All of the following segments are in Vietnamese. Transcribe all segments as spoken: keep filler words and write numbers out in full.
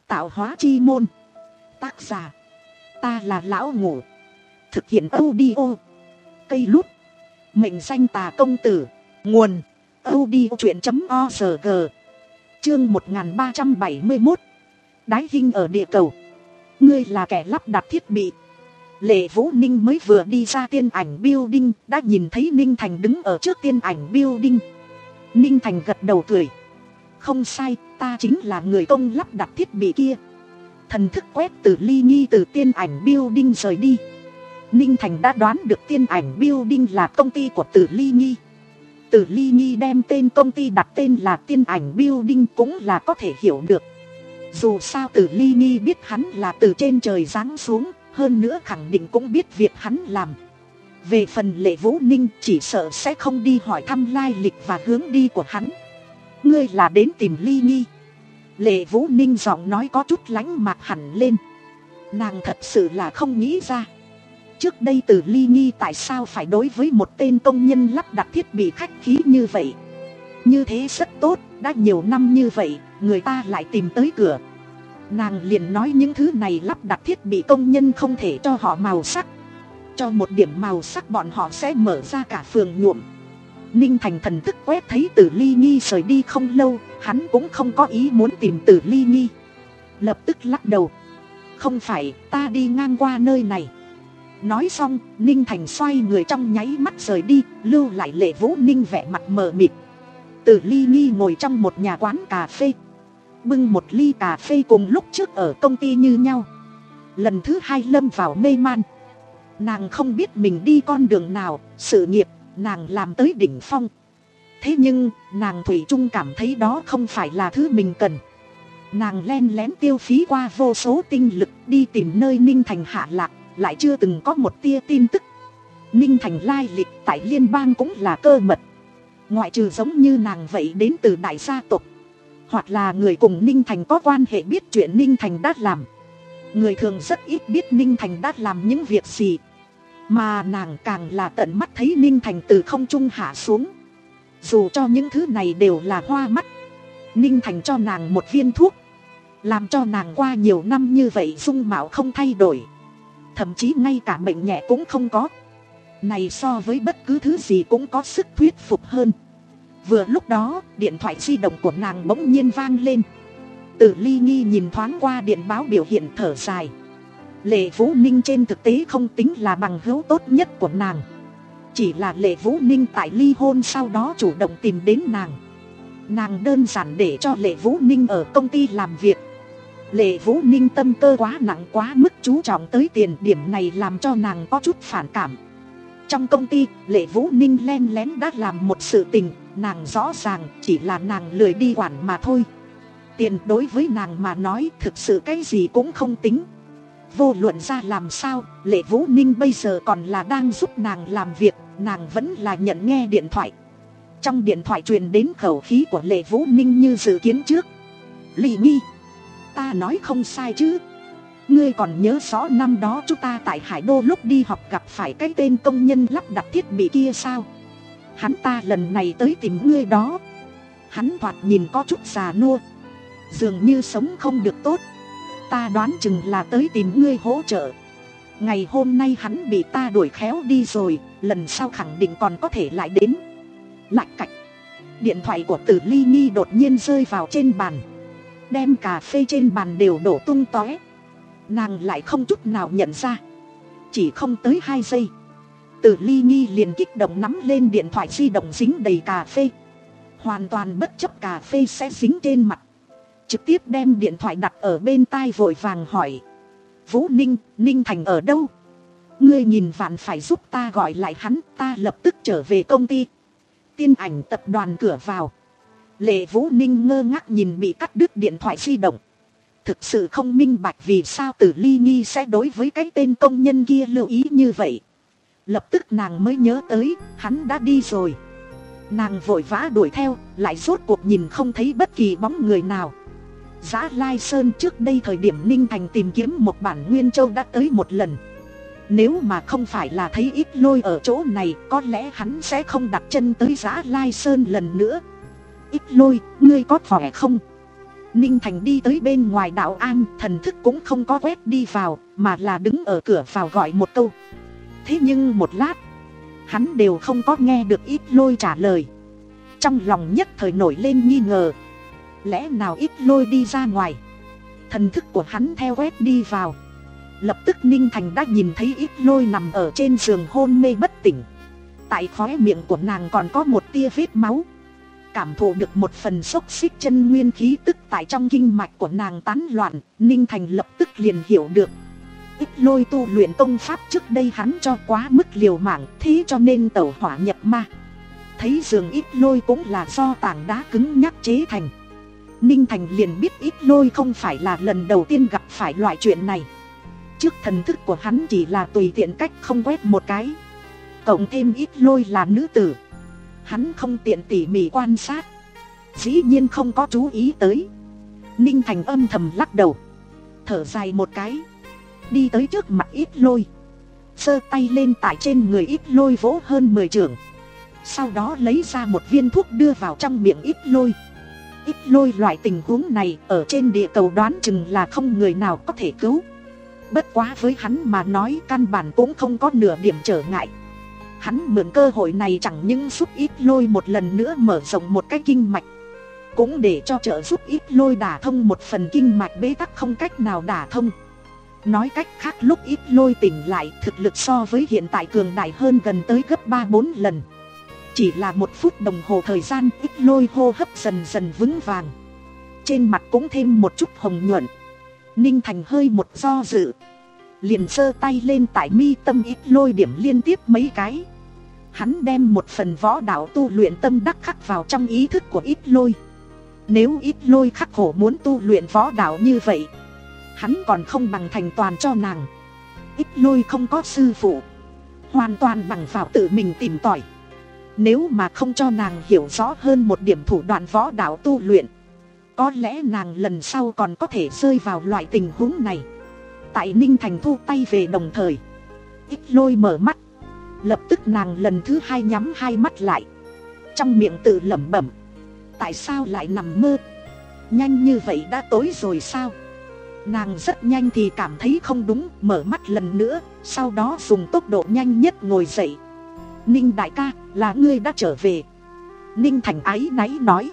Tạo hóa chi môn. Tác giả, ta là lão ngủ. Thực hiện audio cây lút. Mệnh danh Tà Công Tử. Nguồn audiochuyện.org. Chương một nghìn ba trăm bảy mươi mốt. Đái Hinh ở địa cầu. Ngươi là kẻ lắp đặt thiết bị. Lệ Vũ Ninh mới vừa đi ra Tiên Ảnh Building, đã nhìn thấy Ninh Thành đứng ở trước Tiên Ảnh Building. Ninh Thành gật đầu cười. Không sai, ta chính là người công lắp đặt thiết bị kia. Thần thức quét Tử Ly Nhi từ Tiên Ảnh Building rời đi. Ninh Thành đã đoán được Tiên Ảnh Building là công ty của Tử Ly Nhi. Tử Ly Nhi đem tên công ty đặt tên là Tiên Ảnh Building cũng là có thể hiểu được. Dù sao Tử Ly Nhi biết hắn là từ trên trời giáng xuống, hơn nữa khẳng định cũng biết việc hắn làm. Về phần Lệ Vũ Ninh chỉ sợ sẽ không đi hỏi thăm lai lịch và hướng đi của hắn. Ngươi là đến tìm Ly Nhi. Lệ Vũ Ninh giọng nói có chút lánh mạc hẳn lên. Nàng thật sự là không nghĩ ra, trước đây Tử Ly Nhi tại sao phải đối với một tên công nhân lắp đặt thiết bị khách khí như vậy. Như thế rất tốt, đã nhiều năm như vậy, người ta lại tìm tới cửa. Nàng liền nói những thứ này lắp đặt thiết bị công nhân không thể cho họ màu sắc. Cho một điểm màu sắc bọn họ sẽ mở ra cả phường nhuộm. Ninh Thành thần thức quét thấy Tử Ly Nhi rời đi không lâu, hắn cũng không có ý muốn tìm Tử Ly Nhi. Lập tức lắc đầu. Không phải, ta đi ngang qua nơi này. Nói xong, Ninh Thành xoay người trong nháy mắt rời đi, lưu lại Lệ Vũ Ninh vẻ mặt mờ mịt. Tử Ly Nhi ngồi trong một nhà quán cà phê, bưng một ly cà phê cùng lúc trước ở công ty như nhau. Lần thứ hai lâm vào mê man. Nàng không biết mình đi con đường nào, sự nghiệp nàng làm tới đỉnh phong. Thế nhưng, nàng thủy chung cảm thấy đó không phải là thứ mình cần. Nàng len lén tiêu phí qua vô số tinh lực đi tìm nơi Ninh Thành hạ lạc, lại chưa từng có một tia tin tức. Ninh Thành lai lịch tại liên bang cũng là cơ mật. Ngoại trừ giống như nàng vậy đến từ đại gia tộc, hoặc là người cùng Ninh Thành có quan hệ biết chuyện Ninh Thành đã làm, người thường rất ít biết Ninh Thành đã làm những việc gì. Mà nàng càng là tận mắt thấy Ninh Thành từ không trung hạ xuống. Dù cho những thứ này đều là hoa mắt, Ninh Thành cho nàng một viên thuốc, làm cho nàng qua nhiều năm như vậy dung mạo không thay đổi, thậm chí ngay cả bệnh nhẹ cũng không có. Này so với bất cứ thứ gì cũng có sức thuyết phục hơn. Vừa lúc đó, điện thoại di động của nàng bỗng nhiên vang lên. Tử Ly Nhi nhìn thoáng qua điện báo biểu hiện thở dài. Lệ Vũ Ninh trên thực tế không tính là bằng hữu tốt nhất của nàng. Chỉ là Lệ Vũ Ninh tại ly hôn sau đó chủ động tìm đến nàng. Nàng đơn giản để cho Lệ Vũ Ninh ở công ty làm việc. Lệ Vũ Ninh tâm cơ quá nặng, quá mức chú trọng tới tiền, điểm này làm cho nàng có chút phản cảm. Trong công ty, Lệ Vũ Ninh len lén đã làm một sự tình, nàng rõ ràng chỉ là nàng lười đi quản mà thôi. Tiền đối với nàng mà nói thực sự cái gì cũng không tính. Vô luận ra làm sao, Lệ Vũ Ninh bây giờ còn là đang giúp nàng làm việc, nàng vẫn là nhận nghe điện thoại. Trong điện thoại truyền đến khẩu khí của Lệ Vũ Ninh như dự kiến trước. Ly Nhi, ta nói không sai chứ? Ngươi còn nhớ rõ năm đó chúng ta tại Hải Đô lúc đi học gặp phải cái tên công nhân lắp đặt thiết bị kia sao? Hắn ta lần này tới tìm ngươi đó. Hắn thoạt nhìn có chút già nua, dường như sống không được tốt. Ta đoán chừng là tới tìm ngươi hỗ trợ. Ngày hôm nay hắn bị ta đuổi khéo đi rồi, lần sau khẳng định còn có thể lại đến. Lạch cạch. Điện thoại của Tử Ly Nhi đột nhiên rơi vào trên bàn, đem cà phê trên bàn đều đổ tung tóe. Nàng lại không chút nào nhận ra. Chỉ không tới hai giây, Tử Ly Nhi liền kích động nắm lên điện thoại di động dính đầy cà phê, hoàn toàn bất chấp cà phê sẽ dính trên mặt, trực tiếp đem điện thoại đặt ở bên tai vội vàng hỏi. Vũ Ninh, Ninh Thành ở đâu? Ngươi nhìn vạn phải giúp ta gọi lại hắn, ta lập tức trở về công ty. Tiên Ảnh tập đoàn cửa vào. Lệ Vũ Ninh ngơ ngác nhìn bị cắt đứt điện thoại di động. Thực sự không minh bạch vì sao Tử Ly Nhi sẽ đối với cái tên công nhân kia lưu ý như vậy. Lập tức nàng mới nhớ tới, hắn đã đi rồi. Nàng vội vã đuổi theo, lại rốt cuộc nhìn không thấy bất kỳ bóng người nào. Dã Lai Sơn trước đây thời điểm Ninh Thành tìm kiếm một bản Nguyên Châu đã tới một lần. Nếu mà không phải là thấy Ít Lôi ở chỗ này, có lẽ hắn sẽ không đặt chân tới Dã Lai Sơn lần nữa. Ít Lôi, ngươi có khỏe không? Ninh Thành đi tới bên ngoài đạo an, thần thức cũng không có quét đi vào, mà là đứng ở cửa vào gọi một câu. Thế nhưng một lát, hắn đều không có nghe được Ít Lôi trả lời. Trong lòng nhất thời nổi lên nghi ngờ, lẽ nào Ít Lôi đi ra ngoài? Thần thức của hắn theo quét đi vào, lập tức Ninh Thành đã nhìn thấy Ít Lôi nằm ở trên giường hôn mê bất tỉnh. Tại khóe miệng của nàng còn có một tia vết máu. Cảm thụ được một phần xốc xích chân nguyên khí tức tại trong kinh mạch của nàng tán loạn, Ninh Thành lập tức liền hiểu được. Ít Lôi tu luyện công pháp trước đây hắn cho quá mức liều mạng, thế cho nên tẩu hỏa nhập ma. Thấy giường Ít Lôi cũng là do tảng đá cứng nhắc chế thành, Ninh Thành liền biết Ít Lôi không phải là lần đầu tiên gặp phải loại chuyện này. Trước thần thức của hắn chỉ là tùy tiện cách không quét một cái, cộng thêm Ít Lôi là nữ tử, hắn không tiện tỉ mỉ quan sát, dĩ nhiên không có chú ý tới. Ninh Thành âm thầm lắc đầu, thở dài một cái, đi tới trước mặt Ít Lôi, giơ tay lên tại trên người Ít Lôi vỗ hơn mười chưởng. Sau đó lấy ra một viên thuốc đưa vào trong miệng Ít Lôi. Ít Lôi loại tình huống này ở trên địa cầu đoán chừng là không người nào có thể cứu. Bất quá với hắn mà nói căn bản cũng không có nửa điểm trở ngại. Hắn mượn cơ hội này chẳng những giúp Ít Lôi một lần nữa mở rộng một cái kinh mạch, cũng để cho trợ giúp Ít Lôi đả thông một phần kinh mạch bế tắc không cách nào đả thông. Nói cách khác, lúc Ít Lôi tỉnh lại, thực lực so với hiện tại cường đại hơn gần tới gấp ba bốn lần. Chỉ là một phút đồng hồ thời gian, Ít Lôi hô hấp dần dần vững vàng, trên mặt cũng thêm một chút hồng nhuận. Ninh Thành hơi một do dự, liền giơ tay lên tại mi tâm Ít Lôi điểm liên tiếp mấy cái. Hắn đem một phần võ đạo tu luyện tâm đắc khắc vào trong ý thức của Ít Lôi. Nếu Ít Lôi khắc khổ muốn tu luyện võ đạo như vậy, hắn còn không bằng thành toàn cho nàng. Ít Lôi không có sư phụ, hoàn toàn bằng vào tự mình tìm tòi. Nếu mà không cho nàng hiểu rõ hơn một điểm thủ đoạn võ đạo tu luyện, có lẽ nàng lần sau còn có thể rơi vào loại tình huống này. Tại Ninh Thành thu tay về đồng thời, Ít Lôi mở mắt. Lập tức nàng lần thứ hai nhắm hai mắt lại, trong miệng tự lẩm bẩm, tại sao lại nằm mơ? Nhanh như vậy đã tối rồi sao? Nàng rất nhanh thì cảm thấy không đúng, mở mắt lần nữa, sau đó dùng tốc độ nhanh nhất ngồi dậy. Ninh đại ca, là ngươi đã trở về. Ninh Thành áy náy nói,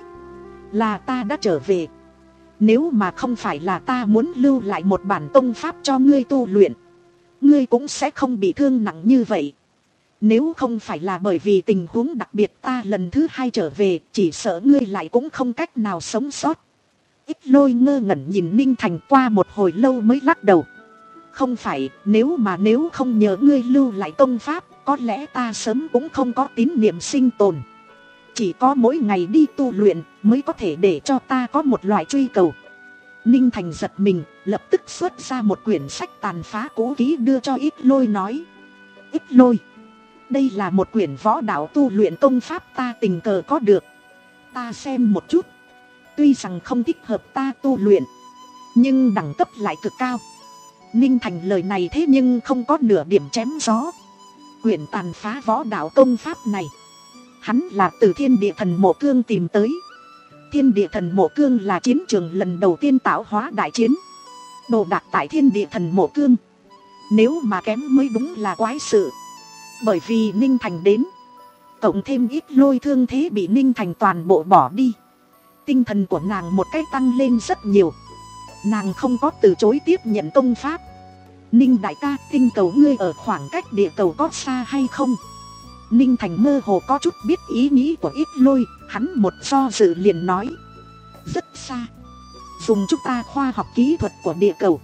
là ta đã trở về. Nếu mà không phải là ta muốn lưu lại một bản tông pháp cho ngươi tu luyện, ngươi cũng sẽ không bị thương nặng như vậy. Nếu không phải là bởi vì tình huống đặc biệt ta lần thứ hai trở về, chỉ sợ ngươi lại cũng không cách nào sống sót. Ít Lôi ngơ ngẩn nhìn Ninh Thành qua một hồi lâu mới lắc đầu. Không phải, nếu mà nếu không nhờ ngươi lưu lại công pháp, có lẽ ta sớm cũng không có tín niệm sinh tồn. Chỉ có mỗi ngày đi tu luyện mới có thể để cho ta có một loại truy cầu. Ninh Thành giật mình, lập tức xuất ra một quyển sách tàn phá cũ kỹ đưa cho Ít Lôi nói, Ít Lôi, đây là một quyển võ đạo tu luyện công pháp ta tình cờ có được, ta xem một chút. Tuy rằng không thích hợp ta tu luyện, nhưng đẳng cấp lại cực cao. Ninh Thành lời này thế nhưng không có nửa điểm chém gió. Quyển tàn phá võ đạo công pháp này, hắn là từ Thiên Địa Thần Mộ Cương tìm tới. Thiên Địa Thần Mộ Cương là chiến trường lần đầu tiên tạo hóa đại chiến. Đồ đạc tại Thiên Địa Thần Mộ Cương, nếu mà kém mới đúng là quái sự. Bởi vì Ninh Thành đến, cộng thêm Ít Lôi thương thế bị Ninh Thành toàn bộ bỏ đi, tinh thần của nàng một cách tăng lên rất nhiều. Nàng không có từ chối tiếp nhận công pháp. Ninh đại ca, tinh cầu ngươi ở khoảng cách địa cầu có xa hay không? Ninh Thành mơ hồ có chút biết ý nghĩ của Ít Lôi, hắn một do dự liền nói, rất xa. Dùng chúng ta khoa học kỹ thuật của địa cầu,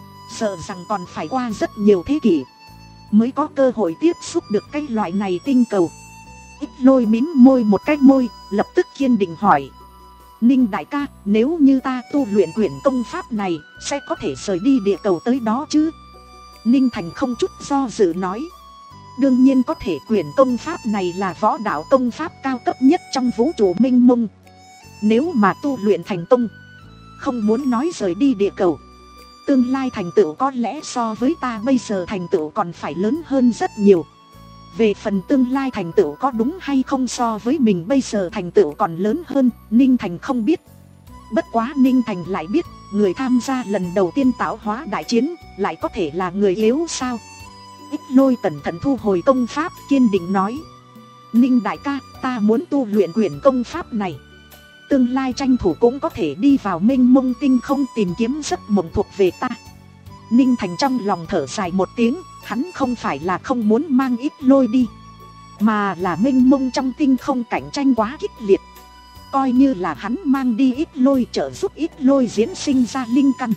sợ rằng còn phải qua rất nhiều thế kỷ mới có cơ hội tiếp xúc được cái loại này tinh cầu. Ít Lôi mím môi một cái môi, lập tức kiên định hỏi, Ninh đại ca, nếu như ta tu luyện quyển công pháp này, sẽ có thể rời đi địa cầu tới đó chứ? Ninh Thành không chút do dự nói, đương nhiên có thể. Quyển công pháp này là võ đạo công pháp cao cấp nhất trong vũ trụ mênh mông. Nếu mà tu luyện thành công, không muốn nói rời đi địa cầu, tương lai thành tựu có lẽ so với ta bây giờ thành tựu còn phải lớn hơn rất nhiều. Về phần tương lai thành tựu có đúng hay không so với mình bây giờ thành tựu còn lớn hơn, Ninh Thành không biết. Bất quá Ninh Thành lại biết, người tham gia lần đầu tiên tạo hóa đại chiến lại có thể là người yếu sao. Ích Lôi cẩn thận thu hồi công pháp, kiên định nói: Ninh đại ca, ta muốn tu luyện quyển công pháp này, tương lai tranh thủ cũng có thể đi vào mênh mông tinh không tìm kiếm giấc mộng thuộc về ta. Ninh Thành trong lòng thở dài một tiếng, hắn không phải là không muốn mang Ích Lôi đi, mà là mênh mông trong tinh không cạnh tranh quá kịch liệt. Coi như là hắn mang đi Ích Lôi trợ giúp Ích Lôi diễn sinh ra linh căn,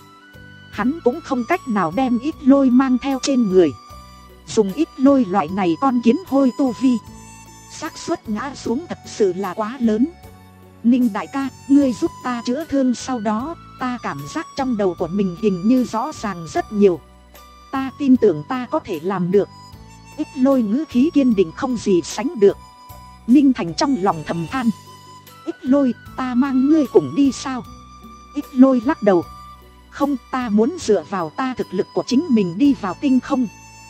hắn cũng không cách nào đem Ích Lôi mang theo trên người. Dùng Ích Lôi loại này con kiến hôi tu vi, xác suất ngã xuống thật sự là quá lớn. Ninh đại ca, ngươi giúp ta chữa thương, sau đó ta cảm giác trong đầu của mình hình như rõ ràng rất nhiều. Ta tin tưởng ta có thể làm được. Ích Lôi ngữ khí kiên định không gì sánh được. Ninh Thành trong lòng thầm than: Ích Lôi, ta mang ngươi cùng đi sao? Ích Lôi lắc đầu: Không, ta muốn dựa vào ta thực lực của chính mình đi vào tinh không.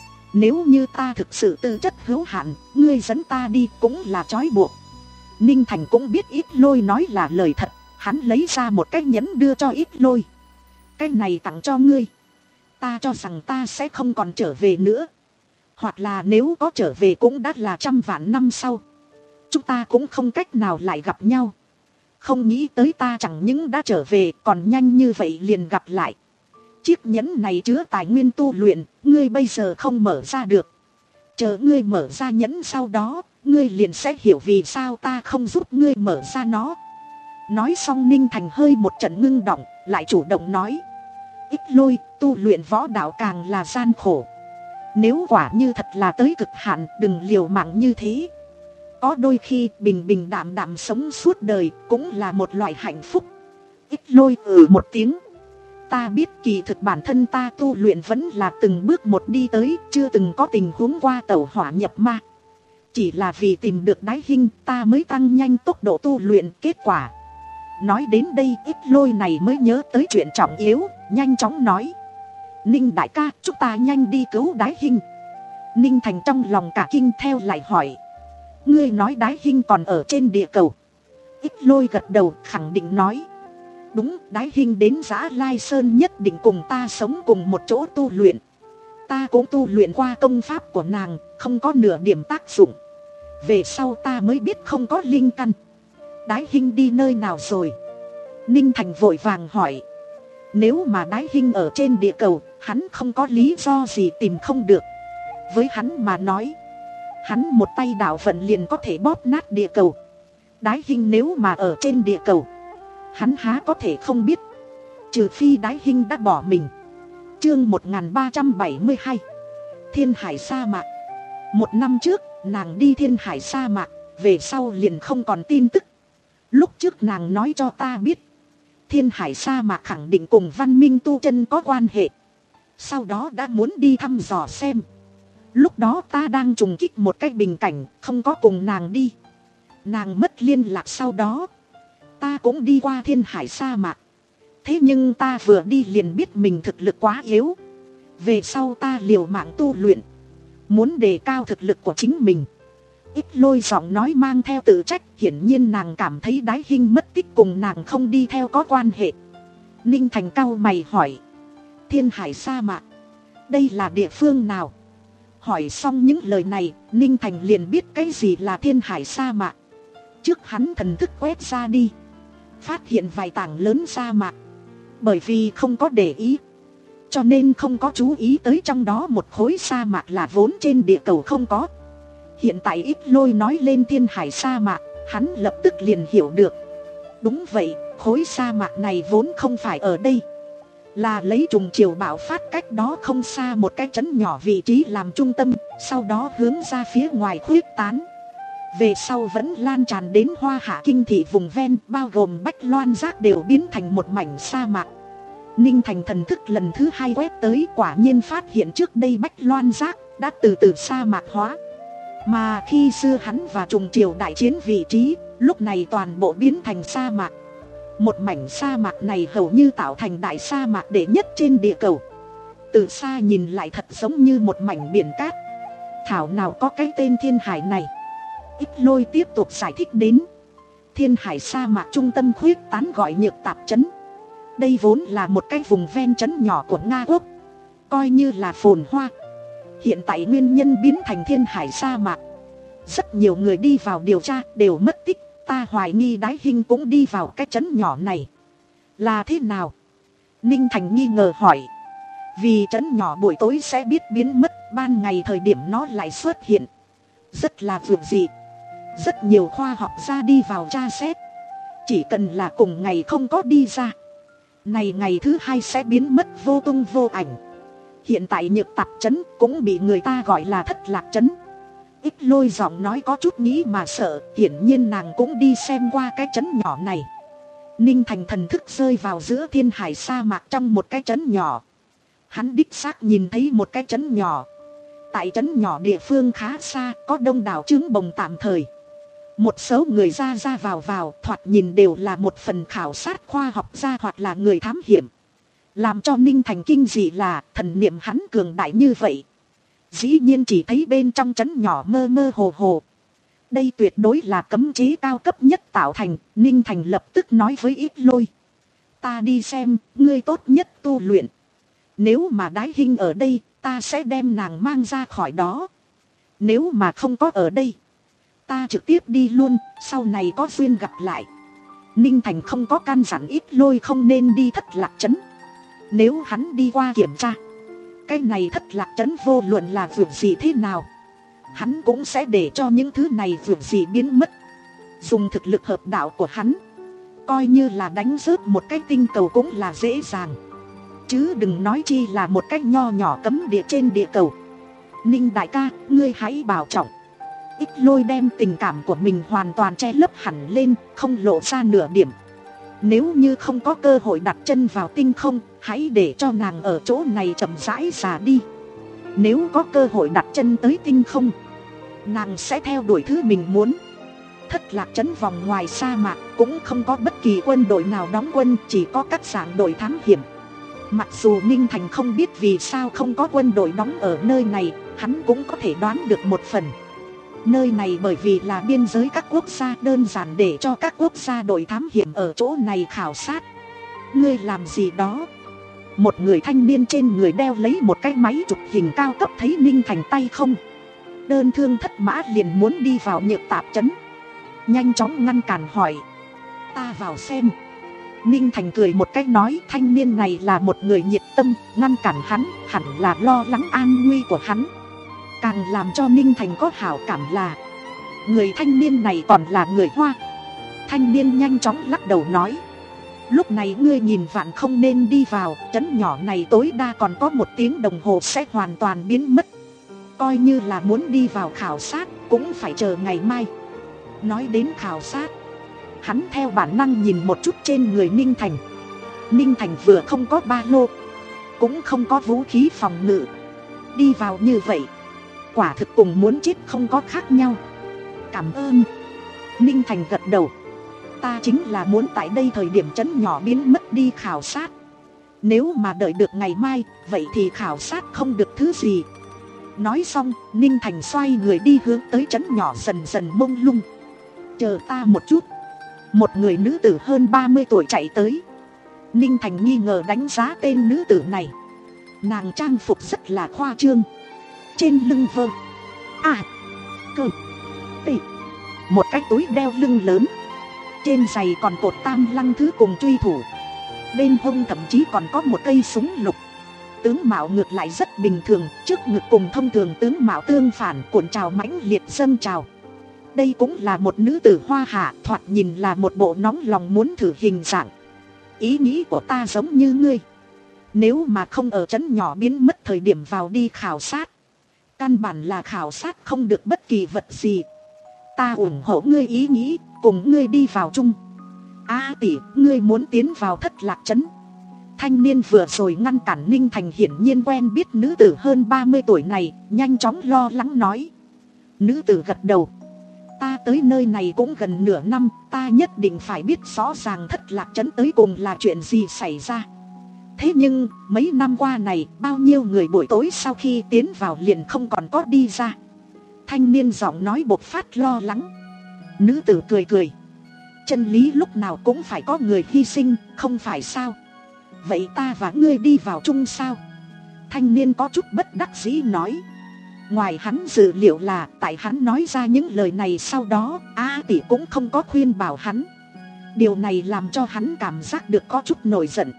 Nếu như ta thực sự tư chất hữu hạn, ngươi dẫn ta đi cũng là trói buộc. Ninh Thành cũng biết Ích Lôi nói là lời thật, hắn lấy ra một cái nhẫn đưa cho Ích Lôi. Cái này tặng cho ngươi. Ta cho rằng ta sẽ không còn trở về nữa, hoặc là nếu có trở về cũng đã là trăm vạn năm sau. Chúng ta cũng không cách nào lại gặp nhau. Không nghĩ tới ta chẳng những đã trở về, còn nhanh như vậy liền gặp lại. Chiếc nhẫn này chứa tài nguyên tu luyện, ngươi bây giờ không mở ra được. Chờ ngươi mở ra nhẫn sau đó, ngươi liền sẽ hiểu vì sao ta không giúp ngươi mở ra nó. Nói xong Ninh Thành hơi một trận ngưng động, lại chủ động nói: Ích Lôi, tu luyện võ đạo càng là gian khổ. Nếu quả như thật là tới cực hạn, đừng liều mạng như thế. Có đôi khi bình bình đạm đạm sống suốt đời cũng là một loại hạnh phúc. Ích Lôi ừ một tiếng. Ta biết kỳ thực bản thân ta tu luyện vẫn là từng bước một đi tới, chưa từng có tình huống qua tẩu hỏa nhập ma. Chỉ là vì tìm được Đái Hinh, ta mới tăng nhanh tốc độ tu luyện. Kết quả nói đến đây, Ích Lôi này mới nhớ tới chuyện trọng yếu, nhanh chóng nói: Ninh đại ca, chúng ta nhanh đi cứu Đái Hinh. Ninh Thành trong lòng cả kinh, theo lại hỏi: Ngươi nói Đái Hinh còn ở trên địa cầu? Ích Lôi gật đầu khẳng định nói: Đúng, Đái Hinh đến Dã Lai Sơn nhất định cùng ta sống cùng một chỗ tu luyện. Ta cũng tu luyện qua công pháp của nàng, không có nửa điểm tác dụng. Về sau ta mới biết không có linh căn. Đái Hinh đi nơi nào rồi? Ninh Thành vội vàng hỏi. Nếu mà Đái Hinh ở trên địa cầu, hắn không có lý do gì tìm không được. Với hắn mà nói, hắn một tay đạo vận liền có thể bóp nát địa cầu. Đái Hinh nếu mà ở trên địa cầu, hắn há có thể không biết. Trừ phi Đái Hinh đã bỏ mình. Chương một nghìn ba trăm bảy mươi hai, Thiên Hải sa mạc. Một năm trước, nàng đi Thiên Hải sa mạc, về sau liền không còn tin tức. Lúc trước nàng nói cho ta biết, Thiên Hải sa mạc khẳng định cùng văn minh tu chân có quan hệ. Sau đó đã muốn đi thăm dò xem. Lúc đó ta đang trùng kích một cái bình cảnh, không có cùng nàng đi. Nàng mất liên lạc, sau đó ta cũng đi qua Thiên Hải sa mạc. Thế nhưng ta vừa đi liền biết mình thực lực quá yếu. Về sau ta liều mạng tu luyện, muốn đề cao thực lực của chính mình. Ích Lôi giọng nói mang theo tự trách, hiển nhiên nàng cảm thấy Đái Hinh mất tích cùng nàng không đi theo có quan hệ. Ninh Thành cau mày hỏi: Thiên Hải sa mạc, đây là địa phương nào? Hỏi xong những lời này, Ninh Thành liền biết cái gì là Thiên Hải sa mạc. Trước hắn thần thức quét ra đi, phát hiện vài tảng lớn sa mạc. Bởi vì không có để ý, cho nên không có chú ý tới trong đó một khối sa mạc là vốn trên địa cầu không có. Hiện tại Ích Lôi nói lên Thiên Hải sa mạc, hắn lập tức liền hiểu được. Đúng vậy, khối sa mạc này vốn không phải ở đây, là lấy trùng chiều bạo phát cách đó không xa một cái trấn nhỏ vị trí làm trung tâm, sau đó hướng ra phía ngoài khuếch tán. Về sau vẫn lan tràn đến Hoa Hạ Kinh thị vùng ven, bao gồm Bách Loan Giác đều biến thành một mảnh sa mạc. Ninh Thành thần thức lần thứ hai quét tới, quả nhiên phát hiện trước đây Bách Loan Giác đã từ từ sa mạc hóa. Mà khi xưa hắn và trùng triều đại chiến vị trí, lúc này toàn bộ biến thành sa mạc. Một mảnh sa mạc này hầu như tạo thành đại sa mạc đệ nhất trên địa cầu. Từ xa nhìn lại thật giống như một mảnh biển cát. Thảo nào có cái tên Thiên Hải này. Ích Lôi tiếp tục giải thích đến. Thiên Hải sa mạc trung tâm khuyết tán gọi Nhược Tạp trấn. Đây vốn là một cái vùng ven trấn nhỏ của Nga quốc, coi như là phồn hoa. Hiện tại nguyên nhân biến thành Thiên Hải sa mạc, rất nhiều người đi vào điều tra đều mất tích. Ta hoài nghi Đái Hinh cũng đi vào cái trấn nhỏ này. Là thế nào? Ninh Thành nghi ngờ hỏi. Vì trấn nhỏ buổi tối sẽ biết biến mất, ban ngày thời điểm nó lại xuất hiện, rất là vượt dị. Rất nhiều khoa học gia đi vào tra xét, chỉ cần là cùng ngày không có đi ra, này ngày thứ hai sẽ biến mất vô tung vô ảnh. Hiện tại Nhược Tạp trấn cũng bị người ta gọi là Thất Lạc trấn. Ít Lôi giọng nói có chút nghĩ mà sợ, hiển nhiên nàng cũng đi xem qua cái trấn nhỏ này. Ninh Thành thần thức rơi vào giữa Thiên Hải sa mạc trong một cái trấn nhỏ. Hắn đích xác nhìn thấy một cái trấn nhỏ. Tại trấn nhỏ địa phương khá xa, có đông đảo trướng bồng tạm thời. Một số người ra ra vào vào, thoạt nhìn đều là một phần khảo sát khoa học gia hoặc là người thám hiểm. Làm cho Ninh Thành kinh dị là thần niệm hắn cường đại như vậy, dĩ nhiên chỉ thấy bên trong trấn nhỏ mơ mơ hồ hồ. Đây tuyệt đối là cấm chế cao cấp nhất tạo thành. Ninh Thành lập tức nói với Ít Lôi, ta đi xem, ngươi tốt nhất tu luyện. Nếu mà Đái Hinh ở đây, ta sẽ đem nàng mang ra khỏi đó. Nếu mà không có ở đây, ta trực tiếp đi luôn, sau này có duyên gặp lại. Ninh Thành không có can dặn Ít Lôi không nên đi Thất Lạc trấn. Nếu hắn đi qua kiểm tra, cái này Thất Lạc trấn vô luận là vượt gì thế nào, hắn cũng sẽ để cho những thứ này vượt gì biến mất. Dùng thực lực hợp đạo của hắn, coi như là đánh rớt một cái tinh cầu cũng là dễ dàng, chứ đừng nói chi là một cái nho nhỏ cấm địa trên địa cầu. Ninh đại ca, ngươi hãy bảo trọng. Ít Lôi đem tình cảm của mình hoàn toàn che lấp hẳn lên, không lộ ra nửa điểm. Nếu như không có cơ hội đặt chân vào tinh không, hãy để cho nàng ở chỗ này chậm rãi già đi. Nếu có cơ hội đặt chân tới tinh không, nàng sẽ theo đuổi thứ mình muốn. Thất Lạc trấn vòng ngoài sa mạc cũng không có bất kỳ quân đội nào đóng quân, chỉ có các dạng đội thám hiểm. Mặc dù Ninh Thành không biết vì sao không có quân đội đóng ở nơi này, hắn cũng có thể đoán được một phần. Nơi này bởi vì là biên giới các quốc gia, đơn giản để cho các quốc gia đội thám hiểm ở chỗ này khảo sát. Ngươi làm gì đó? Một người thanh niên trên người đeo lấy một cái máy chụp hình cao cấp thấy Ninh Thành tay không đơn thương thất mã liền muốn đi vào Nhược Tạp trấn, nhanh chóng ngăn cản hỏi, ta vào xem. Ninh Thành cười một cách nói, thanh niên này là một người nhiệt tâm, ngăn cản hắn hẳn là lo lắng an nguy của hắn. Càng làm cho Ninh Thành có hảo cảm là người thanh niên này còn là người Hoa. Thanh niên nhanh chóng lắc đầu nói, lúc này ngươi nhìn vạn không nên đi vào, trấn nhỏ này tối đa còn có một tiếng đồng hồ sẽ hoàn toàn biến mất. Coi như là muốn đi vào khảo sát cũng phải chờ ngày mai. Nói đến khảo sát, hắn theo bản năng nhìn một chút trên người Ninh Thành. Ninh Thành vừa không có ba lô, cũng không có vũ khí phòng ngự, đi vào như vậy quả thực cùng muốn chết không có khác nhau. Cảm ơn. Ninh Thành gật đầu, ta chính là muốn tại đây thời điểm trấn nhỏ biến mất đi khảo sát. Nếu mà đợi được ngày mai, vậy thì khảo sát không được thứ gì. Nói xong, Ninh Thành xoay người đi hướng tới trấn nhỏ dần dần mông lung. Chờ ta một chút. Một người nữ tử hơn ba mươi tuổi chạy tới. Ninh Thành nghi ngờ đánh giá tên nữ tử này. Nàng trang phục rất là khoa trương. Trên lưng vơ à cơ tị một cái túi đeo lưng lớn, trên giày còn cột tam lăng thứ cùng truy thủ, bên hông thậm chí còn có một cây súng lục. Tướng mạo ngược lại rất bình thường, trước ngực cùng thông thường tướng mạo tương phản, cuộn trào mãnh liệt dâng trào. Đây cũng là một nữ tử Hoa Hạ, thoạt nhìn là một bộ nóng lòng muốn thử hình dạng. Ý nghĩ của ta giống như ngươi, nếu mà không ở trấn nhỏ biến mất thời điểm vào đi khảo sát, căn bản là khảo sát không được bất kỳ vật gì. Ta ủng hộ ngươi ý nghĩ, cùng ngươi đi vào chung. A tỷ, ngươi muốn tiến vào Thất Lạc trấn? Thanh niên vừa rồi ngăn cản Ninh Thành hiển nhiên quen biết nữ tử hơn ba mươi tuổi này, nhanh chóng lo lắng nói. Nữ tử gật đầu. Ta tới nơi này cũng gần nửa năm, ta nhất định phải biết rõ ràng Thất Lạc trấn tới cùng là chuyện gì xảy ra. Thế nhưng, mấy năm qua này, bao nhiêu người buổi tối sau khi tiến vào liền không còn có đi ra. Thanh niên giọng nói bộc phát lo lắng. Nữ tử cười cười. chân lý lúc nào cũng phải có người hy sinh, không phải sao? Vậy ta và ngươi đi vào chung sao? Thanh niên có chút bất đắc dĩ nói. Ngoài hắn dự liệu là tại hắn nói ra những lời này sau đó A Tỷ cũng không có khuyên bảo hắn. Điều này làm cho hắn cảm giác được có chút nổi giận.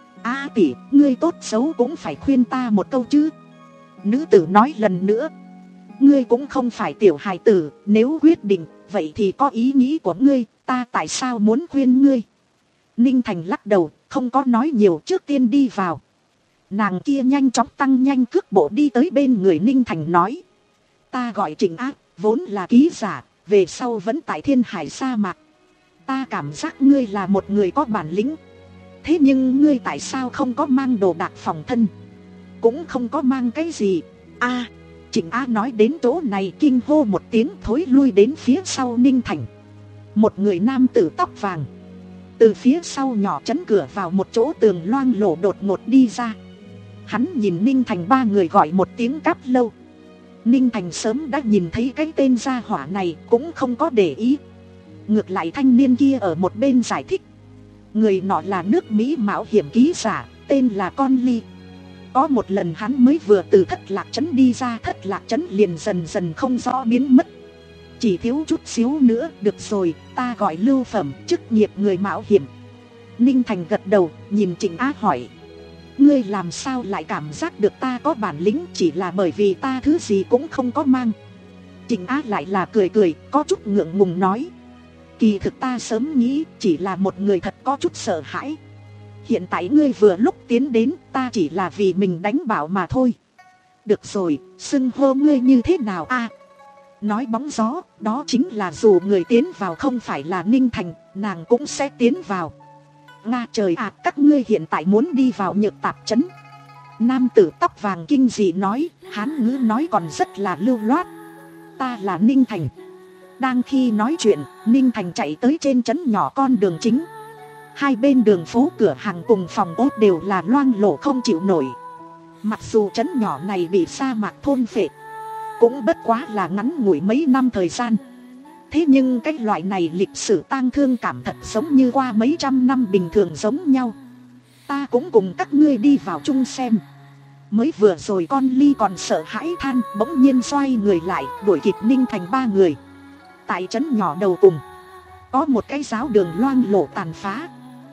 A Tỷ, ngươi tốt xấu cũng phải khuyên ta một câu chứ. Nữ tử nói lần nữa. Ngươi cũng không phải tiểu hài tử, nếu quyết định, vậy thì có ý nghĩ của ngươi, ta tại sao muốn khuyên ngươi? Ninh Thành lắc đầu, không có nói nhiều, trước tiên đi vào. Nàng kia nhanh chóng tăng nhanh cước bộ đi tới bên người Ninh Thành nói. Ta gọi Trịnh Á, vốn là ký giả, về sau vẫn tại Thiên Hải sa mạc. Ta cảm giác ngươi là một người có bản lĩnh. Thế nhưng ngươi tại sao không có mang đồ đạc phòng thân? Cũng không có mang cái gì. A, Trịnh Á nói đến chỗ này kinh hô một tiếng, thối lui đến phía sau Ninh Thành. Một người nam tử tóc vàng từ phía sau nhỏ chấn cửa vào một chỗ tường loang lổ đột ngột đi ra. Hắn nhìn Ninh Thành ba người gọi một tiếng Cáp Lâu. Ninh Thành sớm đã nhìn thấy cái tên gia hỏa này, cũng không có để ý. Ngược lại thanh niên kia ở một bên giải thích. Người nọ là nước Mỹ mạo hiểm ký giả, tên là Conley. Có một lần hắn mới vừa từ thất lạc trấn đi ra, thất lạc trấn liền dần dần không rõ biến mất. Chỉ thiếu chút xíu nữa, được rồi, ta gọi Lưu Phẩm, chức nghiệp người mạo hiểm. Ninh Thành gật đầu, nhìn Trịnh Á hỏi. Ngươi làm sao lại cảm giác được ta có bản lĩnh, chỉ là bởi vì ta thứ gì cũng không có mang? Trịnh Á lại là cười cười, có chút ngượng ngùng nói. Kỳ thực ta sớm nghĩ, chỉ là một người thật có chút sợ hãi. Hiện tại ngươi vừa lúc tiến đến, ta chỉ là vì mình đánh bảo mà thôi. Được rồi, xưng hô ngươi như thế nào a? À, nói bóng gió, đó chính là dù người tiến vào không phải là Ninh Thành, nàng cũng sẽ tiến vào. Nga trời ạ, à, các ngươi hiện tại muốn đi vào Nhược Tạp trấn. Nam tử tóc vàng kinh dị nói, hán ngữ nói còn rất là lưu loát. Ta là Ninh Thành. Đang khi nói chuyện, Ninh Thành chạy tới trên trấn nhỏ con đường chính. Hai bên đường phố cửa hàng cùng phòng ốt đều là loang lổ không chịu nổi. Mặc dù trấn nhỏ này bị sa mạc thôn phệ, cũng bất quá là ngắn ngủi mấy năm thời gian. Thế nhưng cái loại này lịch sử tang thương cảm thật giống như qua mấy trăm năm bình thường giống nhau. Ta cũng cùng các ngươi đi vào chung xem. Mới vừa rồi con Ly còn sợ hãi than, bỗng nhiên xoay người lại, đuổi kịp Ninh Thành ba người. Tại trấn nhỏ đầu cùng, có một cái giáo đường loang lổ tàn phá.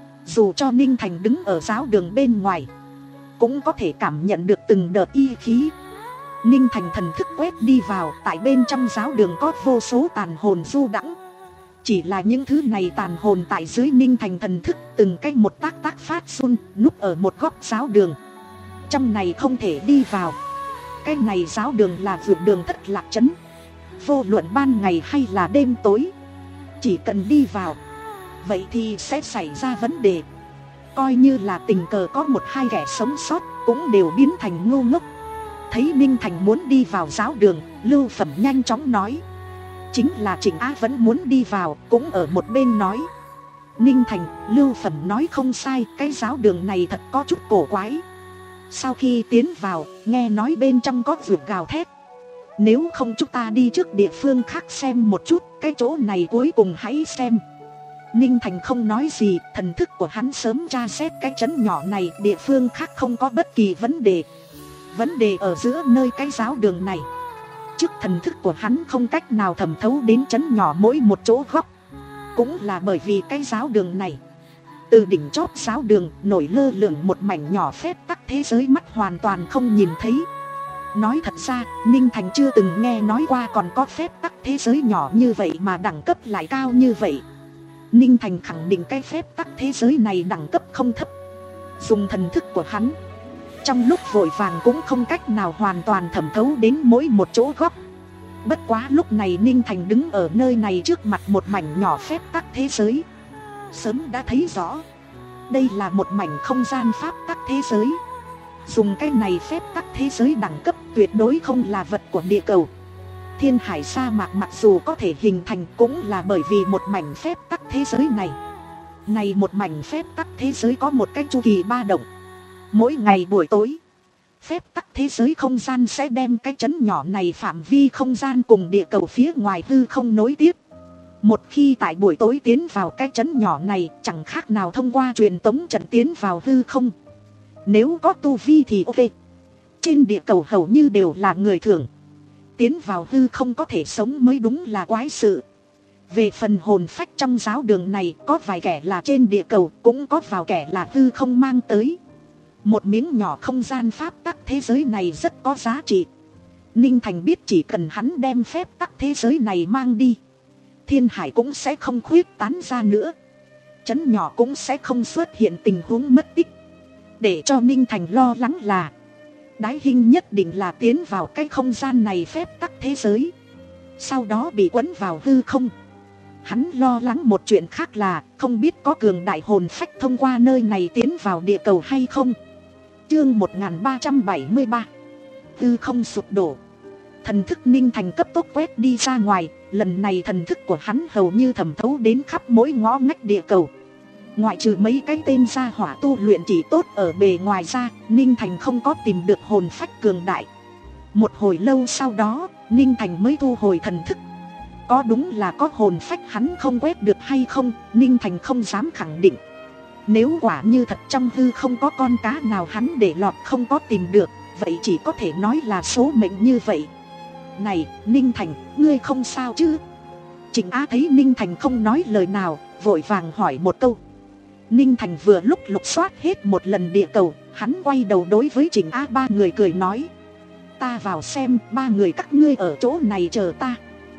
Dù cho Ninh Thành đứng ở giáo đường bên ngoài, cũng có thể cảm nhận được từng đợt y khí. Ninh Thành thần thức quét đi vào, tại bên trong giáo đường có vô số tàn hồn du đãng. Chỉ là những thứ này tàn hồn tại dưới Ninh Thành thần thức từng cách một tác tác phát run, núp ở một góc giáo đường. Trong này không thể đi vào. Cái này giáo đường là vượt đường thất lạc trấn. Vô luận ban ngày hay là đêm tối, chỉ cần đi vào, vậy thì sẽ xảy ra vấn đề. Coi như là tình cờ có một hai kẻ sống sót, cũng đều biến thành ngu ngốc. Thấy Ninh Thành muốn đi vào giáo đường, Lưu Phẩm nhanh chóng nói. Chính là Trịnh Á vẫn muốn đi vào, cũng ở một bên nói. Ninh Thành, Lưu Phẩm nói không sai, cái giáo đường này thật có chút cổ quái. Sau khi tiến vào, nghe nói bên trong có ruột gào thét. Nếu không chúng ta đi trước địa phương khác xem một chút, cái chỗ này cuối cùng hãy xem. Ninh Thành không nói gì, thần thức của hắn sớm tra xét cái trấn nhỏ này, địa phương khác không có bất kỳ vấn đề. Vấn đề ở giữa nơi cái giáo đường này. Trước thần thức của hắn không cách nào thẩm thấu đến trấn nhỏ mỗi một chỗ góc. Cũng là bởi vì cái giáo đường này, từ đỉnh chóp giáo đường nổi lơ lửng một mảnh nhỏ phép tắc thế giới mắt hoàn toàn không nhìn thấy. Nói thật ra, Ninh Thành chưa từng nghe nói qua còn có phép tắc thế giới nhỏ như vậy mà đẳng cấp lại cao như vậy. Ninh Thành khẳng định cái phép tắc thế giới này đẳng cấp không thấp. Dùng thần thức của hắn, trong lúc vội vàng cũng không cách nào hoàn toàn thẩm thấu đến mỗi một chỗ góc. Bất quá lúc này Ninh Thành đứng ở nơi này trước mặt một mảnh nhỏ phép tắc thế giới, sớm đã thấy rõ. Đây là một mảnh không gian pháp tắc thế giới. Dùng cái này phép tắc thế giới đẳng cấp tuyệt đối không là vật của địa cầu. Thiên Hải sa mạc mặc dù có thể hình thành cũng là bởi vì một mảnh phép tắc thế giới này. Này một mảnh phép tắc thế giới có một cái chu kỳ ba động. Mỗi ngày buổi tối, phép tắc thế giới không gian sẽ đem cái trấn nhỏ này phạm vi không gian cùng địa cầu phía ngoài hư không nối tiếp. Một khi tại buổi tối tiến vào cái trấn nhỏ này, chẳng khác nào thông qua truyền tống trận tiến vào hư không. Nếu có tu vi thì ok. Trên địa cầu hầu như đều là người thường. Tiến vào hư không có thể sống mới đúng là quái sự. Về phần hồn phách trong giáo đường này, có vài kẻ là trên địa cầu, cũng có vào kẻ là hư không mang tới. Một miếng nhỏ không gian pháp tắc thế giới này rất có giá trị. Ninh Thành biết chỉ cần hắn đem phép tắc thế giới này mang đi, thiên hải cũng sẽ không khuyết tán ra nữa. Trấn nhỏ cũng sẽ không xuất hiện tình huống mất tích. Để cho Ninh Thành lo lắng là Đái Hinh nhất định là tiến vào cái không gian này phép tắc thế giới, sau đó bị quấn vào hư không. Hắn lo lắng một chuyện khác là không biết có cường đại hồn phách thông qua nơi này tiến vào địa cầu hay không. Chương một nghìn ba trăm bảy mươi ba. Hư không sụp đổ. Thần thức Ninh Thành cấp tốc quét đi ra ngoài. Lần này thần thức của hắn hầu như thẩm thấu đến khắp mỗi ngõ ngách địa cầu. Ngoại trừ mấy cái tên gia hỏa tu luyện chỉ tốt ở bề ngoài ra, Ninh Thành không có tìm được hồn phách cường đại. Một hồi lâu sau đó, Ninh Thành mới thu hồi thần thức. Có đúng là có hồn phách hắn không quét được hay không, Ninh Thành không dám khẳng định. Nếu quả như thật trong hư không có con cá nào hắn để lọt không có tìm được, vậy chỉ có thể nói là số mệnh như vậy. Này, Ninh Thành, ngươi không sao chứ? Trịnh Á thấy Ninh Thành không nói lời nào, vội vàng hỏi một câu. Ninh Thành vừa lúc lục soát hết một lần địa cầu, hắn quay đầu đối với Trịnh Á ba người cười nói. Ta vào xem, ba người các ngươi ở chỗ này chờ ta.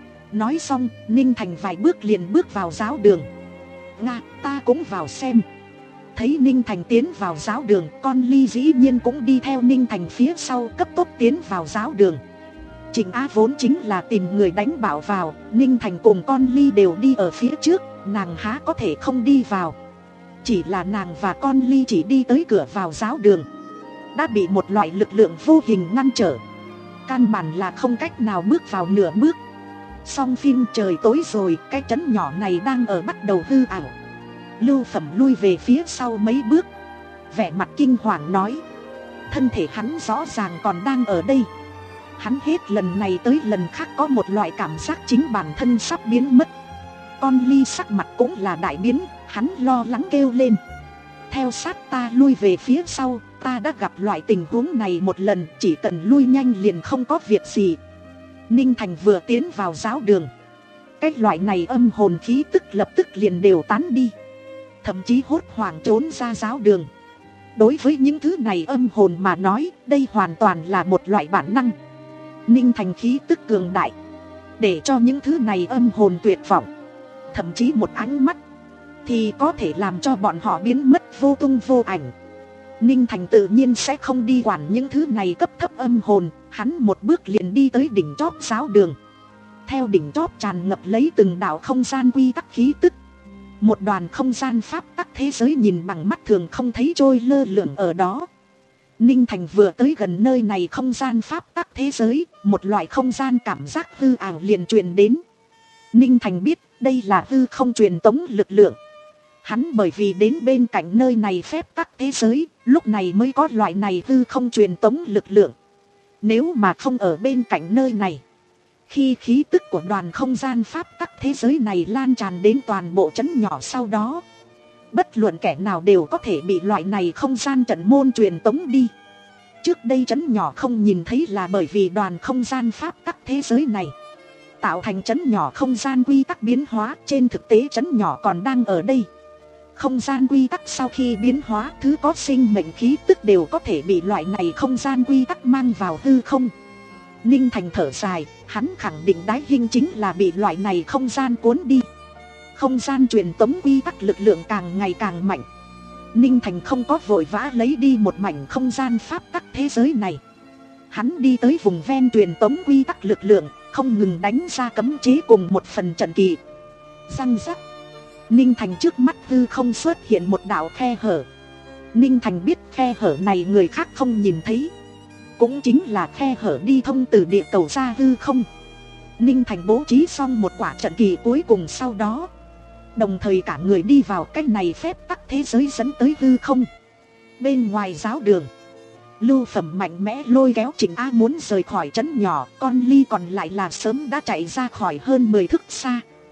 Nói xong, Ninh Thành vài bước liền bước vào giáo đường. Nga, ta cũng vào xem. Thấy Ninh Thành tiến vào giáo đường, con Ly dĩ nhiên cũng đi theo Ninh Thành phía sau cấp tốc tiến vào giáo đường. Trịnh Á vốn chính là tìm người đánh bảo vào, Ninh Thành cùng con Ly đều đi ở phía trước, nàng há có thể không đi vào. Chỉ là nàng và con Ly chỉ đi tới cửa vào giáo đường, đã bị một loại lực lượng vô hình ngăn trở. Căn bản là không cách nào bước vào nửa bước. Xong phim trời tối rồi, cái trấn nhỏ này đang ở bắt đầu hư ảo. Lưu Phẩm lui về phía sau mấy bước, vẻ mặt kinh hoàng nói. Thân thể hắn rõ ràng còn đang ở đây. Hắn hết lần này tới lần khác có một loại cảm giác chính bản thân sắp biến mất. Con Ly sắc mặt cũng là đại biến, hắn lo lắng kêu lên. Theo sát ta lui về phía sau, ta đã gặp loại tình huống này một lần, chỉ cần lui nhanh liền không có việc gì. Ninh Thành vừa tiến vào giáo đường, cái loại này âm hồn khí tức lập tức liền đều tán đi. Thậm chí hốt hoảng trốn ra giáo đường. Đối với những thứ này âm hồn mà nói, đây hoàn toàn là một loại bản năng. Ninh Thành khí tức cường đại, để cho những thứ này âm hồn tuyệt vọng. Thậm chí một ánh mắt thì có thể làm cho bọn họ biến mất vô tung vô ảnh. Ninh Thành tự nhiên sẽ không đi quản những thứ này cấp thấp âm hồn. Hắn một bước liền đi tới đỉnh chóp giáo đường. Theo đỉnh chóp tràn ngập lấy từng đạo không gian quy tắc khí tức. Một đoàn không gian pháp tắc thế giới nhìn bằng mắt thường không thấy trôi lơ lửng ở đó. Ninh Thành vừa tới gần nơi này không gian pháp tắc thế giới, một loại không gian cảm giác hư ảo liền truyền đến. Ninh Thành biết đây là hư không truyền tống lực lượng. Hắn bởi vì đến bên cạnh nơi này phép tắc thế giới, lúc này mới có loại này hư không truyền tống lực lượng. Nếu mà không ở bên cạnh nơi này, khi khí tức của đoàn không gian pháp tắc thế giới này lan tràn đến toàn bộ trấn nhỏ sau đó, bất luận kẻ nào đều có thể bị loại này không gian trận môn truyền tống đi. Trước đây trấn nhỏ không nhìn thấy là bởi vì đoàn không gian pháp tắc thế giới này tạo thành trấn nhỏ không gian quy tắc biến hóa. Trên thực tế trấn nhỏ còn đang ở đây. Không gian quy tắc sau khi biến hóa, thứ có sinh mệnh khí tức đều có thể bị loại này không gian quy tắc mang vào hư không. Ninh Thành thở dài, hắn khẳng định Đái Hinh chính là bị loại này không gian cuốn đi. Không gian truyền tống quy tắc lực lượng càng ngày càng mạnh. Ninh Thành không có vội vã lấy đi một mảnh không gian pháp tắc thế giới này. Hắn đi tới vùng ven truyền tống quy tắc lực lượng, không ngừng đánh ra cấm chế cùng một phần trận kỳ. Răng rắc. Ninh Thành trước mắt hư không xuất hiện một đạo khe hở. Ninh Thành biết khe hở này người khác không nhìn thấy, cũng chính là khe hở đi thông từ địa cầu ra hư không. Ninh Thành bố trí xong một quả trận kỳ cuối cùng sau đó, đồng thời cả người đi vào cái này phép tắc thế giới dẫn tới hư không. Bên ngoài giáo đường, Lưu Phẩm mạnh mẽ lôi kéo Trịnh Á muốn rời khỏi trấn nhỏ, con Ly còn lại là sớm đã chạy ra khỏi hơn mười thước xa.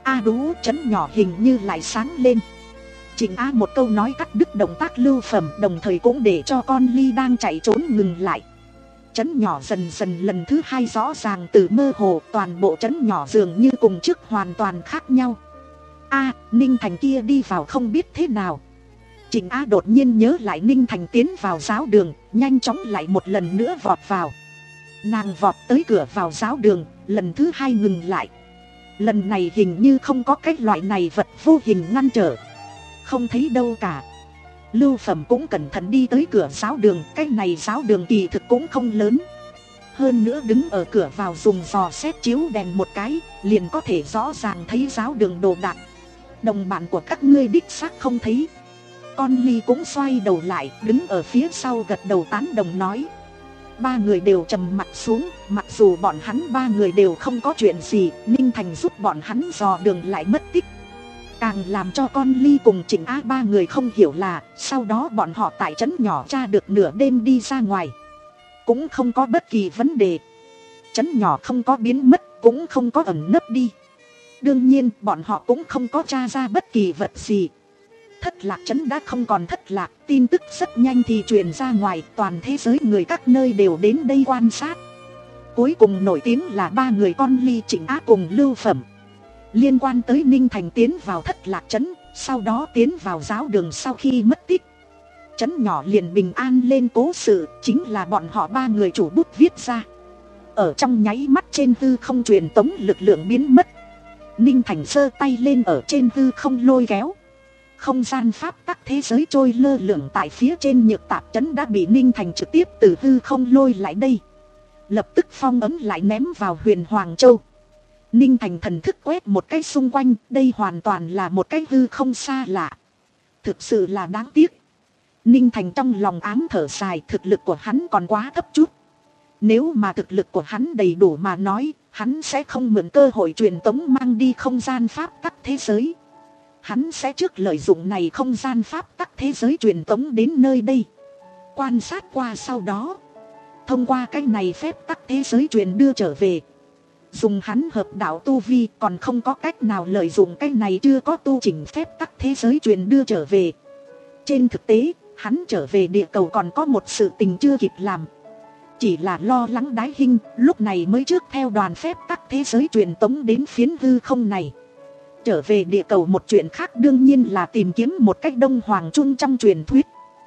A đú, chấn nhỏ hình như lại sáng lên. Trịnh Á một câu nói cắt đứt động tác Lưu Phẩm, đồng thời cũng để cho con Ly đang chạy trốn ngừng lại. Chấn nhỏ dần dần lần thứ hai rõ ràng từ mơ hồ, toàn bộ chấn nhỏ dường như cùng trước hoàn toàn khác nhau. A, Ninh Thành kia đi vào không biết thế nào. Trịnh Á đột nhiên nhớ lại Ninh Thành tiến vào giáo đường, nhanh chóng lại một lần nữa vọt vào. Nàng vọt tới cửa vào giáo đường, lần thứ hai ngừng lại. Lần này hình như không có cái loại này vật vô hình ngăn trở. Không thấy đâu cả. Lưu Phẩm cũng cẩn thận đi tới cửa giáo đường. Cái này giáo đường kỳ thực cũng không lớn. Hơn nữa đứng ở cửa vào dùng dò xét chiếu đèn một cái, liền có thể rõ ràng thấy giáo đường đồ đạc. Đồng bạn của các ngươi đích xác không thấy. Con Ly cũng xoay đầu lại, đứng ở phía sau gật đầu tán đồng nói. Ba người đều trầm mặt xuống, mặc dù bọn hắn ba người đều không có chuyện gì, Ninh Thành giúp bọn hắn dò đường lại mất tích. Càng làm cho con Ly cùng Trịnh Á ba người không hiểu là, sau đó bọn họ tại trấn nhỏ tra được nửa đêm đi ra ngoài. Cũng không có bất kỳ vấn đề. Trấn nhỏ không có biến mất, cũng không có ẩn nấp đi. Đương nhiên, bọn họ cũng không có tra ra bất kỳ vật gì. Thất Lạc trấn đã không còn thất lạc, tin tức rất nhanh thì truyền ra ngoài, toàn thế giới người các nơi đều đến đây quan sát. Cuối cùng nổi tiếng là ba người con Ly, Trịnh Á cùng Lưu Phẩm. Liên quan tới Ninh Thành tiến vào Thất Lạc trấn, sau đó tiến vào giáo đường sau khi mất tích. Trấn nhỏ liền bình an lên cố sự, chính là bọn họ ba người chủ bút viết ra. Ở trong nháy mắt trên hư không truyền tống lực lượng biến mất. Ninh Thành giơ tay lên ở trên hư không lôi kéo. Không gian pháp tắc thế giới trôi lơ lửng tại phía trên Nhược Tạp trấn đã bị Ninh Thành trực tiếp từ hư không lôi lại đây. Lập tức phong ấn lại ném vào Huyền Hoàng Châu. Ninh Thành thần thức quét một cái xung quanh, đây hoàn toàn là một cái hư không xa lạ. Thực sự là đáng tiếc. Ninh Thành trong lòng ám thở dài, thực lực của hắn còn quá thấp chút. Nếu mà thực lực của hắn đầy đủ mà nói, hắn sẽ không mượn cơ hội truyền tống mang đi không gian pháp tắc thế giới. Hắn sẽ trước lợi dụng này không gian pháp tắc thế giới truyền tống đến nơi đây. Quan sát qua sau đó, thông qua cái này phép tắc thế giới truyền đưa trở về. Dùng hắn hợp đạo tu vi còn không có cách nào lợi dụng cái này chưa có tu chỉnh phép tắc thế giới truyền đưa trở về. Trên thực tế, hắn trở về địa cầu còn có một sự tình chưa kịp làm. Chỉ là lo lắng Đái Hinh, lúc này mới trước theo đoàn phép tắc thế giới truyền tống đến phiến hư không này. Trở về địa cầu một chuyện khác đương nhiên là tìm kiếm một cách Đông Hoàng Trung trong truyền thuyết.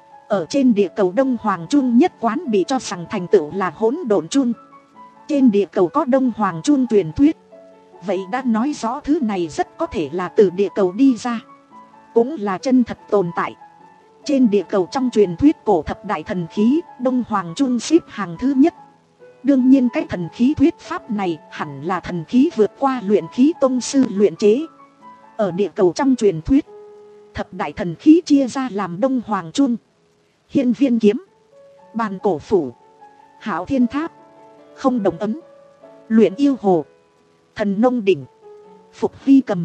Ở trên địa cầu Đông Hoàng Trung nhất quán bị cho rằng thành tựu là hỗn độn Trung. Trên địa cầu có Đông Hoàng Trung truyền thuyết. Vậy đã nói rõ thứ này rất có thể là từ địa cầu đi ra. Cũng là chân thật tồn tại. Trên địa cầu trong truyền thuyết cổ thập đại thần khí, Đông Hoàng Trung xếp hàng thứ nhất. Đương nhiên cái thần khí thuyết pháp này hẳn là thần khí vượt qua luyện khí tông sư luyện chế. Ở địa cầu trong truyền thuyết, thập đại thần khí chia ra làm Đông Hoàng Trung, Hiên Viên Kiếm, Bàn Cổ Phủ, Hạo Thiên Tháp, Không Đồng Ấm, Luyện Yêu Hồ, Thần Nông Đỉnh, Phục Vi Cầm,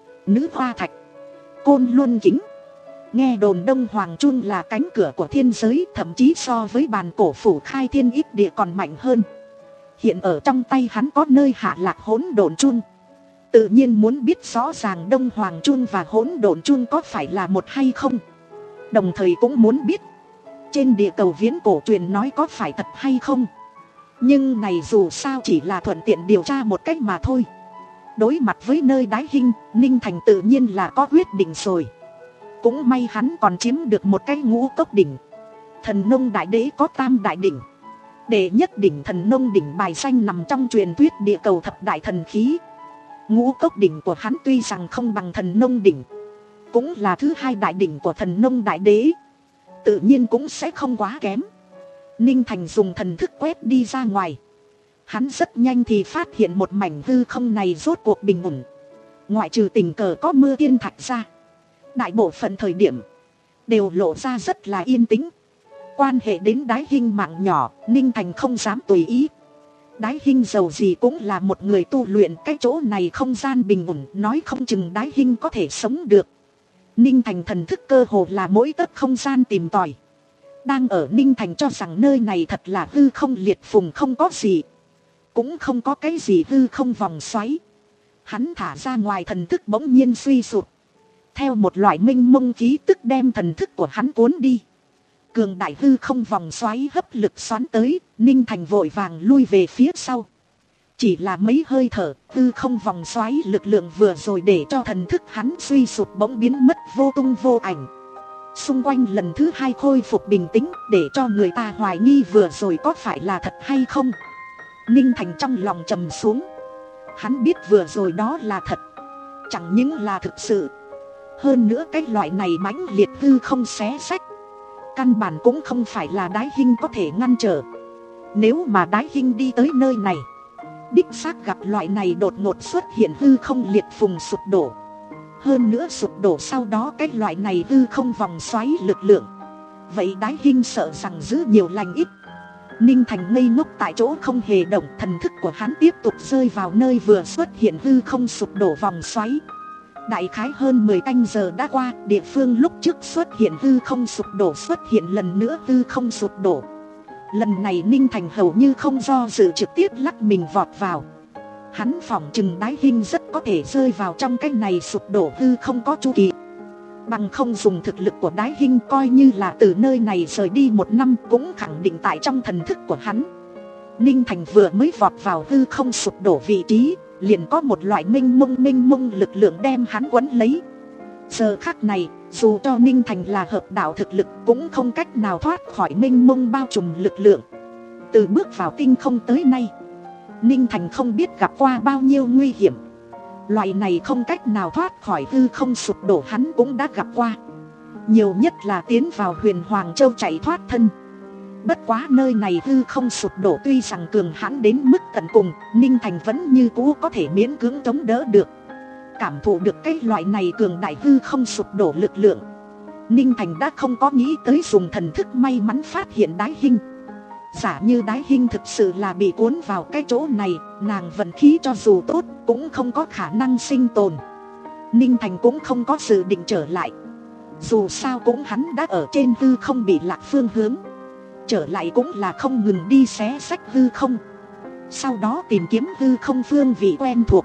Nữ Hoa Thạch, Côn Luân Kính. Nghe đồn Đông Hoàng Trung là cánh cửa của thiên giới, thậm chí so với Bàn Cổ Phủ khai thiên ít địa còn mạnh hơn. Hiện ở trong tay hắn có nơi hạ lạc hỗn độn Trung. Tự nhiên muốn biết rõ ràng Đông Hoàng Trung và hỗn độn Trung có phải là một hay không. Đồng thời cũng muốn biết trên địa cầu viễn cổ truyền nói có phải thật hay không. Nhưng này dù sao chỉ là thuận tiện điều tra một cách mà thôi. Đối mặt với nơi Đái Hinh, Ninh Thành tự nhiên là có quyết định rồi. Cũng may hắn còn chiếm được một cái Ngũ Cốc đỉnh. Thần Nông Đại Đế có tam đại đỉnh. Đệ nhất đỉnh Thần Nông đỉnh bài danh nằm trong truyền thuyết địa cầu thập đại thần khí. Ngũ Cốc đỉnh của hắn tuy rằng không bằng Thần Nông đỉnh, cũng là thứ hai đại đỉnh của Thần Nông Đại Đế, tự nhiên cũng sẽ không quá kém. Ninh Thành dùng thần thức quét đi ra ngoài. Hắn rất nhanh thì phát hiện một mảnh hư không này rốt cuộc bình ổn. Ngoại trừ tình cờ có mưa thiên thạch ra, đại bộ phận thời điểm đều lộ ra rất là yên tĩnh. Quan hệ đến Đái Hinh mạng nhỏ, Ninh Thành không dám tùy ý. Đái Hinh dầu gì cũng là một người tu luyện, cái chỗ này không gian bình ổn, nói không chừng Đái Hinh có thể sống được. Ninh Thành thần thức cơ hồ là mỗi tấc không gian tìm tòi. Đang ở Ninh Thành cho rằng nơi này thật là hư không liệt phùng, không có gì, cũng không có cái gì hư không vòng xoáy. Hắn thả ra ngoài thần thức bỗng nhiên suy sụp. Theo một loại minh mông khí tức đem thần thức của hắn cuốn đi. Cường đại hư không vòng xoáy hấp lực xoắn tới, Ninh Thành vội vàng lui về phía sau. Chỉ là mấy hơi thở, hư không vòng xoáy lực lượng vừa rồi để cho thần thức hắn suy sụp bỗng biến mất vô tung vô ảnh. Xung quanh lần thứ hai khôi phục bình tĩnh để cho người ta hoài nghi vừa rồi có phải là thật hay không. Ninh Thành trong lòng trầm xuống. Hắn biết vừa rồi đó là thật. Chẳng những là thực sự. Hơn nữa cái loại này mãnh liệt hư không xé xách. Căn bản cũng không phải là Đái Hinh có thể ngăn trở. Nếu mà Đái Hinh đi tới nơi này, đích xác gặp loại này đột ngột xuất hiện hư không liệt phùng sụp đổ. Hơn nữa sụp đổ sau đó cái loại này hư không vòng xoáy lực lượng. Vậy Đái Hinh sợ rằng giữ nhiều lành ít. Ninh Thành ngây ngốc tại chỗ không hề động. Thần thức của hắn tiếp tục rơi vào nơi vừa xuất hiện hư không sụp đổ vòng xoáy. Đại khái hơn mười canh giờ đã qua, địa phương lúc trước xuất hiện hư không sụp đổ xuất hiện lần nữa hư không sụp đổ. Lần này Ninh Thành hầu như không do dự trực tiếp lắc mình vọt vào. Hắn phỏng chừng Đái Hinh rất có thể rơi vào trong cái này sụp đổ hư không có chu kỳ. Bằng không dùng thực lực của Đái Hinh coi như là từ nơi này rời đi một năm cũng khẳng định tại trong thần thức của hắn. Ninh Thành vừa mới vọt vào hư không sụp đổ vị trí, liền có một loại minh mông minh mông lực lượng đem hắn quấn lấy. Giờ khắc này, dù cho Ninh Thành là hợp đạo thực lực cũng không cách nào thoát khỏi minh mông bao trùm lực lượng. Từ bước vào tinh không tới nay, Ninh Thành không biết gặp qua bao nhiêu nguy hiểm. Loại này không cách nào thoát khỏi hư không sụp đổ hắn cũng đã gặp qua. Nhiều nhất là tiến vào Huyền Hoàng Châu chạy thoát thân. Bất quá nơi này hư không sụp đổ tuy rằng cường hãn đến mức tận cùng, Ninh Thành vẫn như cũ có thể miễn cưỡng chống đỡ được. Cảm thụ được cái loại này cường đại hư không sụp đổ lực lượng, Ninh Thành đã không có nghĩ tới dùng thần thức may mắn phát hiện Đái Hinh. Giả như Đái Hinh thực sự là bị cuốn vào cái chỗ này, nàng vận khí cho dù tốt cũng không có khả năng sinh tồn. Ninh Thành cũng không có dự định trở lại. Dù sao cũng hắn đã ở trên hư không bị lạc phương hướng. Trở lại cũng là không ngừng đi xé xách hư không. Sau đó tìm kiếm hư không phương vị quen thuộc.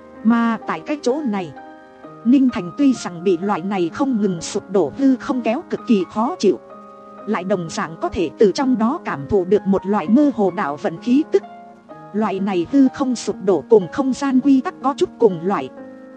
Mà tại cái chỗ này, Ninh Thành tuy rằng bị loại này không ngừng sụp đổ hư không kéo cực kỳ khó chịu, lại đồng dạng có thể từ trong đó cảm thụ được một loại mơ hồ đạo vận khí tức. Loại này hư không sụp đổ cùng không gian quy tắc có chút cùng loại.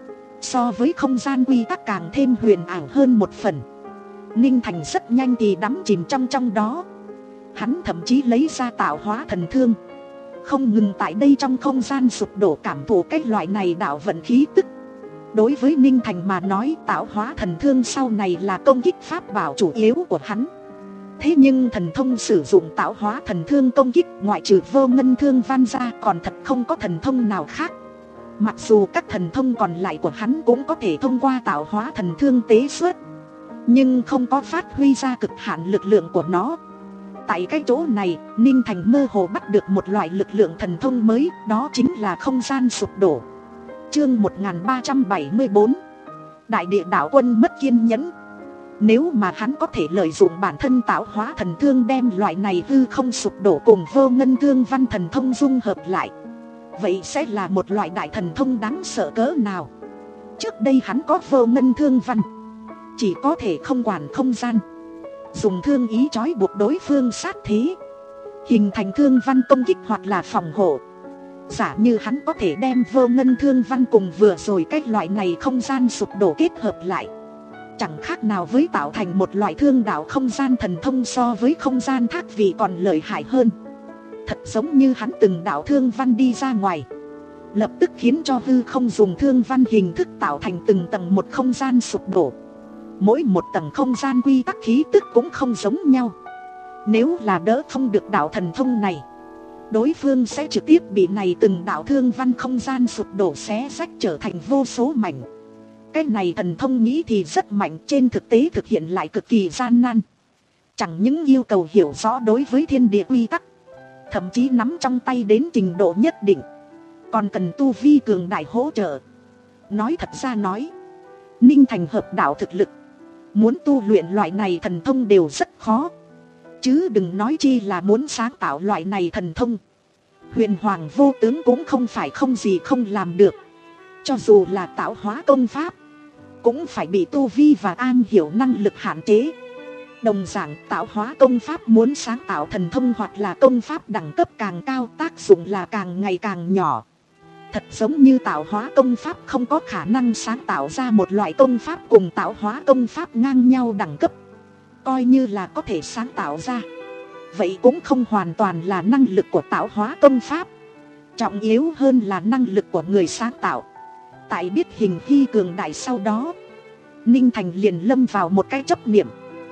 So với không gian quy tắc càng thêm huyền ảo hơn một phần. Ninh Thành rất nhanh thì đắm chìm trong trong đó. Hắn thậm chí lấy ra tạo hóa thần thương, không ngừng tại đây trong không gian sụp đổ cảm thụ cái loại này đạo vận khí tức. Đối với Ninh Thành mà nói, tạo hóa thần thương sau này là công kích pháp bảo chủ yếu của hắn. Thế nhưng thần thông sử dụng tạo hóa thần thương công kích ngoại trừ vô ngân thương văn ra còn thật không có thần thông nào khác. Mặc dù các thần thông còn lại của hắn cũng có thể thông qua tạo hóa thần thương tế xuất, nhưng không có phát huy ra cực hạn lực lượng của nó. Tại cái chỗ này, Ninh Thành mơ hồ bắt được một loại lực lượng thần thông mới, đó chính là không gian sụp đổ. Chương một nghìn ba trăm bảy mươi bốn. Đại địa đạo quân mất kiên nhẫn. Nếu mà hắn có thể lợi dụng bản thân tạo hóa thần thương đem loại này hư không sụp đổ cùng vô ngân thương văn thần thông dung hợp lại, vậy sẽ là một loại đại thần thông đáng sợ cỡ nào. Trước đây hắn có vô ngân thương văn, chỉ có thể không quản không gian, dùng thương ý trói buộc đối phương sát thế, hình thành thương văn công kích hoặc là phòng hộ. Giả như hắn có thể đem vô ngân thương văn cùng vừa rồi cái loại này không gian sụp đổ kết hợp lại, chẳng khác nào với tạo thành một loại thương đạo không gian thần thông, so với không gian thác vị còn lợi hại hơn. Thật giống như hắn từng đạo thương văn đi ra ngoài, lập tức khiến cho hư không dùng thương văn hình thức tạo thành từng tầng một không gian sụp đổ. Mỗi một tầng không gian quy tắc khí tức cũng không giống nhau. Nếu là đỡ không được đạo thần thông này, đối phương sẽ trực tiếp bị này từng đạo thương văn không gian sụp đổ xé rách trở thành vô số mảnh. Cái này thần thông nghĩ thì rất mạnh, trên thực tế thực hiện lại cực kỳ gian nan. Chẳng những yêu cầu hiểu rõ đối với thiên địa quy tắc, thậm chí nắm trong tay đến trình độ nhất định, còn cần tu vi cường đại hỗ trợ. Nói thật ra nói, Ninh Thành hợp đạo thực lực, muốn tu luyện loại này thần thông đều rất khó, chứ đừng nói chi là muốn sáng tạo loại này thần thông. Huyền Hoàng vô tướng cũng không phải không gì không làm được. Cho dù là tạo hóa công pháp, cũng phải bị tu vi và am hiểu năng lực hạn chế. Đồng dạng tạo hóa công pháp muốn sáng tạo thần thông hoặc là công pháp đẳng cấp càng cao, tác dụng là càng ngày càng nhỏ. Thật giống như tạo hóa công pháp không có khả năng sáng tạo ra một loại công pháp cùng tạo hóa công pháp ngang nhau đẳng cấp. Coi như là có thể sáng tạo ra, vậy cũng không hoàn toàn là năng lực của tạo hóa công pháp. Trọng yếu hơn là năng lực của người sáng tạo. Tại biết hình hy cường đại sau đó, Ninh Thành liền lâm vào một cái chấp niệm.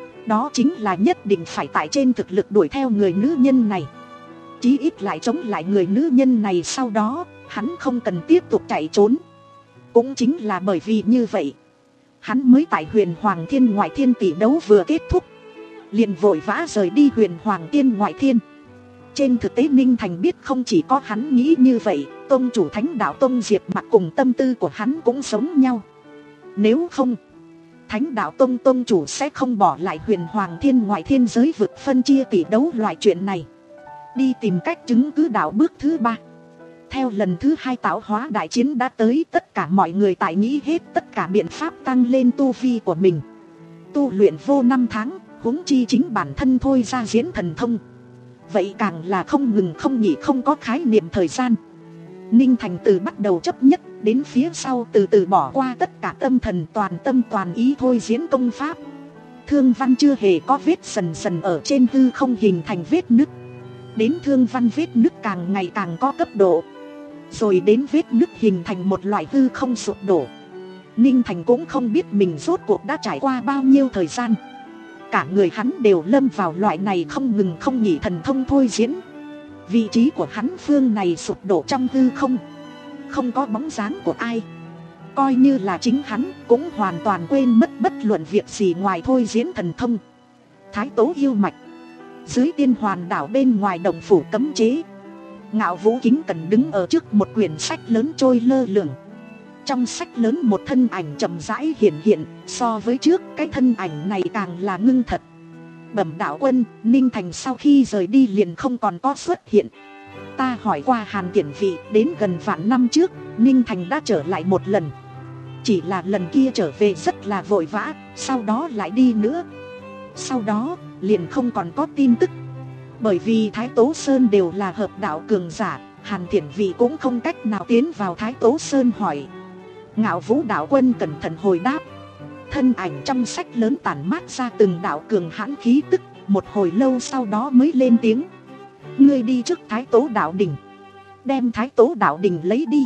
Đó chính là nhất định phải tại trên thực lực đuổi theo người nữ nhân này. Chí ít lại chống lại người nữ nhân này, sau đó hắn không cần tiếp tục chạy trốn. Cũng chính là bởi vì như vậy, hắn mới tại Huyền Hoàng Thiên Ngoại Thiên tỷ đấu vừa kết thúc, liền vội vã rời đi Huyền Hoàng Thiên Ngoại Thiên. Trên thực tế Ninh Thành biết không chỉ có hắn nghĩ như vậy, tông chủ Thánh Đạo Tông Diệp Mặc cùng tâm tư của hắn cũng giống nhau. Nếu không, Thánh Đạo Tông Tông chủ sẽ không bỏ lại Huyền Hoàng Thiên Ngoại Thiên giới vực phân chia tỷ đấu loại chuyện này, đi tìm cách chứng cứ đạo bước thứ ba. Theo lần thứ hai tạo hóa đại chiến đã tới, tất cả mọi người tại nghĩ hết tất cả biện pháp tăng lên tu vi của mình. Tu luyện vô năm tháng, huống chi chính bản thân thôi ra diễn thần thông, vậy càng là không ngừng không nghỉ, không có khái niệm thời gian. Ninh Thành từ bắt đầu chấp nhất đến phía sau từ từ bỏ qua tất cả tâm thần, toàn tâm toàn ý thôi diễn công pháp. Thương văn chưa hề có vết, dần dần ở trên hư không hình thành vết nứt. Đến thương văn vết nứt càng ngày càng có cấp độ, rồi đến vết nứt hình thành một loại hư không sụp đổ. Ninh Thành cũng không biết mình rốt cuộc đã trải qua bao nhiêu thời gian. Cả người hắn đều lâm vào loại này không ngừng không nghỉ thần thông thôi diễn. Vị trí của hắn phương này sụp đổ trong hư không, không có bóng dáng của ai. Coi như là chính hắn cũng hoàn toàn quên mất bất luận việc gì ngoài thôi diễn thần thông. Thái Tố yêu mạch, dưới Tiên Hoàn đảo bên ngoài động phủ cấm chế, Ngạo Vũ Kính Cẩn đứng ở trước một quyển sách lớn trôi lơ lửng. Trong sách lớn một thân ảnh chậm rãi hiện hiện, so với trước cái thân ảnh này càng là ngưng thật. Bẩm đạo quân, Ninh Thành sau khi rời đi liền không còn có xuất hiện. Ta hỏi qua Hàn Tiển Vị, đến gần vạn năm trước Ninh Thành đã trở lại một lần. Chỉ là lần kia trở về rất là vội vã, sau đó lại đi nữa. Sau đó liền không còn có tin tức. Bởi vì Thái Tố Sơn đều là hợp đạo cường giả, Hàn Tiển Vị cũng không cách nào tiến vào Thái Tố Sơn hỏi. Ngạo Vũ đạo quân cẩn thận hồi đáp. Thân ảnh trong sách lớn tản mát ra từng đạo cường hãn khí tức, một hồi lâu sau đó mới lên tiếng. Ngươi đi trước Thái Tố đạo đình, đem Thái Tố đạo đình lấy đi.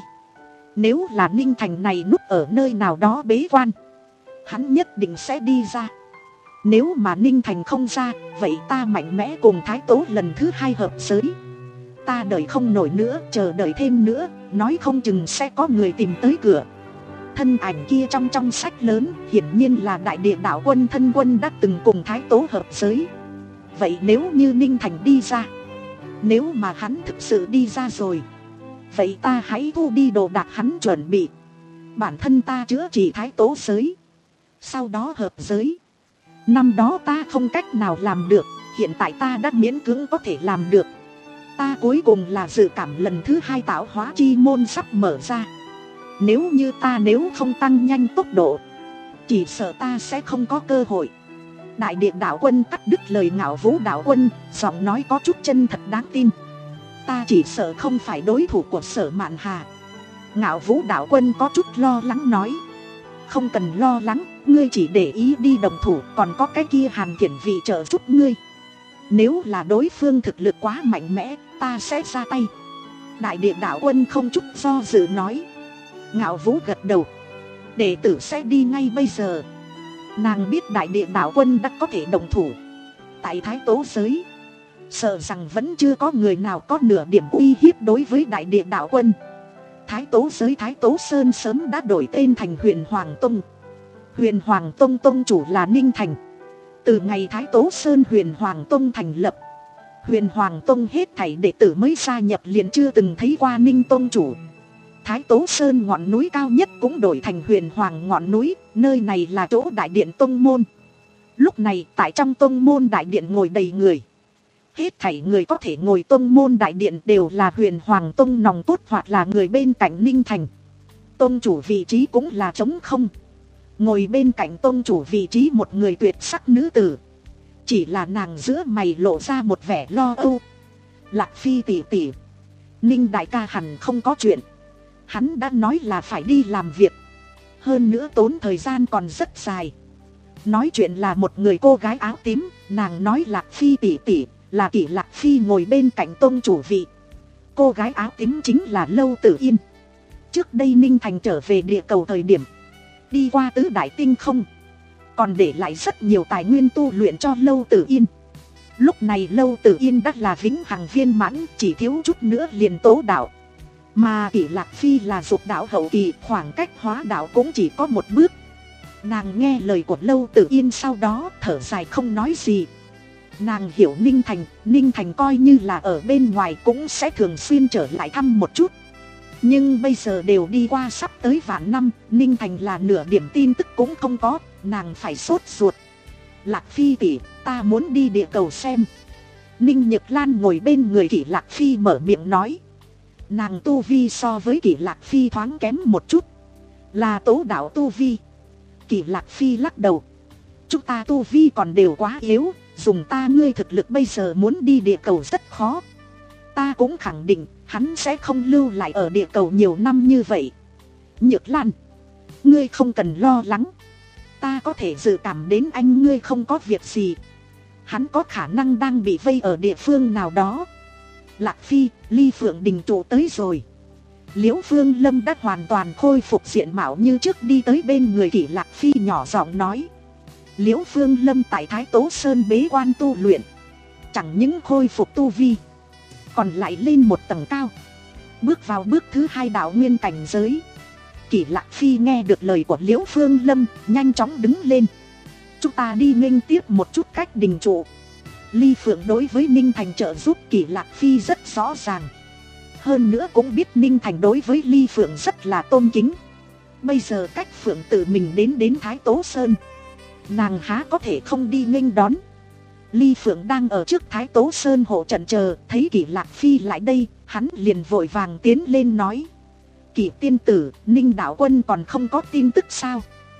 Nếu là Ninh Thành này núp ở nơi nào đó bế quan, hắn nhất định sẽ đi ra. Nếu mà Ninh Thành không ra, vậy ta mạnh mẽ cùng Thái Tố lần thứ hai hợp giới. Ta đợi không nổi nữa, chờ đợi thêm nữa, nói không chừng sẽ có người tìm tới cửa. Thân ảnh kia trong trong sách lớn hiển nhiên là Đại Địa đạo quân thân quân đã từng cùng Thái Tố hợp giới. Vậy nếu như Ninh Thành đi ra, nếu mà hắn thực sự đi ra rồi, vậy ta hãy thu đi đồ đạc hắn chuẩn bị, bản thân ta chữa trị Thái Tố giới, sau đó hợp giới. Năm đó ta không cách nào làm được, hiện tại ta đã miễn cưỡng có thể làm được. Ta cuối cùng là dự cảm lần thứ hai tạo hóa chi môn sắp mở ra. Nếu như ta nếu không tăng nhanh tốc độ, chỉ sợ ta sẽ không có cơ hội. Đại Địa đạo quân cắt đứt lời Ngạo Vũ đạo quân, giọng nói có chút chân thật đáng tin. Ta chỉ sợ không phải đối thủ của Sở Mạn Hà. Ngạo Vũ đạo quân có chút lo lắng nói. Không cần lo lắng, ngươi chỉ để ý đi đồng thủ, còn có cái kia Hàn Thiển Vị trợ giúp ngươi. Nếu là đối phương thực lực quá mạnh mẽ, ta sẽ ra tay. Đại Địa đạo quân không chút do dự nói. Ngạo Vũ gật đầu. Đệ tử sẽ đi ngay bây giờ. Nàng biết Đại Địa đạo quân đã có thể đồng thủ tại Thái Tố giới, sợ rằng vẫn chưa có người nào có nửa điểm uy hiếp đối với Đại Địa đạo quân. Thái Tố giới Thái Tố Sơn sớm đã đổi tên thành Huyền Hoàng Tông. Huyền Hoàng Tông tông chủ là Ninh Thành. Từ ngày Thái Tố Sơn Huyền Hoàng Tông thành lập, Huyền Hoàng Tông hết thảy đệ tử mới gia nhập liền chưa từng thấy qua Ninh tông chủ. Thái Tố Sơn ngọn núi cao nhất cũng đổi thành Huyền Hoàng ngọn núi, nơi này là chỗ đại điện tông môn. Lúc này tại trong tông môn đại điện ngồi đầy người. Hết thảy người có thể ngồi tông môn đại điện đều là Huyền Hoàng Tông nòng cốt hoặc là người bên cạnh Ninh Thành. Tôn chủ vị trí cũng là trống không. Ngồi bên cạnh tôn chủ vị trí một người tuyệt sắc nữ tử. Chỉ là nàng giữa mày lộ ra một vẻ lo âu. Lạc Phi tỷ tỷ, Ninh đại ca hẳn không có chuyện. Hắn đã nói là phải đi làm việc. Hơn nữa tốn thời gian còn rất dài. Nói chuyện là một người cô gái áo tím. Nàng nói Lạc Phi tỷ tỷ là Kỷ Lạc Phi ngồi bên cạnh tôn chủ vị. Cô gái áo tím chính là Lâu Tử Yên. Trước đây Ninh Thành trở về địa cầu thời điểm đi qua tứ đại tinh không, còn để lại rất nhiều tài nguyên tu luyện cho Lâu Tử Yên. Lúc này Lâu Tử Yên đã là vĩnh hằng viên mãn, chỉ thiếu chút nữa liền tố đạo. Mà Kỷ Lạc Phi là dục đạo hậu kỳ, khoảng cách hóa đạo cũng chỉ có một bước. Nàng nghe lời của Lâu Tử Yên sau đó thở dài không nói gì. Nàng hiểu Ninh Thành, Ninh Thành coi như là ở bên ngoài cũng sẽ thường xuyên trở lại thăm một chút. Nhưng bây giờ đều đi qua sắp tới vạn năm, Ninh Thành là nửa điểm tin tức cũng không có, nàng phải sốt ruột. Lạc Phi tỷ, ta muốn đi địa cầu xem. Ninh Nhược Lan ngồi bên người Kỷ Lạc Phi mở miệng nói. Nàng tu vi so với Kỷ Lạc Phi thoáng kém một chút, là tố đạo tu vi. Kỷ Lạc Phi lắc đầu. Chúng ta tu vi còn đều quá yếu, dùng ta ngươi thực lực bây giờ muốn đi địa cầu rất khó. Ta cũng khẳng định hắn sẽ không lưu lại ở địa cầu nhiều năm như vậy. Nhược Lan, ngươi không cần lo lắng. Ta có thể dự cảm đến anh ngươi không có việc gì. Hắn có khả năng đang bị vây ở địa phương nào đó. Lạc Phi, Ly Phượng Đình trụ tới rồi. Liễu Phương Lâm đã hoàn toàn khôi phục diện mạo như trước đi tới bên người Kỷ Lạc Phi nhỏ giọng nói. Liễu Phương Lâm tại Thái Tố Sơn bế quan tu luyện, chẳng những khôi phục tu vi, còn lại lên một tầng cao, bước vào bước thứ hai đạo nguyên cảnh giới. Kỷ Lạc Phi nghe được lời của Liễu Phương Lâm, nhanh chóng đứng lên. Chúng ta đi nghênh tiếp một chút cách đình trụ. Ly Phượng đối với Ninh Thành trợ giúp Kỷ Lạc Phi rất rõ ràng. Hơn nữa cũng biết Ninh Thành đối với Ly Phượng rất là tôn kính. Bây giờ cách Phượng tự mình đến đến Thái Tố Sơn, nàng há có thể không đi nghênh đón. Ly Phượng đang ở trước Thái Tố Sơn hộ trận chờ, thấy Kỷ Lạc Phi lại đây, hắn liền vội vàng tiến lên nói. Kỷ tiên tử, Ninh đạo quân còn không có tin tức sao?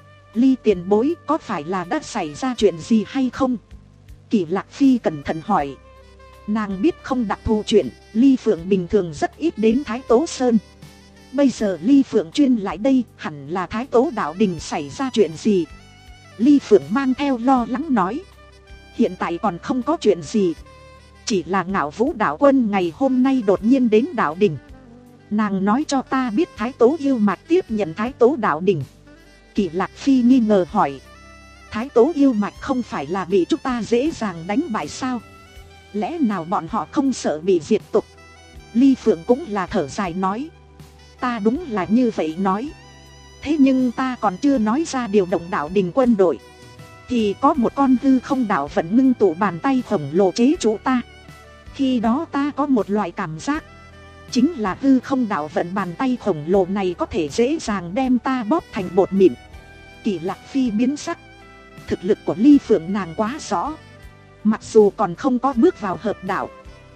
Ly tiền bối, có phải là đã xảy ra chuyện gì hay không? Kỷ Lạc Phi cẩn thận hỏi. Nàng biết không đặc thù chuyện, Ly Phượng bình thường rất ít đến Thái Tố Sơn. Bây giờ Ly Phượng chuyên lại đây, hẳn là Thái Tố đạo đình xảy ra chuyện gì? Ly Phượng mang theo lo lắng nói. Hiện tại còn không có chuyện gì, chỉ là Ngạo Vũ đạo quân ngày hôm nay đột nhiên đến đạo đình. Nàng nói cho ta biết Thái Tố Yêu Mạch tiếp nhận Thái Tố đạo đình. Kỷ Lạc Phi nghi ngờ hỏi. Thái Tố Yêu Mạch không phải là bị chúng ta dễ dàng đánh bại sao? Lẽ nào bọn họ không sợ bị diệt tục? Ly Phượng cũng là thở dài nói. Ta đúng là như vậy nói. Thế nhưng ta còn chưa nói ra điều động đạo đình quân đội, thì có một con hư không đạo vận ngưng tụ bàn tay khổng lồ chế trụ ta. Khi đó ta có một loại cảm giác, chính là hư không đạo vận bàn tay khổng lồ này có thể dễ dàng đem ta bóp thành bột mịn. Kỷ Lạc Phi biến sắc. Thực lực của Ly Phượng nàng quá rõ. Mặc dù còn không có bước vào hợp đạo,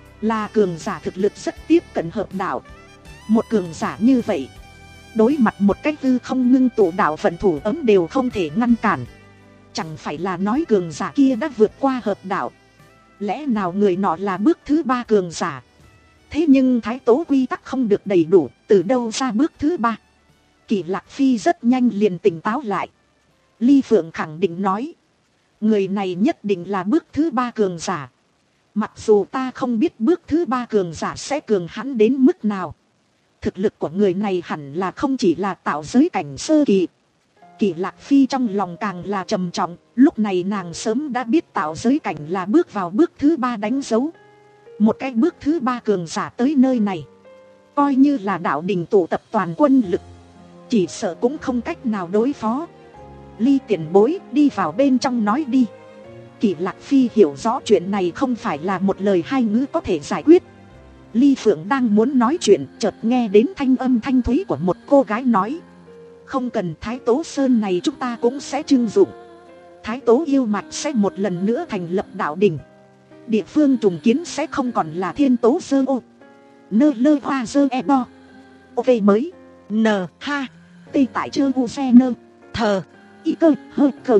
là cường giả thực lực rất tiếp cận hợp đạo. Một cường giả như vậy, đối mặt một cái hư không ngưng tụ đạo vận thủ ấm đều không thể ngăn cản. Chẳng phải là nói cường giả kia đã vượt qua hợp đạo. Lẽ nào người nọ là bước thứ ba cường giả? Thế nhưng Thái Tố quy tắc không được đầy đủ, từ đâu ra bước thứ ba? Kỷ Lạc Phi rất nhanh liền tỉnh táo lại. Ly Phượng khẳng định nói. Người này nhất định là bước thứ ba cường giả. Mặc dù ta không biết bước thứ ba cường giả sẽ cường hãn đến mức nào, thực lực của người này hẳn là không chỉ là tạo giới cảnh sơ kỳ. Kỷ Lạc Phi trong lòng càng là trầm trọng. Lúc này nàng sớm đã biết tạo giới cảnh là bước vào bước thứ ba đánh dấu. Một cái bước thứ ba cường giả tới nơi này, coi như là đạo đình tụ tập toàn quân lực, chỉ sợ cũng không cách nào đối phó. Ly tiền bối, đi vào bên trong nói đi. Kỷ Lạc Phi hiểu rõ chuyện này không phải là một lời hai ngữ có thể giải quyết. Ly Phượng đang muốn nói chuyện, chợt nghe đến thanh âm thanh thúy của một cô gái nói. Không cần, Thái Tố Sơn này chúng ta cũng sẽ trưng dụng. Thái Tố Yêu Mạch sẽ một lần nữa thành lập đạo đình. Địa phương trùng kiến sẽ không còn là Thiên Tố Sơ Ô, Nơ Lơ Hoa Dơ E Bo, ô vê mới, N, H. Tê tại chơ u xe nơ. Thờ. Y cơ hơ cơ.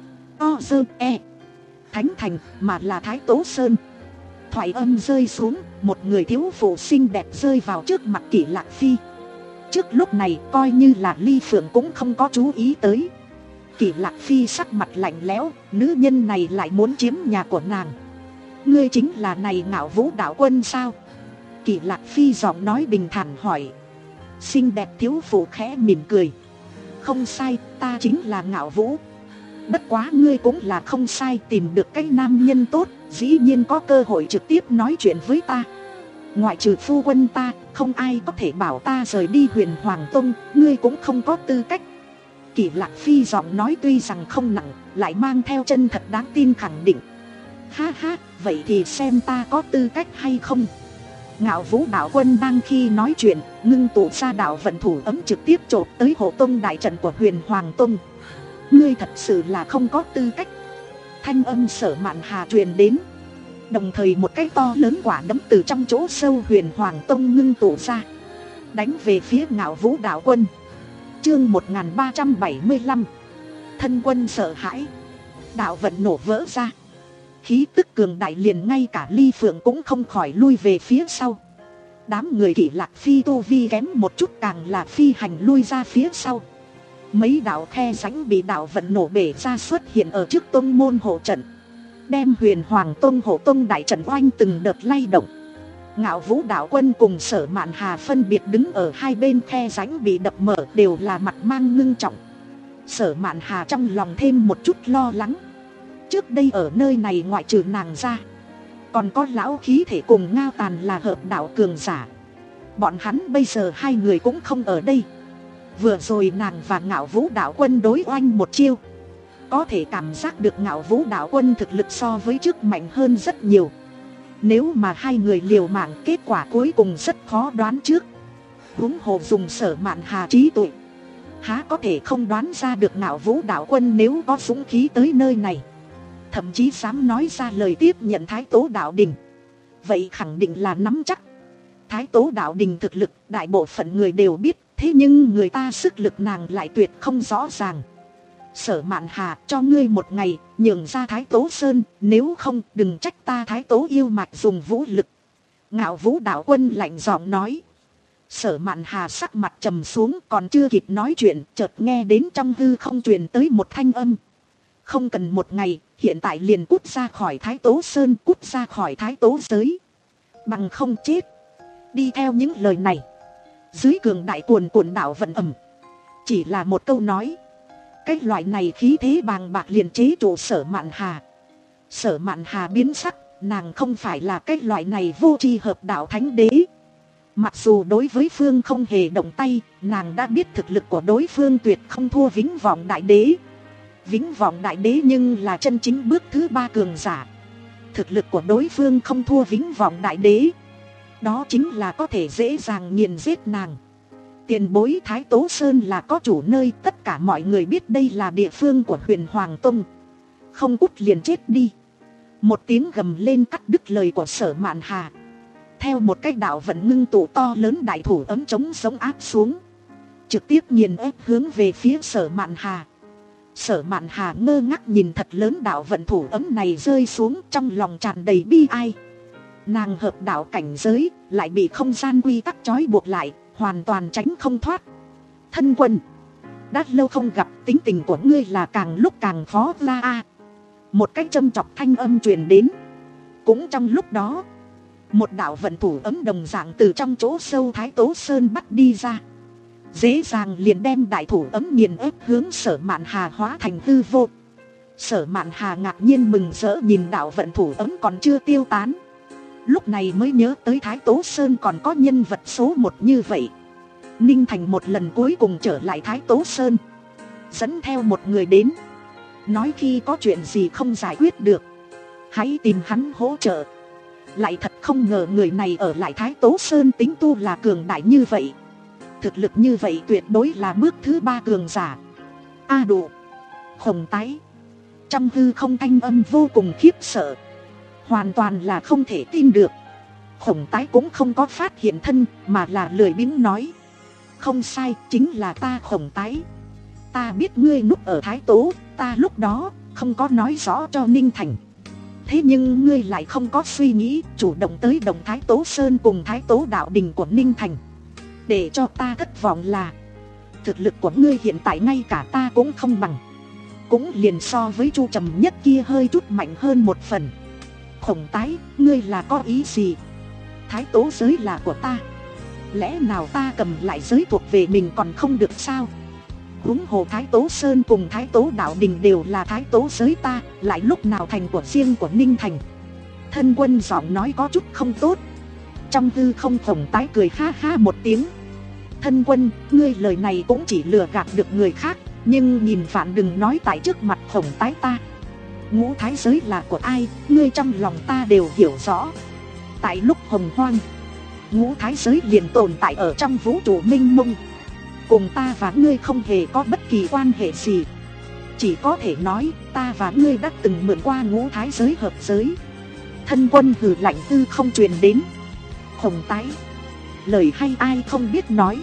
O dơ e. Thánh thành mà là Thái Tố Sơn. Thoại âm rơi xuống, một người thiếu phụ xinh đẹp rơi vào trước mặt Kỷ Lạc Phi. Trước lúc này coi như là Ly Phượng cũng không có chú ý tới. Kỷ Lạc Phi sắc mặt lạnh lẽo, nữ nhân này lại muốn chiếm nhà của nàng. Ngươi chính là này Ngạo Vũ đạo quân sao? Kỷ Lạc Phi giọng nói bình thản hỏi. Xinh đẹp thiếu phụ khẽ mỉm cười. Không sai, ta chính là Ngạo Vũ. Bất quá ngươi cũng là không sai, tìm được cái nam nhân tốt, dĩ nhiên có cơ hội trực tiếp nói chuyện với ta. Ngoại trừ phu quân ta, không ai có thể bảo ta rời đi Huyền Hoàng Tông, ngươi cũng không có tư cách. Kỷ Lạc Phi giọng nói tuy rằng không nặng, lại mang theo chân thật đáng tin khẳng định. Ha ha, vậy thì xem ta có tư cách hay không. Ngạo Vũ đạo quân đang khi nói chuyện, ngưng tụ ra đạo vận thủ ấm trực tiếp chộp tới hộ tông đại trận của Huyền Hoàng Tông. Ngươi thật sự là không có tư cách. Thanh âm Sở Mạn Hà truyền đến. Đồng thời một cái to lớn quả đấm từ trong chỗ sâu Huyền Hoàng Tông ngưng tụ ra, đánh về phía Ngạo Vũ đạo quân. Chương một nghìn ba trăm bảy mươi lăm. Thân quân sợ hãi. Đạo vận nổ vỡ ra, khí tức cường đại liền ngay cả Ly Phượng cũng không khỏi lui về phía sau. Đám người Kỷ Lạc Phi tu vi kém một chút càng là phi hành lui ra phía sau. Mấy đạo khe rãnh bị đạo vận nổ bể ra xuất hiện ở trước tông môn hộ trận, đem Huyền Hoàng Tông hộ tông đại trận oanh từng đợt lay động. Ngạo Vũ đạo quân cùng Sở Mạn Hà phân biệt đứng ở hai bên khe rãnh bị đập mở, đều là mặt mang ngưng trọng. Sở Mạn Hà trong lòng thêm một chút lo lắng. Trước đây ở nơi này ngoại trừ nàng ra, còn có lão khí thể cùng Ngao Tàn là hợp đạo cường giả. Bọn hắn bây giờ hai người cũng không ở đây. Vừa rồi nàng và Ngạo Vũ đạo quân đối oanh một chiêu, có thể cảm giác được Ngạo Vũ đạo quân thực lực so với trước mạnh hơn rất nhiều. Nếu mà hai người liều mạng, kết quả cuối cùng rất khó đoán trước. Huống hồ dùng Sở Mạn Hà trí tuệ, há có thể không đoán ra được Ngạo Vũ đạo quân nếu có dũng khí tới nơi này, thậm chí dám nói ra lời tiếp nhận Thái Tố đạo đình, vậy khẳng định là nắm chắc. Thái Tố đạo đình thực lực đại bộ phận người đều biết, thế nhưng người ta sức lực nàng lại tuyệt không rõ ràng. Sở Mạn Hà, cho ngươi một ngày, nhường ra Thái Tố Sơn, nếu không đừng trách ta Thái Tố yêu mạch dùng vũ lực. Ngạo Vũ đạo quân lạnh giọng nói. Sở Mạn Hà sắc mặt trầm xuống, còn chưa kịp nói chuyện, chợt nghe đến trong hư không truyền tới một thanh âm. Không cần một ngày, hiện tại liền cút ra khỏi Thái Tố Sơn, cút ra khỏi Thái Tố giới, bằng không chết. Đi theo những lời này, dưới cường đại cuồn cuộn đạo vận ẩm, chỉ là một câu nói, cái loại này khí thế bàng bạc liền chế trụ Sở Mạn Hà. Sở Mạn Hà biến sắc, nàng không phải là cái loại này vô tri hợp đạo thánh đế. Mặc dù đối với phương không hề động tay, nàng đã biết thực lực của đối phương tuyệt không thua Vĩnh Vọng Đại Đế. Vĩnh Vọng Đại Đế nhưng là chân chính bước thứ ba cường giả. Thực lực của đối phương không thua Vĩnh Vọng Đại Đế, đó chính là có thể dễ dàng nghiền giết nàng. Tiền bối Thái Tố Sơn là có chủ nơi, tất cả mọi người biết đây là địa phương của Huyền Hoàng Tông. Không cút liền chết đi. Một tiếng gầm lên cắt đứt lời của Sở Mạn Hà. Theo một cái đạo vận ngưng tụ to lớn, đại thủ ấm chống sống áp xuống, trực tiếp nghiền ép hướng về phía Sở Mạn Hà. Sở Mạn Hà ngơ ngác nhìn thật lớn đạo vận thủ ấm này rơi xuống, trong lòng tràn đầy bi ai. Nàng hợp đạo cảnh giới, lại bị không gian quy tắc trói buộc lại, hoàn toàn tránh không thoát. Thân quân, đã lâu không gặp, tính tình của ngươi là càng lúc càng khó ra a. Một cái châm chọc thanh âm truyền đến. Cũng trong lúc đó, một đạo vận thủ ấm đồng dạng từ trong chỗ sâu Thái Tố Sơn bắt đi ra, dễ dàng liền đem đại thủ ấm nghiền ép hướng Sở Mạn Hà hóa thành hư vô. Sở Mạn Hà ngạc nhiên mừng rỡ nhìn đạo vận thủ ấm còn chưa tiêu tán, lúc này mới nhớ tới Thái Tố Sơn còn có nhân vật số một như vậy. Ninh Thành một lần cuối cùng trở lại Thái Tố Sơn, dẫn theo một người đến, nói khi có chuyện gì không giải quyết được, hãy tìm hắn hỗ trợ. Lại thật không ngờ người này ở lại Thái Tố Sơn tính tu là cường đại như vậy. Thực lực như vậy tuyệt đối là bước thứ ba cường giả. A à đủ, Hồng Tái. Trong hư không thanh âm vô cùng khiếp sợ, hoàn toàn là không thể tin được. Hồng Tái cũng không có phát hiện thân, mà là lười biếng nói. Không sai, chính là ta Khổng Tái. Ta biết ngươi núp ở Thái Tố, ta lúc đó không có nói rõ cho Ninh Thành. Thế nhưng ngươi lại không có suy nghĩ, chủ động tới động Thái Tố Sơn cùng Thái Tố đạo đình của Ninh Thành. Để cho ta thất vọng là thực lực của ngươi hiện tại ngay cả ta cũng không bằng. Cũng liền so với Chu Trầm Nhất kia hơi chút mạnh hơn một phần. Khổng Tái, ngươi là có ý gì? Thái Tố giới là của ta, lẽ nào ta cầm lại giới thuộc về mình còn không được sao? Huống hồ Thái Tố Sơn cùng Thái Tố đạo đình đều là Thái Tố giới ta, lại lúc nào thành của riêng của Ninh Thành? Thân Quân giọng nói có chút không tốt. Trong hư không Khổng Tái cười ha ha một tiếng. Thân Quân, ngươi lời này cũng chỉ lừa gạt được người khác, nhưng nhìn vạn đừng nói tại trước mặt Khổng Tái ta. Ngũ Thái giới là của ai, ngươi trong lòng ta đều hiểu rõ. Tại lúc hồng hoang, Ngũ Thái giới liền tồn tại ở trong vũ trụ mênh mông, cùng ta và ngươi không hề có bất kỳ quan hệ gì. Chỉ có thể nói ta và ngươi đã từng mượn qua Ngũ Thái giới hợp giới. Thân Quân hừ lạnh tư không truyền đến. Khổng Tái, lời hay ai không biết nói.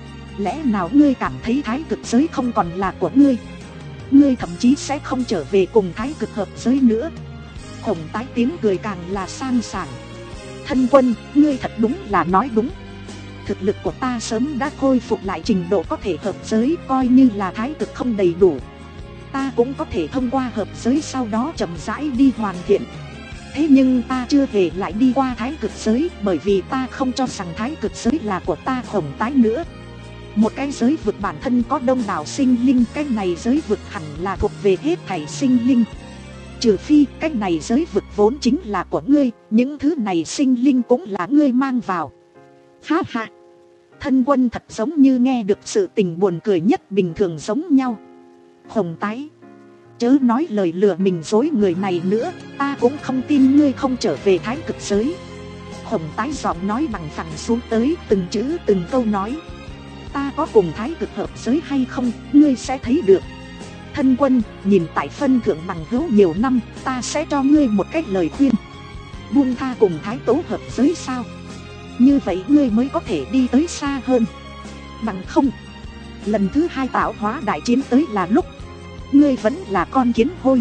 Lẽ nào ngươi cảm thấy Thái Cực giới không còn là của ngươi? Ngươi thậm chí sẽ không trở về cùng Thái Cực hợp giới nữa. Khổng Tái tiếng cười càng là sang sảng. Thân Quân, ngươi thật đúng là nói đúng. Thực lực của ta sớm đã khôi phục lại trình độ có thể hợp giới, coi như là Thái Cực không đầy đủ, ta cũng có thể thông qua hợp giới sau đó chậm rãi đi hoàn thiện. Thế nhưng ta chưa hề lại đi qua Thái Cực giới, bởi vì ta không cho rằng Thái Cực giới là của ta Khổng Tái nữa. Một cái giới vực bản thân có đông đảo sinh linh, cái này giới vực hẳn là thuộc về hết thảy sinh linh. Trừ phi cái này giới vực vốn chính là của ngươi, những thứ này sinh linh cũng là ngươi mang vào. Ha ha. Thân Quân thật giống như nghe được sự tình buồn cười nhất bình thường giống nhau. Khổng Tái, chớ nói lời lừa mình dối người này nữa, ta cũng không tin ngươi không trở về Thái Cực giới. Khổng Tái giọng nói bằng phẳng xuống tới, từng chữ từng câu nói. Ta có cùng Thái Cực hợp giới hay không, ngươi sẽ thấy được. Thân Quân, nhìn tại phân thượng bằng hữu nhiều năm, ta sẽ cho ngươi một cách lời khuyên. Buông tha cùng Thái Tố hợp giới sao? Như vậy ngươi mới có thể đi tới xa hơn. Bằng không, lần thứ hai tạo hóa đại chiến tới là lúc ngươi vẫn là con kiến hôi,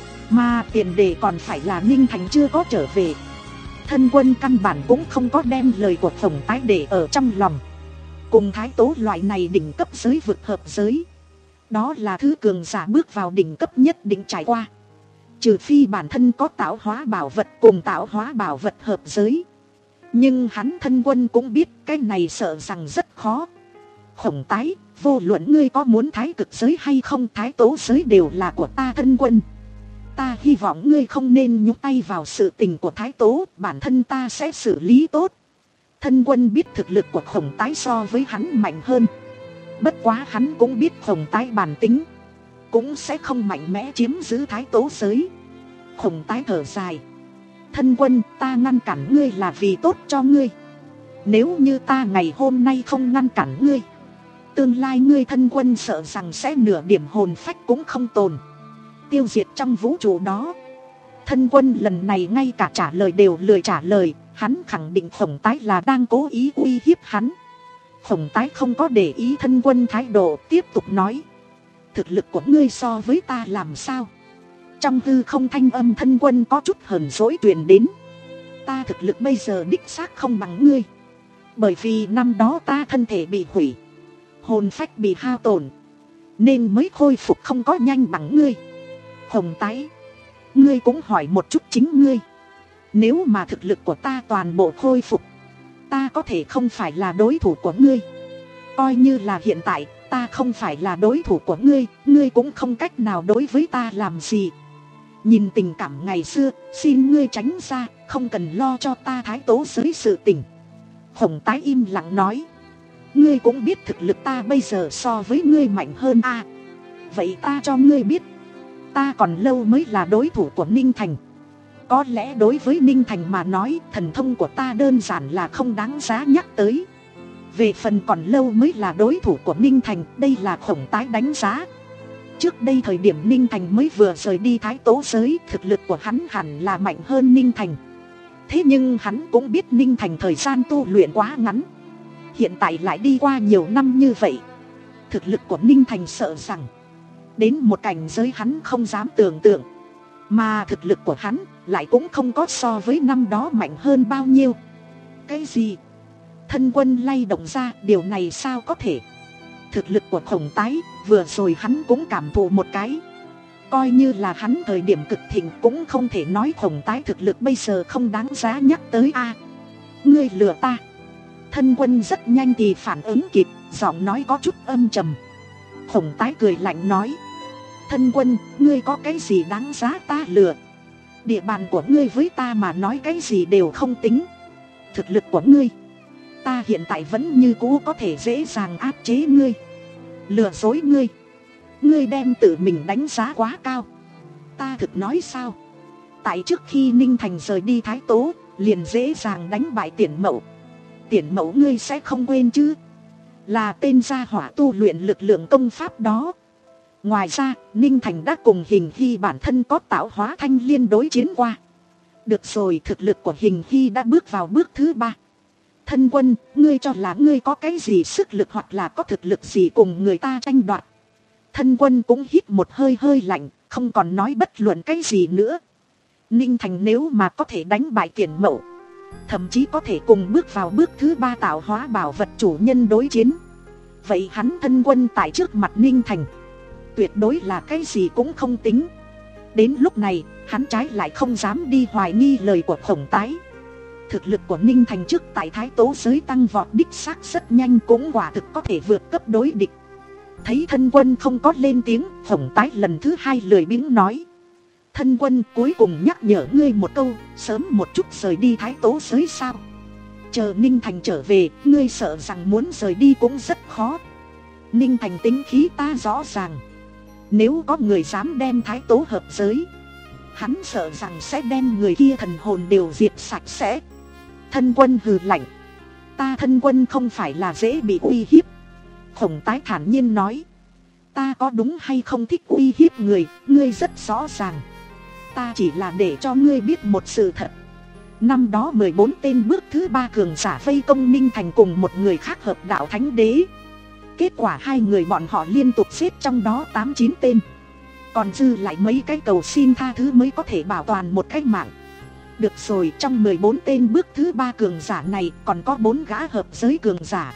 mà tiền đề còn phải là Ninh Thành chưa có trở về. Thân Quân căn bản cũng không có đem lời của Khổng Tái để ở trong lòng. Cùng Thái Tố loại này đỉnh cấp giới vực hợp giới, đó là thứ cường giả bước vào đỉnh cấp nhất định trải qua. Trừ phi bản thân có tạo hóa bảo vật cùng tạo hóa bảo vật hợp giới. Nhưng hắn Thân Quân cũng biết cái này sợ rằng rất khó. Khổng Tái, vô luận ngươi có muốn Thái Cực giới hay không, Thái Tố giới đều là của ta Thân Quân. Ta hy vọng ngươi không nên nhúng tay vào sự tình của Thái Tố, bản thân ta sẽ xử lý tốt. Thân Quân biết thực lực của Khổng Tái so với hắn mạnh hơn. Bất quá hắn cũng biết Khổng Tái bản tính, cũng sẽ không mạnh mẽ chiếm giữ Thái Tố giới. Khổng Tái thở dài. Thân Quân, ta ngăn cản ngươi là vì tốt cho ngươi. Nếu như ta ngày hôm nay không ngăn cản ngươi, tương lai ngươi Thân Quân sợ rằng sẽ nửa điểm hồn phách cũng không tồn, tiêu diệt trong vũ trụ đó. Thân Quân lần này ngay cả trả lời đều lười trả lời. Hắn khẳng định Khổng Tái là đang cố ý uy hiếp hắn. Khổng Tái không có để ý Thân Quân thái độ, tiếp tục nói. Thực lực của ngươi so với ta làm sao? Trong hư không thanh âm Thân Quân có chút hờn dỗi truyền đến. Ta thực lực bây giờ đích xác không bằng ngươi, bởi vì năm đó ta thân thể bị hủy, hồn phách bị hao tổn, nên mới khôi phục không có nhanh bằng ngươi. Khổng Tái, ngươi cũng hỏi một chút chính ngươi. Nếu mà thực lực của ta toàn bộ khôi phục, ta có thể không phải là đối thủ của ngươi. Coi như là hiện tại, ta không phải là đối thủ của ngươi, ngươi cũng không cách nào đối với ta làm gì. Nhìn tình cảm ngày xưa, xin ngươi tránh ra, không cần lo cho ta Thái Tố giới sự tình. Khổng Tái im lặng nói. Ngươi cũng biết thực lực ta bây giờ so với ngươi mạnh hơn à? Vậy ta cho ngươi biết, ta còn lâu mới là đối thủ của Ninh Thành. Có lẽ đối với Ninh Thành mà nói, thần thông của ta đơn giản là không đáng giá nhắc tới. Về phần còn lâu mới là đối thủ của Ninh Thành, đây là Khổng Tái đánh giá. Trước đây thời điểm Ninh Thành mới vừa rời đi Thái Tố giới, thực lực của hắn hẳn là mạnh hơn Ninh Thành. Thế nhưng hắn cũng biết Ninh Thành thời gian tu luyện quá ngắn, hiện tại lại đi qua nhiều năm như vậy. Thực lực của Ninh Thành sợ rằng đến một cảnh giới hắn không dám tưởng tượng. Mà thực lực của hắn lại cũng không có so với năm đó mạnh hơn bao nhiêu. Cái gì? Thân Quân lay động ra, điều này sao có thể? Thực lực của Khổng Tái vừa rồi hắn cũng cảm thụ một cái. Coi như là hắn thời điểm cực thịnh cũng không thể nói Khổng Tái thực lực bây giờ không đáng giá nhắc tới a. Ngươi lừa ta. Thân Quân rất nhanh thì phản ứng kịp, giọng nói có chút âm trầm. Khổng Tái cười lạnh nói: Thân Quân, ngươi có cái gì đáng giá ta lừa? Địa bàn của ngươi với ta mà nói cái gì đều không tính. Thực lực của ngươi, ta hiện tại vẫn như cũ có thể dễ dàng áp chế ngươi. Lừa dối ngươi, ngươi đem tự mình đánh giá quá cao. Ta thực nói sao? Tại trước khi Ninh Thành rời đi Thái Tố, liền dễ dàng đánh bại Tiền Mậu. Tiền Mậu ngươi sẽ không quên chứ? Là tên gia hỏa tu luyện lực lượng công pháp đó. Ngoài ra, Ninh Thành đã cùng Hình Hy bản thân có tạo hóa thanh liên đối chiến qua. Được rồi, thực lực của Hình Hy đã bước vào bước thứ ba. Thân Quân, ngươi cho là ngươi có cái gì sức lực hoặc là có thực lực gì cùng người ta tranh đoạt? Thân Quân cũng hít một hơi hơi lạnh, không còn nói bất luận cái gì nữa. Ninh Thành nếu mà có thể đánh bại Tiền Mậu, thậm chí có thể cùng bước vào bước thứ ba tạo hóa bảo vật chủ nhân đối chiến, vậy hắn Thân Quân tại trước mặt Ninh Thành tuyệt đối là cái gì cũng không tính. Đến lúc này, hắn trái lại không dám đi hoài nghi lời của Khổng Tái. Thực lực của Ninh Thành trước tại Thái Tố giới tăng vọt đích xác rất nhanh, cũng quả thực có thể vượt cấp đối địch. Thấy Thân Quân không có lên tiếng, Khổng Tái lần thứ hai lười biếng nói: Thân Quân, cuối cùng nhắc nhở ngươi một câu, sớm một chút rời đi Thái Tố giới sao? Chờ Ninh Thành trở về, ngươi sợ rằng muốn rời đi cũng rất khó. Ninh Thành tính khí ta rõ ràng. Nếu có người dám đem Thái Tố hợp giới, hắn sợ rằng sẽ đem người kia thần hồn đều diệt sạch sẽ. Thân Quân hừ lạnh: Ta Thân Quân không phải là dễ bị uy hiếp. Khổng Tái thản nhiên nói: Ta có đúng hay không thích uy hiếp người, ngươi rất rõ ràng. Ta chỉ là để cho ngươi biết một sự thật. Năm đó mười bốn tên bước thứ ba cường giả vây công Ninh Thành cùng một người khác hợp đạo Thánh Đế. Kết quả hai người bọn họ liên tục giết trong đó tám chín tên. Còn dư lại mấy cái cầu xin tha thứ mới có thể bảo toàn một cái mạng. Được rồi, trong mười bốn tên bước thứ ba cường giả này còn có bốn gã hợp giới cường giả.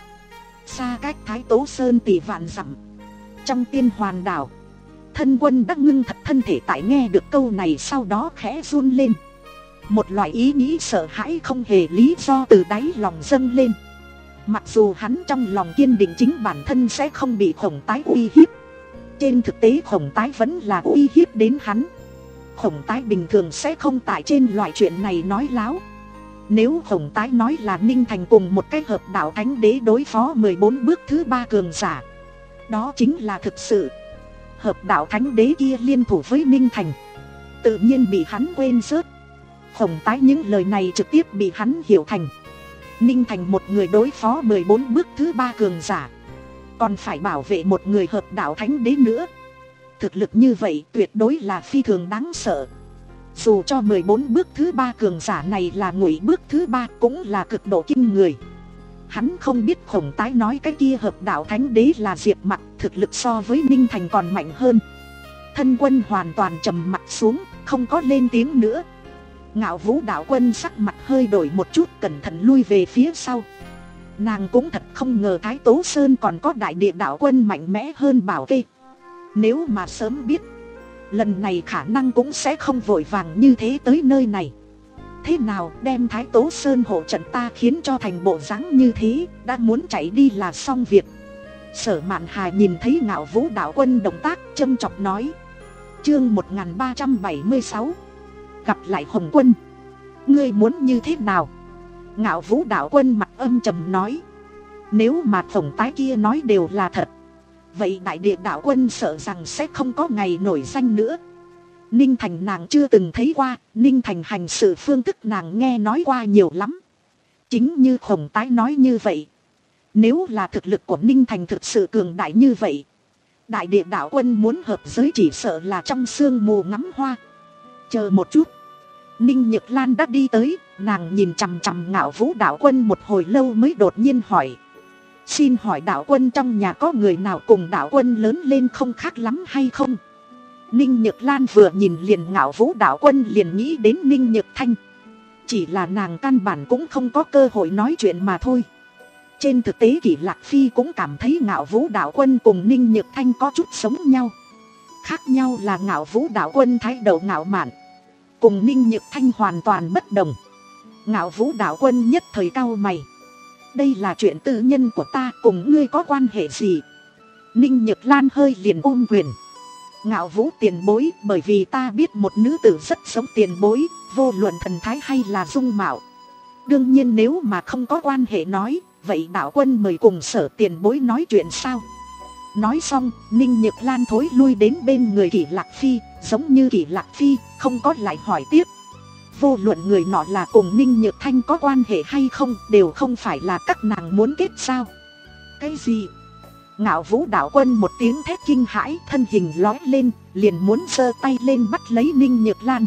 Xa cách Thái Tố Sơn tỷ vạn dặm, trong Tiên Hoàn Đảo, Thân Quân đã ngưng thật thân thể tại nghe được câu này, sau đó khẽ run lên. Một loại ý nghĩ sợ hãi không hề lý do từ đáy lòng dâng lên. Mặc dù hắn trong lòng kiên định chính bản thân sẽ không bị Khổng Tái uy hiếp, trên thực tế Khổng Tái vẫn là uy hiếp đến hắn. Khổng Tái bình thường sẽ không tại trên loại chuyện này nói láo. Nếu Khổng Tái nói là Ninh Thành cùng một cái hợp đạo Thánh Đế đối phó mười bốn bước thứ ba cường giả, đó chính là thực sự. Hợp đạo Thánh Đế kia liên thủ với Ninh Thành, tự nhiên bị hắn quên rớt. Khổng Tái những lời này trực tiếp bị hắn hiểu thành Ninh Thành một người đối phó mười bốn bước thứ ba cường giả, còn phải bảo vệ một người hợp đạo Thánh Đế nữa. Thực lực như vậy tuyệt đối là phi thường đáng sợ. Dù cho mười bốn bước thứ ba cường giả này là Ngụy bước thứ ba cũng là cực độ kinh người. Hắn không biết Khổng Tái nói cái kia hợp đạo Thánh Đế là Diệp Mặc, thực lực so với Ninh Thành còn mạnh hơn. Thân Quân hoàn toàn trầm mặt xuống, không có lên tiếng nữa. Ngạo Vũ đạo quân sắc mặt hơi đổi một chút, cẩn thận lui về phía sau. Nàng cũng thật không ngờ Thái Tố Sơn còn có đại địa đạo quân mạnh mẽ hơn Bảo Kê. Nếu mà sớm biết, lần này khả năng cũng sẽ không vội vàng như thế tới nơi này. Thế nào, đem Thái Tố Sơn hộ trận ta khiến cho thành bộ dáng như thế, đã muốn chạy đi là xong việc. Sở Mạn Hà nhìn thấy Ngạo Vũ đạo quân động tác, châm chọc nói. Chương một nghìn ba trăm bảy mươi sáu, gặp lại Hồng Quân. Ngươi muốn như thế nào? Ngạo Vũ đạo quân mặt âm trầm nói. Nếu mà Khổng Tái kia nói đều là thật, vậy đại địa đạo quân sợ rằng sẽ không có ngày nổi danh nữa. Ninh Thành nàng chưa từng thấy qua, Ninh Thành hành sự phương thức nàng nghe nói qua nhiều lắm. Chính như Khổng Tái nói như vậy, nếu là thực lực của Ninh Thành thực sự cường đại như vậy, đại địa đạo quân muốn hợp giới chỉ sợ là trong sương mù ngắm hoa. Chờ một chút, Ninh Nhược Lan đã đi tới, nàng nhìn chằm chằm Ngạo Vũ đạo quân một hồi lâu mới đột nhiên hỏi. Xin hỏi đạo quân trong nhà có người nào cùng đạo quân lớn lên không khác lắm hay không? Ninh Nhược Lan vừa nhìn liền Ngạo Vũ đạo quân liền nghĩ đến Ninh Nhược Thanh. Chỉ là nàng căn bản cũng không có cơ hội nói chuyện mà thôi. Trên thực tế Kỷ Lạc Phi cũng cảm thấy Ngạo Vũ đạo quân cùng Ninh Nhược Thanh có chút giống nhau. Khác nhau là Ngạo Vũ đạo quân thái độ ngạo mạn, cùng Ninh Nhược Thanh hoàn toàn bất đồng. Ngạo Vũ đạo quân nhất thời cau mày. Đây là chuyện tư nhân của ta, cùng ngươi có quan hệ gì? Ninh Nhược Lan hơi liền ôm quyền. Ngạo Vũ tiền bối, bởi vì ta biết một nữ tử rất giống tiền bối, vô luận thần thái hay là dung mạo. Đương nhiên nếu mà không có quan hệ nói, vậy đạo quân mời cùng Sở tiền bối nói chuyện sao? Nói xong, Ninh Nhược Lan thối lui đến bên người Kỷ Lạc Phi, giống như Kỷ Lạc Phi, không có lại hỏi tiếp. Vô luận người nọ là cùng Ninh Nhược Thanh có quan hệ hay không, đều không phải là các nàng muốn kết giao. Cái gì? Ngạo Vũ đạo quân một tiếng thét kinh hãi, thân hình lói lên, liền muốn giơ tay lên bắt lấy Ninh Nhược Lan.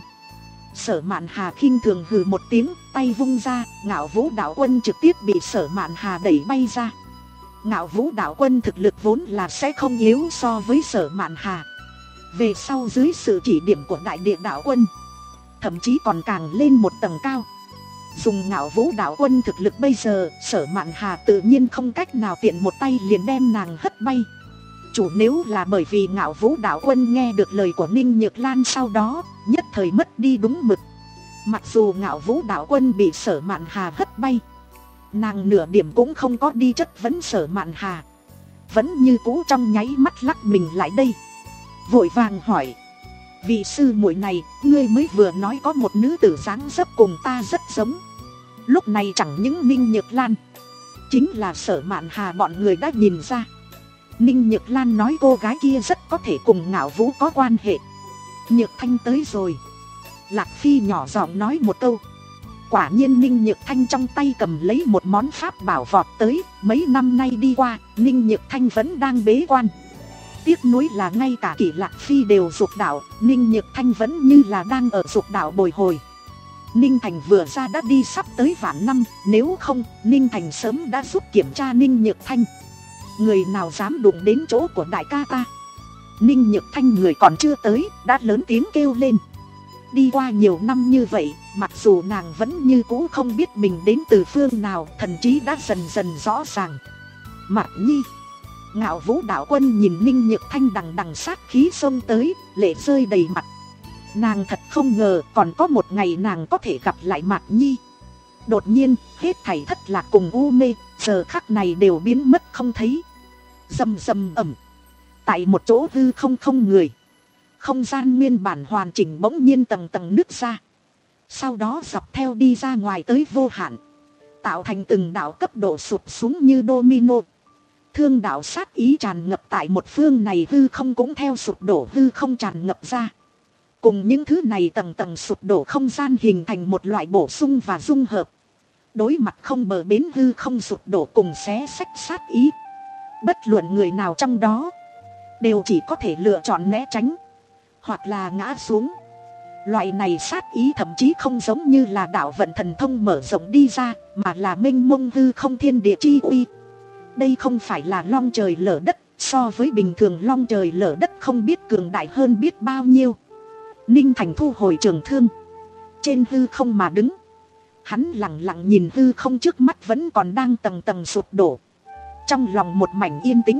Sở Mạn Hà khinh thường hừ một tiếng, tay vung ra, Ngạo Vũ đạo quân trực tiếp bị Sở Mạn Hà đẩy bay ra. Ngạo Vũ đạo quân thực lực vốn là sẽ không yếu so với Sở Mạn Hà. Về sau dưới sự chỉ điểm của Đại Địa đạo quân, thậm chí còn càng lên một tầng cao. Dùng Ngạo Vũ đạo quân thực lực bây giờ, Sở Mạn Hà tự nhiên không cách nào tiện một tay liền đem nàng hất bay. Chủ nếu là bởi vì Ngạo Vũ đạo quân nghe được lời của Ninh Nhược Lan sau đó, nhất thời mất đi đúng mực. Mặc dù Ngạo Vũ đạo quân bị Sở Mạn Hà hất bay, nàng nửa điểm cũng không có đi chất vấn Sở Mạn Hà, vẫn như cũ trong nháy mắt lắc mình lại đây, vội vàng hỏi: vị sư muội này, ngươi mới vừa nói có một nữ tử dáng dấp cùng ta rất giống. Lúc này chẳng những Ninh Nhược Lan, chính là Sở Mạn Hà bọn người đã nhìn ra. Ninh Nhược Lan nói cô gái kia rất có thể cùng Ngạo Vũ có quan hệ. Nhược Thanh tới rồi. Lạc Phi nhỏ giọng nói một câu. Quả nhiên Ninh Nhược Thanh trong tay cầm lấy một món pháp bảo vọt tới. Mấy năm nay đi qua, Ninh Nhược Thanh vẫn đang bế quan. Tiếc nuối là ngay cả Kỷ Lạc Phi đều dục đạo, Ninh Nhược Thanh vẫn như là đang ở dục đạo bồi hồi. Ninh Thành vừa ra đã đi sắp tới vạn năm, nếu không, Ninh Thành sớm đã giúp kiểm tra Ninh Nhược Thanh. Người nào dám đụng đến chỗ của đại ca ta? Ninh Nhược Thanh người còn chưa tới, đã lớn tiếng kêu lên. Đi qua nhiều năm như vậy, mặc dù nàng vẫn như cũ không biết mình đến từ phương nào, thần trí đã dần dần rõ ràng. Mạc Nhi. Ngạo Vũ đạo quân nhìn Ninh Nhược Thanh đằng đằng sát khí xông tới, lệ rơi đầy mặt. Nàng thật không ngờ còn có một ngày nàng có thể gặp lại Mạc Nhi. Đột nhiên, hết thảy thất lạc cùng u mê, giờ khắc này đều biến mất không thấy. Rầm rầm ầm. Tại một chỗ hư không không người, không gian nguyên bản hoàn chỉnh bỗng nhiên tầng tầng nứt ra. Sau đó dọc theo đi ra ngoài tới vô hạn, tạo thành từng đạo cấp độ sụp xuống như domino. Thương đạo sát ý tràn ngập tại một phương này, hư không cũng theo sụp đổ, hư không tràn ngập ra. Cùng những thứ này tầng tầng sụp đổ không gian hình thành một loại bổ sung và dung hợp. Đối mặt không bờ bến hư không sụp đổ cùng xé xách sát ý, bất luận người nào trong đó đều chỉ có thể lựa chọn né tránh hoặc là ngã xuống. Loại này sát ý thậm chí không giống như là đạo vận thần thông mở rộng đi ra, mà là mênh mông hư không thiên địa chi uy. Đây không phải là long trời lở đất, so với bình thường long trời lở đất không biết cường đại hơn biết bao nhiêu. Ninh Thành thu hồi trường thương, trên hư không mà đứng. Hắn lặng lặng nhìn hư không trước mắt vẫn còn đang tầng tầng sụp đổ. Trong lòng một mảnh yên tĩnh.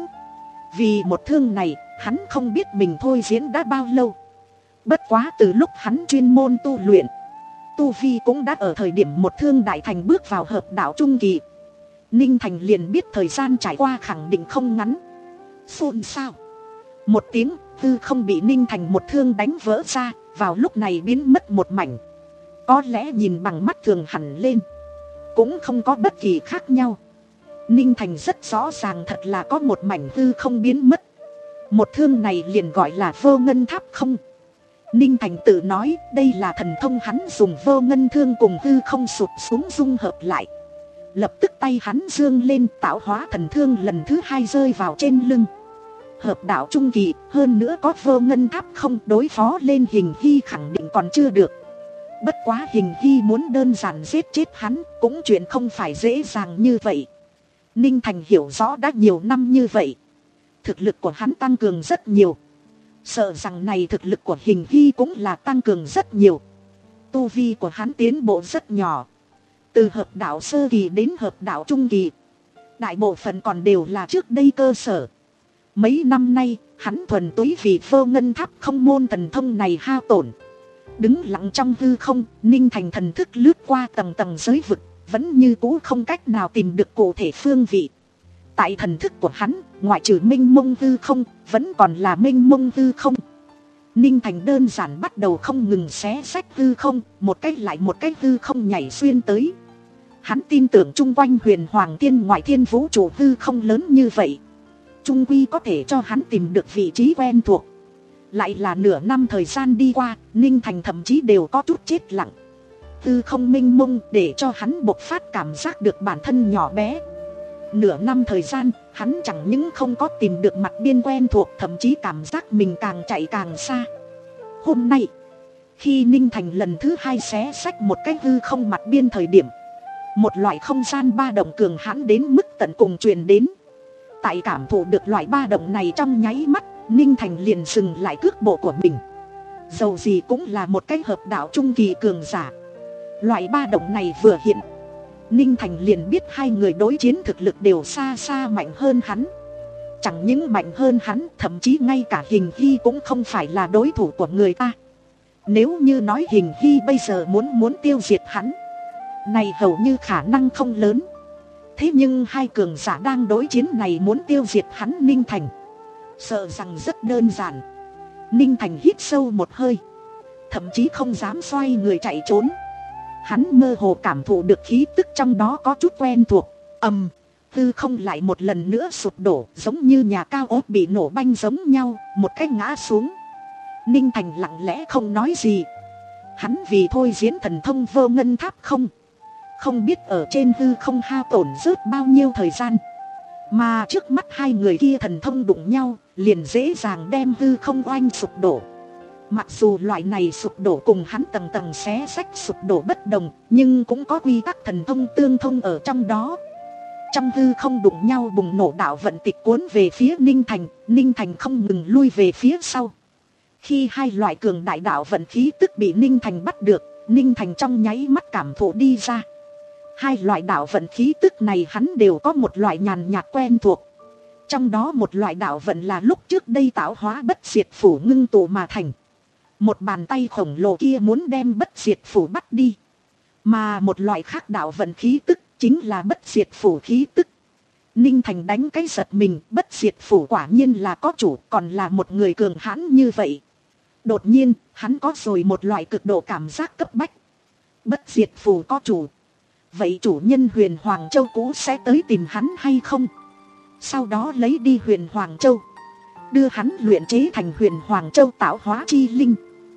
Vì một thương này, hắn không biết mình thôi diễn đã bao lâu. Bất quá từ lúc hắn chuyên môn tu luyện, tu vi cũng đã ở thời điểm một thương đại thành bước vào hợp đạo trung kỳ. Ninh Thành liền biết thời gian trải qua khẳng định không ngắn. Xôn xao. Một tiếng, hư không bị Ninh Thành một thương đánh vỡ ra, vào lúc này biến mất một mảnh. Có lẽ nhìn bằng mắt thường hẳn lên, cũng không có bất kỳ khác nhau. Ninh Thành rất rõ ràng thật là có một mảnh hư không biến mất. Một thương này liền gọi là Vô Ngân Tháp Không. Ninh Thành tự nói đây là thần thông hắn dùng vô ngân thương cùng hư không sụp xuống dung hợp lại. Lập tức tay hắn dương lên tạo hóa thần thương lần thứ hai rơi vào trên lưng. Hợp đạo trung kỳ, hơn nữa có Vô Ngân Tháp Không, đối phó lên Hình Hy khẳng định còn chưa được. Bất quá Hình Hy muốn đơn giản giết chết hắn cũng chuyện không phải dễ dàng như vậy. Ninh Thành hiểu rõ đã nhiều năm như vậy, thực lực của hắn tăng cường rất nhiều. Sợ rằng này thực lực của Hình Hy cũng là tăng cường rất nhiều. Tu vi của hắn tiến bộ rất nhỏ, từ hợp đạo sơ kỳ đến hợp đạo trung kỳ. Đại bộ phận còn đều là trước đây cơ sở. Mấy năm nay, hắn thuần túy vì Vô Ngân Tháp không môn thần thông này hao tổn. Đứng lặng trong hư không, Ninh Thành thần thức lướt qua tầng tầng giới vực, vẫn như cũ không cách nào tìm được cụ thể phương vị. Tại thần thức của hắn, ngoại trừ mênh mông hư không, vẫn còn là mênh mông hư không. Ninh Thành đơn giản bắt đầu không ngừng xé xách hư không, một cách lại một cách hư không nhảy xuyên tới. Hắn tin tưởng chung quanh huyền hoàng thiên ngoại thiên vũ trụ hư không lớn như vậy, chung quy có thể cho hắn tìm được vị trí quen thuộc. Lại là nửa năm thời gian đi qua, Ninh Thành thậm chí đều có chút chết lặng. Hư không mênh mông để cho hắn bộc phát cảm giác được bản thân nhỏ bé. Nửa năm thời gian, hắn chẳng những không có tìm được mặt biên quen thuộc, thậm chí cảm giác mình càng chạy càng xa. Hôm nay, khi Ninh Thành lần thứ hai xé xách một cái hư không mặt biên thời điểm, một loại không gian ba động cường hãn đến mức tận cùng truyền đến. Tại cảm thụ được loại ba động này trong nháy mắt, Ninh Thành liền dừng lại cước bộ của mình. Dầu gì cũng là một cái hợp đạo trung kỳ cường giả. Loại ba động này vừa hiện, Ninh Thành liền biết hai người đối chiến thực lực đều xa xa mạnh hơn hắn. Chẳng những mạnh hơn hắn, thậm chí ngay cả Hình Hy cũng không phải là đối thủ của người ta. Nếu như nói Hình Hy bây giờ muốn muốn tiêu diệt hắn, này hầu như khả năng không lớn. Thế nhưng hai cường giả đang đối chiến này muốn tiêu diệt hắn Ninh Thành, sợ rằng rất đơn giản. Ninh Thành hít sâu một hơi, thậm chí không dám xoay người chạy trốn. Hắn mơ hồ cảm thụ được khí tức trong đó có chút quen thuộc. Ầm, hư không lại một lần nữa sụp đổ, giống như nhà cao ốt bị nổ banh giống nhau, một cái ngã xuống. Ninh Thành lặng lẽ không nói gì. Hắn vì thôi diễn thần thông Vô Ngân Tháp không Không biết ở trên hư không hao tổn rớt bao nhiêu thời gian, mà trước mắt hai người kia thần thông đụng nhau, liền dễ dàng đem hư không oanh sụp đổ. Mặc dù loại này sụp đổ cùng hắn tầng tầng xé xách sụp đổ bất đồng, nhưng cũng có quy tắc thần thông tương thông ở trong đó. Trong hư không đụng nhau bùng nổ đạo vận tịch cuốn về phía Ninh Thành, Ninh Thành không ngừng lui về phía sau. Khi hai loại cường đại đạo vận khí tức bị Ninh Thành bắt được, Ninh Thành trong nháy mắt cảm thụ đi ra. Hai loại đạo vận khí tức này hắn đều có một loại nhàn nhạt quen thuộc. Trong đó một loại đạo vận là lúc trước đây tạo hóa bất diệt phủ ngưng tụ mà thành. Một bàn tay khổng lồ kia muốn đem bất diệt phủ bắt đi. Mà một loại khác đạo vận khí tức chính là bất diệt phủ khí tức. Ninh Thành đánh cái giật mình, bất diệt phủ quả nhiên là có chủ, còn là một người cường hãn như vậy. Đột nhiên, hắn có rồi một loại cực độ cảm giác cấp bách. Bất diệt phủ có chủ, vậy chủ nhân Huyền Hoàng Châu cũ sẽ tới tìm hắn hay không? Sau đó lấy đi Huyền Hoàng Châu, đưa hắn luyện chế thành Huyền Hoàng Châu tạo hóa chi linh.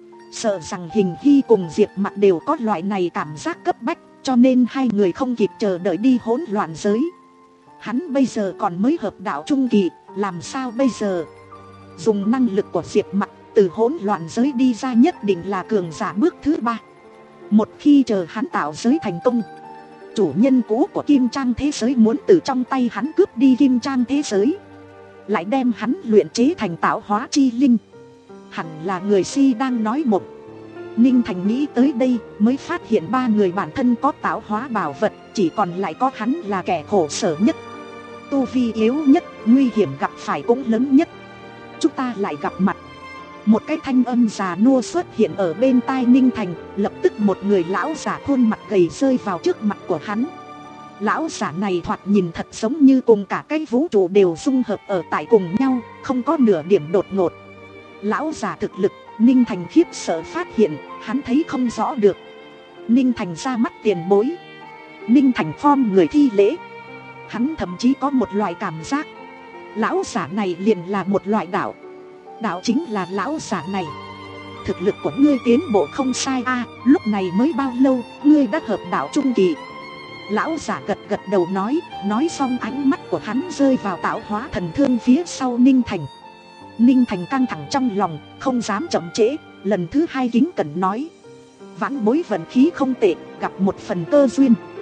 Sợ rằng Hình Hy cùng Diệp Mặc đều có loại này cảm giác cấp bách, cho nên hai người không kịp chờ đợi đi hỗn loạn giới. Hắn bây giờ còn mới hợp đạo trung kỳ, làm sao bây giờ? Dùng năng lực của Diệp Mặc, từ hỗn loạn giới đi ra nhất định là cường giả bước thứ ba. Một khi chờ hắn tạo giới thành công, chủ nhân cũ của Kim Trang thế giới muốn từ trong tay hắn cướp đi Kim Trang thế giới, lại đem hắn luyện chế thành tạo hóa chi linh. Hẳn là người si đang nói mộng. Ninh Thành nghĩ tới đây mới phát hiện ba người bản thân có tạo hóa bảo vật, chỉ còn lại có hắn là kẻ khổ sở nhất, tu vi yếu nhất, nguy hiểm gặp phải cũng lớn nhất. Chúng ta lại gặp mặt. Một cái thanh âm già nua xuất hiện ở bên tai Ninh Thành, lập tức một người lão giả khuôn mặt gầy rơi vào trước mặt của hắn. Lão giả này thoạt nhìn thật giống như cùng cả cái vũ trụ đều dung hợp ở tại cùng nhau, không có nửa điểm đột ngột. Lão giả thực lực, Ninh Thành khiếp sợ phát hiện, hắn thấy không rõ được. Ninh Thành ra mắt tiền bối. Ninh Thành khom người thi lễ. Hắn thậm chí có một loại cảm giác, lão giả này liền là một loại đạo. Đạo chính là lão giả này. Thực lực của ngươi tiến bộ không sai a, à, lúc này mới bao lâu, ngươi đã hợp đạo trung kỳ. Lão giả gật gật đầu nói, nói xong ánh mắt của hắn rơi vào tạo hóa thần thương phía sau Ninh Thành. Ninh Thành căng thẳng trong lòng, không dám chậm trễ, lần thứ hai kính cẩn nói: vãn bối vận khí không tệ, gặp một phần cơ duyên.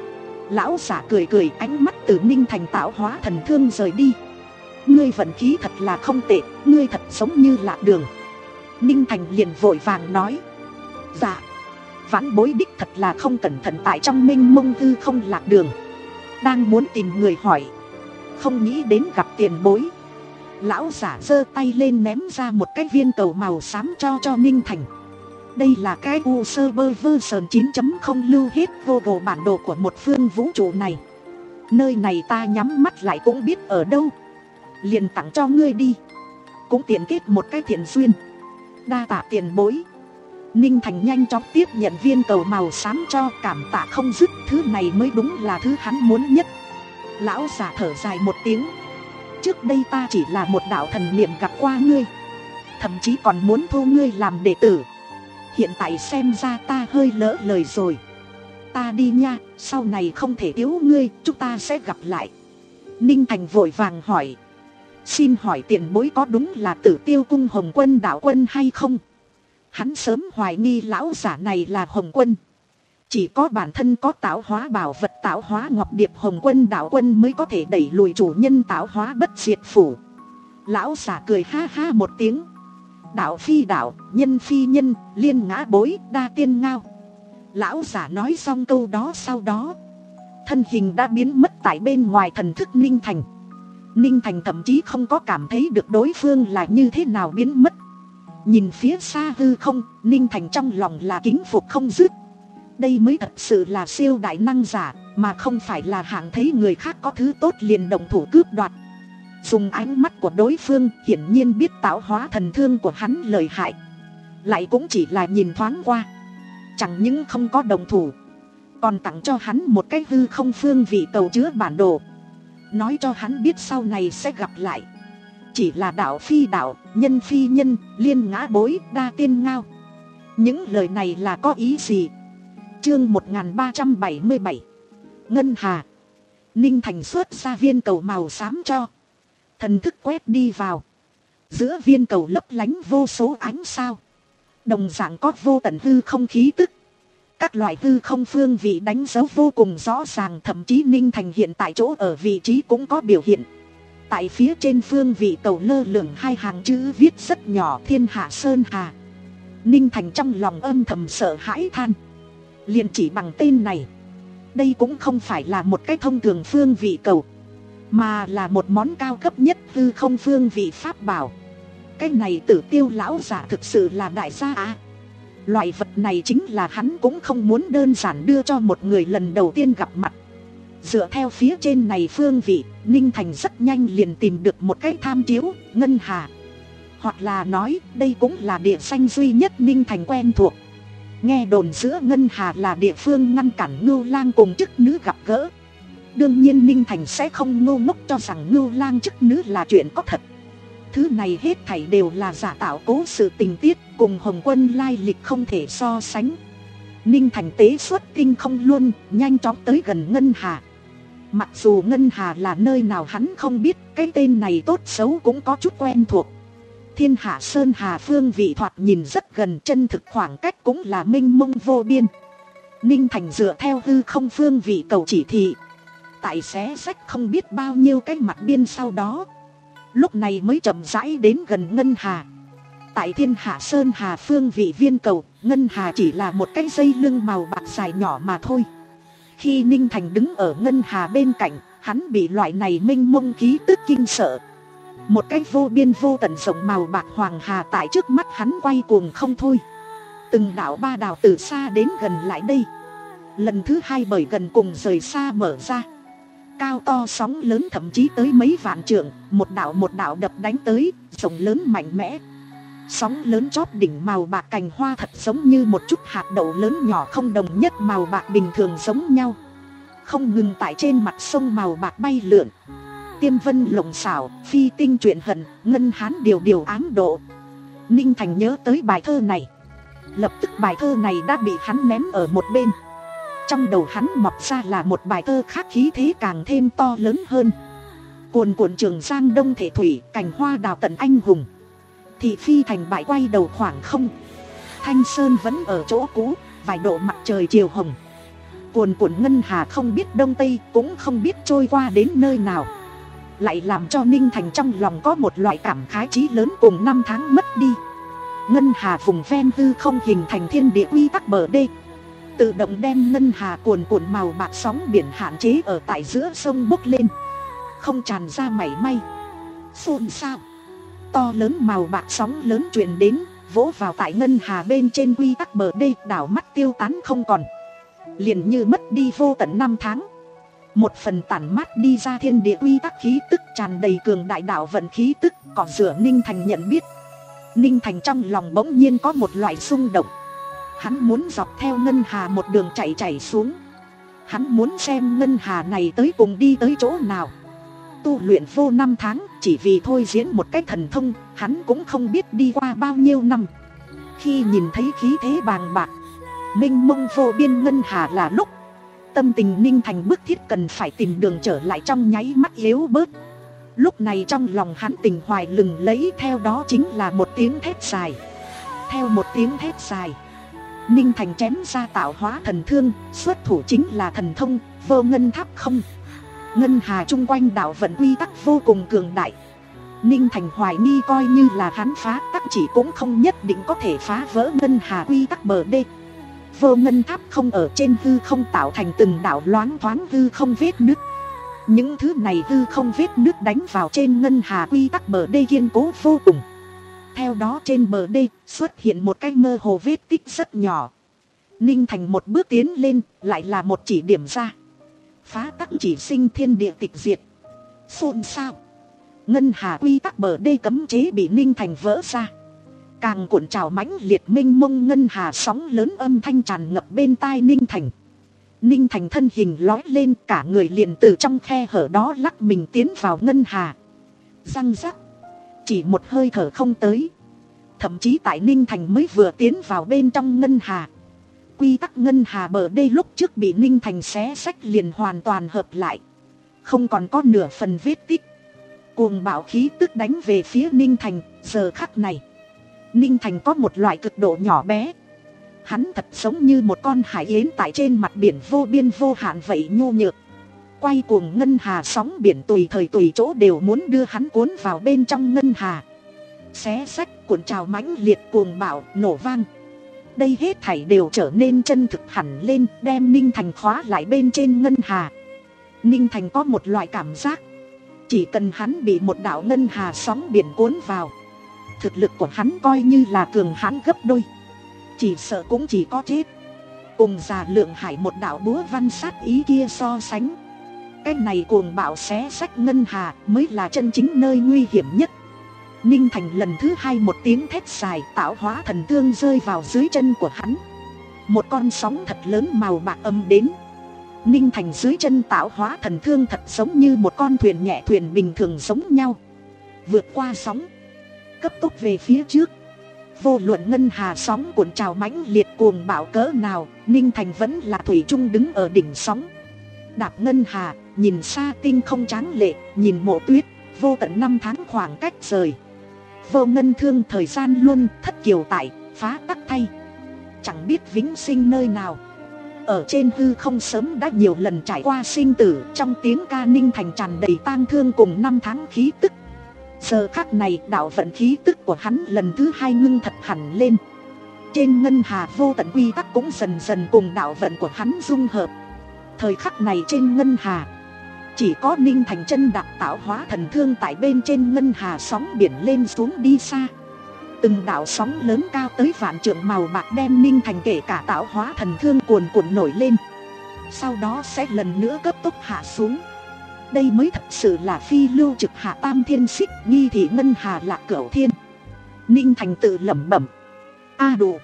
Lão giả cười cười, ánh mắt từ Ninh Thành tạo hóa thần thương rời đi. Ngươi vận khí thật là không tệ, ngươi thật giống như lạc đường. Ninh Thành liền vội vàng nói. Dạ, vãn bối đích thật là không cẩn thận tại trong mênh mông hư không lạc đường. Đang muốn tìm người hỏi, không nghĩ đến gặp tiền bối. Lão giả giơ tay lên ném ra một cái viên cầu màu xám cho cho Ninh Thành. Đây là cái u server version chín chấm không lưu hết Google bản đồ của một phương vũ trụ này. Nơi này ta nhắm mắt lại cũng biết ở đâu. Liền tặng cho ngươi đi, cũng tiện kết một cái thiện duyên. Đa tạ tiền bối. Ninh Thành nhanh chóng tiếp nhận viên cầu màu xám cho, cảm tạ không dứt. Thứ này mới đúng là thứ hắn muốn nhất. Lão giả thở dài một tiếng. Trước đây ta chỉ là một đạo thần niệm gặp qua ngươi, thậm chí còn muốn thu ngươi làm đệ tử. Hiện tại xem ra ta hơi lỡ lời rồi. Ta đi nha, sau này không thể thiếu ngươi, chúng ta sẽ gặp lại. Ninh Thành vội vàng hỏi. Xin hỏi tiền bối có đúng là Tử Tiêu Cung Hồng Quân đạo quân hay không? Hắn sớm hoài nghi lão giả này là Hồng Quân. Chỉ có bản thân có tạo hóa bảo vật tạo hóa ngọc điệp Hồng Quân đạo quân mới có thể đẩy lùi chủ nhân tạo hóa bất diệt phủ. Lão giả cười ha ha một tiếng. Đạo phi đạo, nhân phi nhân, liên ngã bối, đa tiên ngao. Lão giả nói xong câu đó, sau đó thân hình đã biến mất tại bên ngoài thần thức Ninh Thành. Ninh Thành thậm chí không có cảm thấy được đối phương là như thế nào biến mất. Nhìn phía xa hư không, Ninh Thành trong lòng là kính phục không dứt. Đây mới thật sự là siêu đại năng giả, mà không phải là hạng thấy người khác có thứ tốt liền động thủ cướp đoạt. Dùng ánh mắt của đối phương hiển nhiên biết tạo hóa thần thương của hắn lợi hại, lại cũng chỉ là nhìn thoáng qua. Chẳng những không có đồng thủ, còn tặng cho hắn một cái hư không phương vị cầu chứa bản đồ, nói cho hắn biết sau này sẽ gặp lại. Chỉ là đạo phi đạo, nhân phi nhân, liên ngã bối, đa tiên ngao. Những lời này là có ý gì? Chương một nghìn ba trăm bảy mươi bảy Ngân Hà. Ninh Thành xuất ra viên cầu màu xám cho, thần thức quét đi vào. Giữa viên cầu lấp lánh vô số ánh sao, đồng dạng có vô tận hư không khí tức. Các loại hư không phương vị đánh dấu vô cùng rõ ràng, thậm chí Ninh Thành hiện tại chỗ ở vị trí cũng có biểu hiện. Tại phía trên phương vị cầu lơ lửng hai hàng chữ viết rất nhỏ: Thiên Hạ Sơn Hà. Ninh Thành trong lòng âm thầm sợ hãi than. Liền chỉ bằng tên này, đây cũng không phải là một cái thông thường phương vị cầu, mà là một món cao cấp nhất hư không phương vị pháp bảo. Cái này Tử Tiêu lão giả thực sự là đại gia à. Loại vật này chính là hắn cũng không muốn đơn giản đưa cho một người lần đầu tiên gặp mặt. Dựa theo phía trên này phương vị, Ninh Thành rất nhanh liền tìm được một cái tham chiếu, Ngân Hà. Hoặc là nói, đây cũng là địa danh duy nhất Ninh Thành quen thuộc. Nghe đồn giữa Ngân Hà là địa phương ngăn cản Ngưu Lang cùng chức nữ gặp gỡ. Đương nhiên Ninh Thành sẽ không ngu ngốc cho rằng Ngưu Lang chức nữ là chuyện có thật. Thứ này hết thảy đều là giả tạo cố sự tình tiết, cùng Hồng Quân lai lịch không thể so sánh. Ninh Thành tế xuất tinh không luôn, nhanh chóng tới gần Ngân Hà. Mặc dù Ngân Hà là nơi nào hắn không biết, cái tên này tốt xấu cũng có chút quen thuộc. Thiên Hạ Sơn Hà phương vị thoạt nhìn rất gần, chân thực khoảng cách cũng là mênh mông vô biên. Ninh Thành dựa theo hư không phương vị cầu chỉ thị, tại xé rách không biết bao nhiêu cái mặt biên, sau đó lúc này mới chậm rãi đến gần Ngân Hà. Tại Thiên Hạ Sơn Hà phương vị viên cầu, Ngân Hà chỉ là một cái dây lưng màu bạc dài nhỏ mà thôi. Khi Ninh Thành đứng ở Ngân Hà bên cạnh, hắn bị loại này mênh mông khí tức kinh sợ. Một cái vô biên vô tận rộng màu bạc hoàng hà tại trước mắt hắn quay cuồng không thôi. Từng đạo ba đạo từ xa đến gần lại đây. Lần thứ hai bởi gần cùng rời xa mở ra. Cao to sóng lớn thậm chí tới mấy vạn trượng, một đạo một đạo đập đánh tới, rộng lớn mạnh mẽ. Sóng lớn chót đỉnh màu bạc cành hoa thật giống như một chút hạt đậu lớn nhỏ không đồng nhất màu bạc bình thường giống nhau, không ngừng tại trên mặt sông màu bạc bay lượn. Tiên vân lồng xảo, phi tinh chuyện hận, ngân hán điều điều ám độ. Ninh Thành nhớ tới bài thơ này. Lập tức bài thơ này đã bị hắn ném ở một bên. Trong đầu hắn mọc ra là một bài thơ khác, khí thế càng thêm to lớn hơn. Cuồn cuộn Trường Giang đông thể thủy, cành hoa đào tận anh hùng. Thị phi thành bại quay đầu khoảng không. Thanh sơn vẫn ở chỗ cũ, vài độ mặt trời chiều hồng. Cuồn cuộn ngân hà không biết đông tây, cũng không biết trôi qua đến nơi nào, lại làm cho Ninh Thành trong lòng có một loại cảm khái chí lớn cùng năm tháng mất đi. Ngân hà vùng ven hư không hình thành thiên địa quy tắc bờ đê, tự động đem ngân hà cuồn cuộn màu bạc sóng biển hạn chế ở tại giữa sông bốc lên, không tràn ra mảy may. Xôn xao, to lớn màu bạc sóng lớn truyền đến, vỗ vào tại ngân hà bên trên quy tắc bờ đê, đảo mắt tiêu tán không còn, liền như mất đi vô tận năm tháng. Một phần tản mát đi ra thiên địa quy tắc khí tức tràn đầy cường đại đạo vận khí tức, còn rửa Ninh Thành nhận biết. Ninh Thành trong lòng bỗng nhiên có một loại xung động. Hắn muốn dọc theo ngân hà một đường chạy chạy xuống. Hắn muốn xem ngân hà này tới cùng đi tới chỗ nào. Tu luyện vô năm tháng, chỉ vì thôi diễn một cách thần thông, hắn cũng không biết đi qua bao nhiêu năm. Khi nhìn thấy khí thế bàng bạc, mênh mông vô biên ngân hà là lúc tâm tình Ninh Thành bức thiết cần phải tìm đường trở lại trong nháy mắt yếu bớt. Lúc này trong lòng hắn tình hoài lừng lẫy, theo đó chính là một tiếng thét dài. Theo một tiếng thét dài, Ninh Thành chém ra tạo hóa thần thương, xuất thủ chính là thần thông vô ngân tháp không. Ngân hà chung quanh đạo vận quy tắc vô cùng cường đại. Ninh Thành hoài nghi coi như là hắn phá tắc chỉ cũng không nhất định có thể phá vỡ ngân hà quy tắc bờ đê. Vô ngân tháp không ở trên hư không tạo thành từng đạo loáng thoáng hư không vết nứt. Những thứ này hư không vết nứt đánh vào trên ngân hà quy tắc bờ đê kiên cố vô cùng. Theo đó trên bờ đê xuất hiện một cái mơ hồ vết tích rất nhỏ. Ninh Thành một bước tiến lên, lại là một chỉ điểm ra. Phá tắc chỉ sinh thiên địa tịch diệt. Xôn xao, ngân hà quy tắc bờ đê cấm chế bị Ninh Thành vỡ ra. Càng cuộn trào mãnh liệt mênh mông ngân hà sóng lớn âm thanh tràn ngập bên tai Ninh Thành. Ninh Thành thân hình lói lên, cả người liền từ trong khe hở đó lắc mình tiến vào ngân hà. Răng rắc, chỉ một hơi thở không tới. Thậm chí tại Ninh Thành mới vừa tiến vào bên trong ngân hà, quy tắc ngân hà bờ đê lúc trước bị Ninh Thành xé xách liền hoàn toàn hợp lại, không còn có nửa phần vết tích. Cuồng bạo khí tức đánh về phía Ninh Thành. Giờ khắc này Ninh Thành có một loại cực độ nhỏ bé. Hắn thật giống như một con hải yến tại trên mặt biển vô biên vô hạn vậy nhu nhược. Quay cuồng ngân hà sóng biển tùy thời tùy chỗ đều muốn đưa hắn cuốn vào bên trong ngân hà. Xé xách cuộn trào mãnh liệt cuồng bạo nổ vang. Đây hết thảy đều trở nên chân thực hẳn lên, đem Ninh Thành khóa lại bên trên ngân hà. Ninh Thành có một loại cảm giác, chỉ cần hắn bị một đạo ngân hà sóng biển cuốn vào, thực lực của hắn coi như là cường hãn gấp đôi, chỉ sợ cũng chỉ có chết. Cùng già lượng hải một đạo búa văn sát ý kia so sánh, cái này cuồng bạo xé xách ngân hà mới là chân chính nơi nguy hiểm nhất. Ninh Thành lần thứ hai một tiếng thét dài, tạo hóa thần thương rơi vào dưới chân của hắn. Một con sóng thật lớn màu bạc âm đến. Ninh Thành dưới chân tạo hóa thần thương thật giống như một con thuyền nhẹ thuyền bình thường giống nhau, vượt qua sóng, cấp tốc về phía trước. Vô luận ngân hà sóng cuộn trào mãnh liệt cuồng bạo cỡ nào, Ninh Thành vẫn là thủy chung đứng ở đỉnh sóng. Đạp ngân hà, nhìn xa tinh không tráng lệ, nhìn mộ tuyết, vô tận năm tháng khoảng cách rời. Vô ngân thương thời gian luôn, thất kiều tại, phá tắc thay. Chẳng biết vĩnh sinh nơi nào. Ở trên hư không sớm đã nhiều lần trải qua sinh tử, trong tiếng ca Ninh Thành tràn đầy tang thương cùng năm tháng khí tức. Giờ khắc này đạo vận khí tức của hắn lần thứ hai ngưng thật hẳn lên. Trên ngân hà vô tận quy tắc cũng dần dần cùng đạo vận của hắn dung hợp. Thời khắc này trên ngân hà, chỉ có Ninh Thành chân đạp tạo hóa thần thương tại bên trên ngân hà sóng biển lên xuống đi xa. Từng đạo sóng lớn cao tới vạn trượng màu bạc đem Ninh Thành kể cả tạo hóa thần thương cuồn cuộn nổi lên, sau đó sẽ lần nữa cấp tốc hạ xuống. Đây mới thật sự là phi lưu trực hạ tam thiên xích, nghi thị ngân hà lạc cửu thiên. Ninh Thành tự lẩm bẩm, a đủ,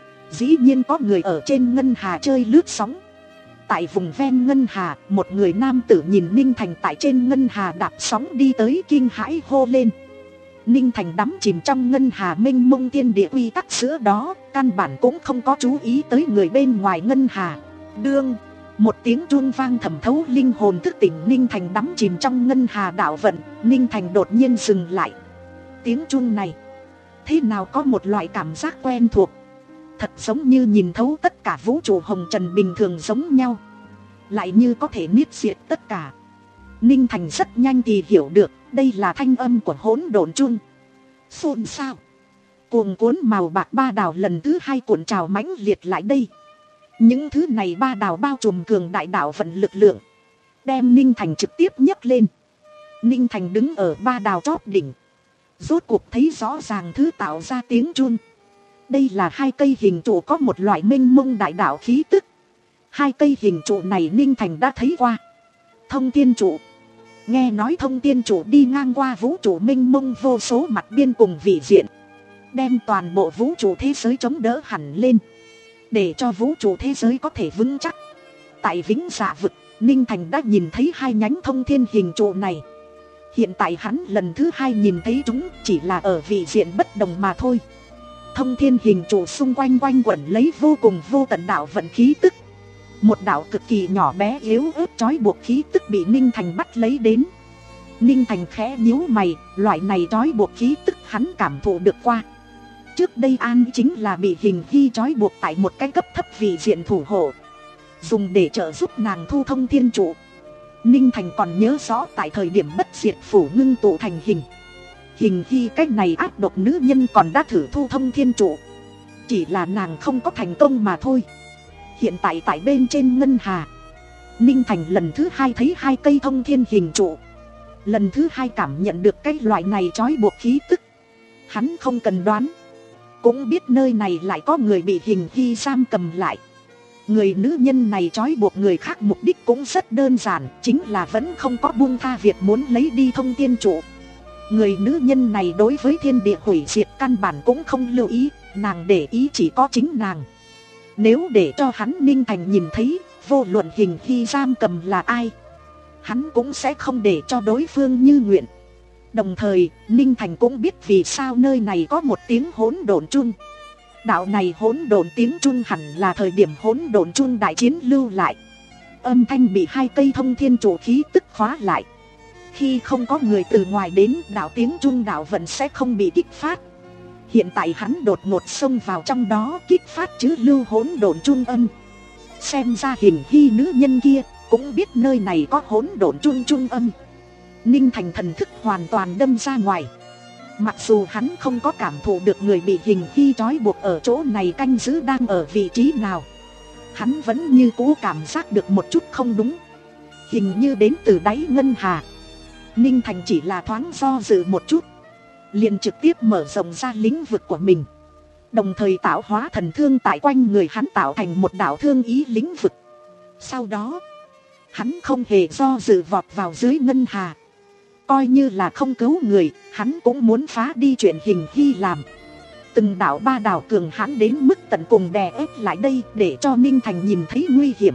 dĩ nhiên có người ở trên ngân hà chơi lướt sóng. Tại vùng ven ngân hà, một người nam tử nhìn Ninh Thành tại trên ngân hà đạp sóng đi tới, kinh hãi hô lên. Ninh Thành đắm chìm trong ngân hà mênh mông thiên địa quy tắc giữa đó, căn bản cũng không có chú ý tới người bên ngoài ngân hà. Đương, một tiếng chuông vang thẩm thấu linh hồn thức tỉnh Ninh Thành đắm chìm trong ngân hà đạo vận. Ninh Thành đột nhiên dừng lại. Tiếng chuông này, thế nào có một loại cảm giác quen thuộc, thật giống như nhìn thấu tất cả vũ trụ hồng trần bình thường giống nhau. lại như có thể niết diệt tất cả. Ninh Thành rất nhanh thì hiểu được đây là thanh âm của hỗn độn chung. Xôn xao, cuồng cuốn màu bạc ba đào lần thứ hai cuộn trào mãnh liệt lại đây. Những thứ này ba đào bao trùm cường đại đạo vận lực lượng, đem Ninh Thành trực tiếp nhấc lên. Ninh Thành đứng ở ba đào chóp đỉnh, rốt cuộc thấy rõ ràng thứ tạo ra tiếng chun. Đây là hai cây hình trụ có một loại mênh mông đại đạo khí tức. Hai cây hình trụ này Ninh Thành đã thấy qua. Thông thiên trụ, nghe nói thông thiên trụ đi ngang qua vũ trụ mênh mông vô số mặt biên cùng vị diện, đem toàn bộ vũ trụ thế giới chống đỡ hẳn lên, để cho vũ trụ thế giới có thể vững chắc. Tại Vĩnh Dạ vực, Ninh Thành đã nhìn thấy hai nhánh thông thiên hình trụ này. Hiện tại hắn lần thứ hai nhìn thấy chúng, chỉ là ở vị diện bất đồng mà thôi. Thông thiên hình trụ xung quanh quanh quẩn lấy vô cùng vô tận đạo vận khí tức. Một đạo cực kỳ nhỏ bé yếu ớt trói buộc khí tức bị Ninh Thành bắt lấy đến. Ninh Thành khẽ nhíu mày, loại này trói buộc khí tức hắn cảm thụ được qua. Trước đây An chính là bị Hình Hy trói buộc tại một cái cấp thấp vị diện thủ hộ, dùng để trợ giúp nàng thu thông thiên trụ. Ninh Thành còn nhớ rõ tại thời điểm bất diệt phủ ngưng tụ thành hình, Hình Hy cách này ác độc nữ nhân còn đã thử thu thông thiên trụ, chỉ là nàng không có thành công mà thôi. Hiện tại tại bên trên ngân hà, Ninh Thành lần thứ hai thấy hai cây thông thiên hình trụ, lần thứ hai cảm nhận được cái loại này trói buộc khí tức. Hắn không cần đoán cũng biết nơi này lại có người bị Hình Hy giam cầm lại. Người nữ nhân này trói buộc người khác mục đích cũng rất đơn giản, chính là vẫn không có buông tha việc muốn lấy đi thông thiên trụ. Người nữ nhân này đối với thiên địa hủy diệt căn bản cũng không lưu ý, nàng để ý chỉ có chính nàng. Nếu để cho hắn Ninh Thành nhìn thấy, vô luận Hình Hy giam cầm là ai, hắn cũng sẽ không để cho đối phương như nguyện. Đồng thời, Ninh Thành cũng biết vì sao nơi này có một tiếng hỗn độn chung. Đạo này hỗn độn tiếng chung hẳn là thời điểm hỗn độn chung đại chiến lưu lại. Âm thanh bị hai cây thông thiên trụ khí tức khóa lại. Khi không có người từ ngoài đến, đạo tiếng chung đạo vận sẽ không bị kích phát. Hiện tại hắn đột ngột xông vào trong đó, kích phát chứ lưu hỗn độn chung âm. Xem ra Hình Hy nữ nhân kia cũng biết nơi này có hỗn độn chung chung âm. Ninh Thành thần thức hoàn toàn đâm ra ngoài. Mặc dù hắn không có cảm thụ được người bị Hình Hy trói buộc ở chỗ này canh giữ đang ở vị trí nào, hắn vẫn như cũ cảm giác được một chút không đúng, hình như đến từ đáy ngân hà. Ninh Thành chỉ là thoáng do dự một chút, liền trực tiếp mở rộng ra lĩnh vực của mình, đồng thời tạo hóa thần thương tại quanh người hắn tạo thành một đạo thương ý lĩnh vực. Sau đó hắn không hề do dự vọt vào dưới ngân hà. Coi như là không cứu người, hắn cũng muốn phá đi chuyện Hình Hy làm. Từng đạo ba đạo cường hãn đến mức tận cùng đè ép lại đây, để cho Ninh Thành nhìn thấy nguy hiểm.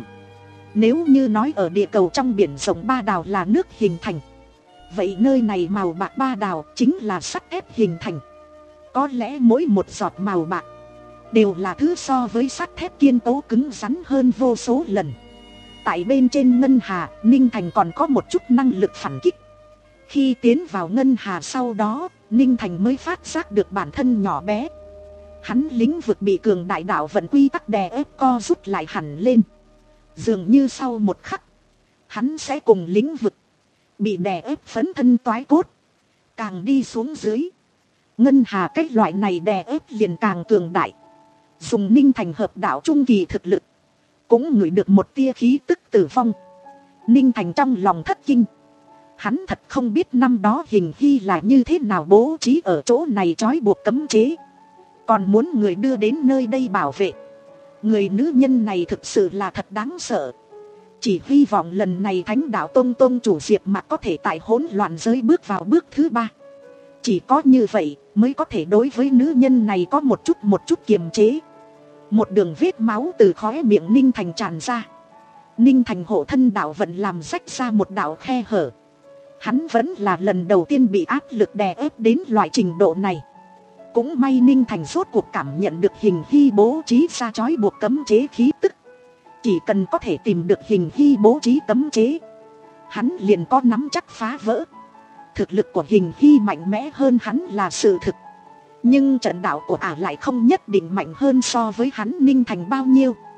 Nếu như nói ở địa cầu trong biển rộng ba đạo là nước hình thành, vậy nơi này màu bạc ba đạo chính là sắt thép hình thành. Có lẽ mỗi một giọt màu bạc đều là thứ so với sắt thép kiên cố cứng rắn hơn vô số lần. Tại bên trên ngân hà, Ninh Thành còn có một chút năng lực phản kích. Khi tiến vào ngân hà sau đó, Ninh Thành mới phát giác được bản thân nhỏ bé. Hắn lĩnh vực bị cường đại đạo vận quy tắc đè ép co rút lại hẳn lên. Dường như sau một khắc, hắn sẽ cùng lĩnh vực bị đè ép phấn thân toái cốt. Càng đi xuống dưới, ngân hà cái loại này đè ép liền càng cường đại. Dùng Ninh Thành hợp đạo trung kỳ thực lực, cũng ngửi được một tia khí tức tử vong. Ninh Thành trong lòng thất kinh. Hắn thật không biết năm đó Hình Hy là như thế nào bố trí ở chỗ này trói buộc cấm chế, còn muốn người đưa đến nơi đây bảo vệ. Người nữ nhân này thực sự là thật đáng sợ. Chỉ hy vọng lần này Thánh đạo Tông Tông chủ Diệp Mạc có thể tại hỗn loạn giới bước vào bước thứ ba. Chỉ có như vậy mới có thể đối với nữ nhân này có một chút một chút kiềm chế. Một đường vết máu từ khóe miệng Ninh Thành tràn ra. Ninh Thành hộ thân đạo vận làm rách ra một đạo khe hở. Hắn vẫn là lần đầu tiên bị áp lực đè ép đến loại trình độ này. Cũng may Ninh Thành rốt cuộc cảm nhận được Hình Hy bố trí ra trói buộc cấm chế khí tức. Chỉ cần có thể tìm được Hình Hy bố trí cấm chế, hắn liền có nắm chắc phá vỡ. Thực lực của Hình Hy mạnh mẽ hơn hắn là sự thực, nhưng trận đạo của ả lại không nhất định mạnh hơn so với hắn Ninh Thành bao nhiêu.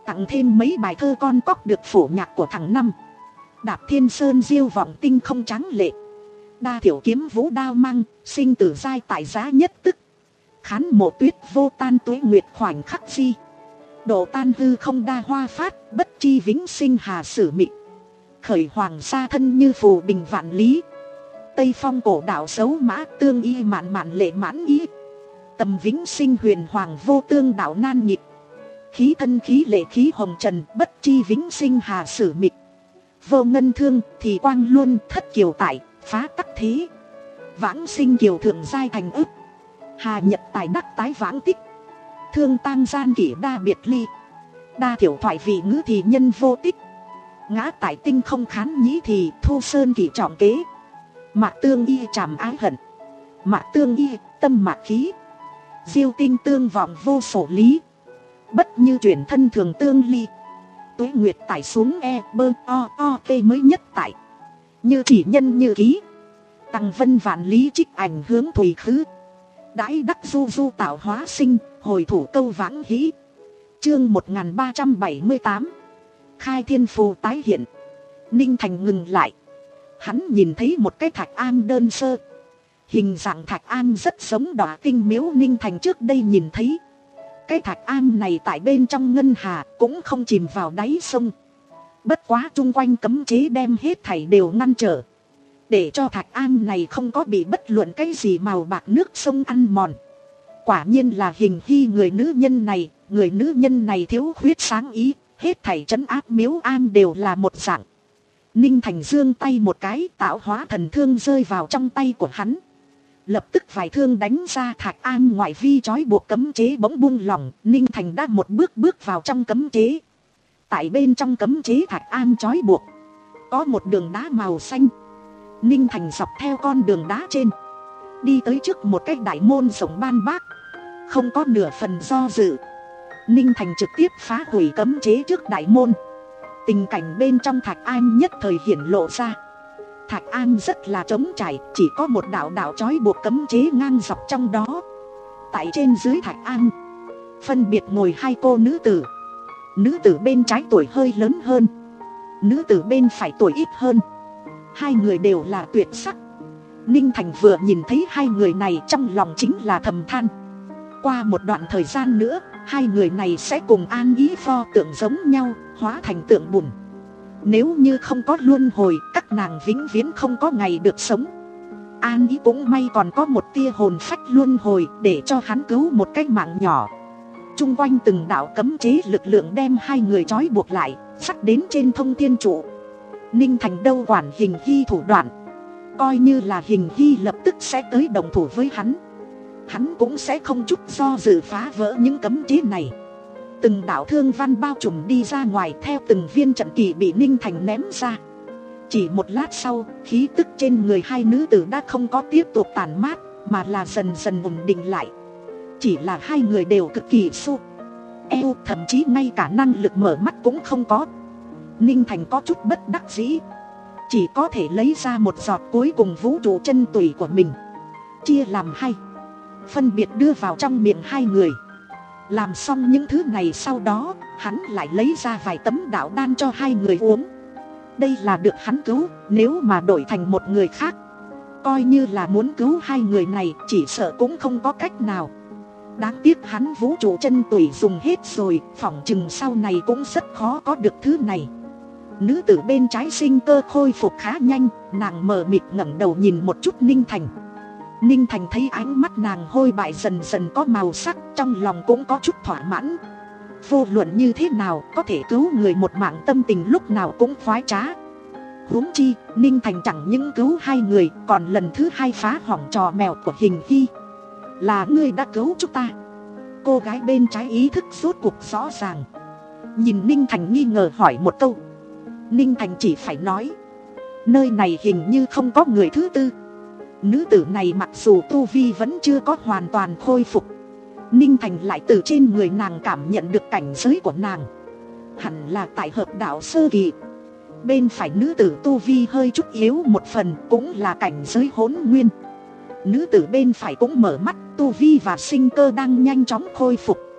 Tặng thêm mấy bài thơ con cóc được phổ nhạc của thằng Năm. Đạp thiên sơn diêu vọng tinh không tráng lệ. Đa thiểu kiếm vũ đao mang, sinh tử giai tại giá nhất tức. Khán mộ tuyết vô tan tuế nguyệt khoảnh khắc di. Độ tan hư không đa hoa phát, bất chi vĩnh sinh hà sử mị. Khởi hoàng sa thân như phù bình vạn lý. Tây phong cổ đạo xấu mã tương y mạn mạn lệ mãn ý. Tầm vĩnh sinh huyền hoàng vô tương đạo nan nhịp. Khí thân khí lệ khí hồng trần, bất chi vĩnh sinh hà sử mị. Vô ngân thương thì quang luôn thất kiều tại, phá tắc thế. Vãng sinh kiều thượng giai thành ức. Hà nhật tài đắc tái vãng tích. Thương tang gian kỷ đa biệt ly. Đa thiểu thoại vị ngữ thì nhân vô tích. Ngã tại tinh không khán nhĩ thì thu sơn kỷ trọng kế. Mạc tương y trảm ái hận. Mạc tương y tâm mạc khí. Diêu tinh tương vọng vô sổ lý. Bất như chuyển thân thường tương ly. Tuế nguyệt tải xuống e bơ o o tê mới nhất tại. Như chỉ nhân như ký. Tăng vân vạn lý trích ảnh hướng thủy khứ. Đãi đắc du du tạo hóa sinh. Hồi thủ câu vãng hĩ. Chương một nghìn ba trăm bảy mươi tám. Khai thiên phù tái hiện. Ninh Thành ngừng lại. Hắn nhìn thấy một cái thạch am đơn sơ. Hình dạng thạch am rất giống đọa tinh miếu Ninh Thành trước đây nhìn thấy. Cái thạch am này tại bên trong ngân hà cũng không chìm vào đáy sông. Bất quá chung quanh cấm chế đem hết thảy đều ngăn trở. Để cho thạch am này không có bị bất luận cái gì màu bạc nước sông ăn mòn. Quả nhiên là hình hy người nữ nhân này. Người nữ nhân này thiếu khuyết sáng ý. Hết thảy trấn áp miếu am đều là một dạng. Ninh Thành giương tay một cái, tạo hóa thần thương rơi vào trong tay của hắn. Lập tức vài thương đánh ra thạch am ngoại vi trói buộc cấm chế bỗng buông lỏng. Ninh Thành đã một bước bước vào trong cấm chế. Tại bên trong cấm chế thạch am trói buộc có một đường đá màu xanh. Ninh Thành dọc theo con đường đá trên, đi tới trước một cái đại môn rộng ban bác. Không có nửa phần do dự, Ninh Thành trực tiếp phá hủy cấm chế trước đại môn. Tình cảnh bên trong thạch am nhất thời hiển lộ ra. Thạch am rất là trống trải, chỉ có một đạo đạo trói buộc cấm chế ngang dọc trong đó. Tại trên dưới thạch am phân biệt ngồi hai cô nữ tử. Nữ tử bên trái tuổi hơi lớn hơn, nữ tử bên phải tuổi ít hơn. Hai người đều là tuyệt sắc. Ninh Thành vừa nhìn thấy hai người này trong lòng chính là thầm than. Qua một đoạn thời gian nữa, hai người này sẽ cùng an ý pho tượng giống nhau, hóa thành tượng bùn. Nếu như không có luân hồi, các nàng vĩnh viễn không có ngày được sống. An ý cũng may còn có một tia hồn phách luân hồi để cho hắn cứu một cái mạng nhỏ. Trung quanh từng đạo cấm chế lực lượng đem hai người trói buộc lại, sắt đến trên thông thiên trụ. Ninh Thành đâu quản hình hy thủ đoạn. Coi như là hình hy lập tức sẽ tới đồng thủ với hắn, hắn cũng sẽ không chút do dự phá vỡ những cấm chế này. Từng đạo thương văn bao trùm đi ra ngoài theo từng viên trận kỳ bị Ninh Thành ném ra. Chỉ một lát sau, khí tức trên người hai nữ tử đã không có tiếp tục tàn mát, mà là dần dần ổn định lại. Chỉ là hai người đều cực kỳ xô eo, thậm chí ngay cả năng lực mở mắt cũng không có. Ninh Thành có chút bất đắc dĩ, chỉ có thể lấy ra một giọt cuối cùng vũ trụ chân tủy của mình, chia làm hai, phân biệt đưa vào trong miệng hai người. Làm xong những thứ này sau đó, hắn lại lấy ra vài tấm đạo đan cho hai người uống. Đây là được hắn cứu, nếu mà đổi thành một người khác, coi như là muốn cứu hai người này chỉ sợ cũng không có cách nào. Đáng tiếc hắn vũ trụ chân tủy dùng hết rồi, phỏng chừng sau này cũng rất khó có được thứ này. Nữ tử bên trái sinh cơ khôi phục khá nhanh, nàng mờ mịt ngẩng đầu nhìn một chút Ninh Thành. Ninh Thành thấy ánh mắt nàng hôi bại dần dần có màu sắc, trong lòng cũng có chút thỏa mãn. Vô luận như thế nào, có thể cứu người một mạng tâm tình lúc nào cũng khoái trá. Huống chi, Ninh Thành chẳng những cứu hai người, còn lần thứ hai phá hỏng trò mèo của hình hy. Là ngươi đã cứu chúng ta. Cô gái bên trái ý thức rốt cuộc rõ ràng, nhìn Ninh Thành nghi ngờ hỏi một câu. Ninh Thành chỉ phải nói, nơi này hình như không có người thứ tư. Nữ tử này mặc dù tu vi vẫn chưa có hoàn toàn khôi phục, Ninh Thành lại từ trên người nàng cảm nhận được cảnh giới của nàng, hẳn là tại hợp đạo sơ kỳ. Bên phải nữ tử tu vi hơi chút yếu một phần, cũng là cảnh giới hỗn nguyên. Nữ tử bên phải cũng mở mắt, tu vi và sinh cơ đang nhanh chóng khôi phục.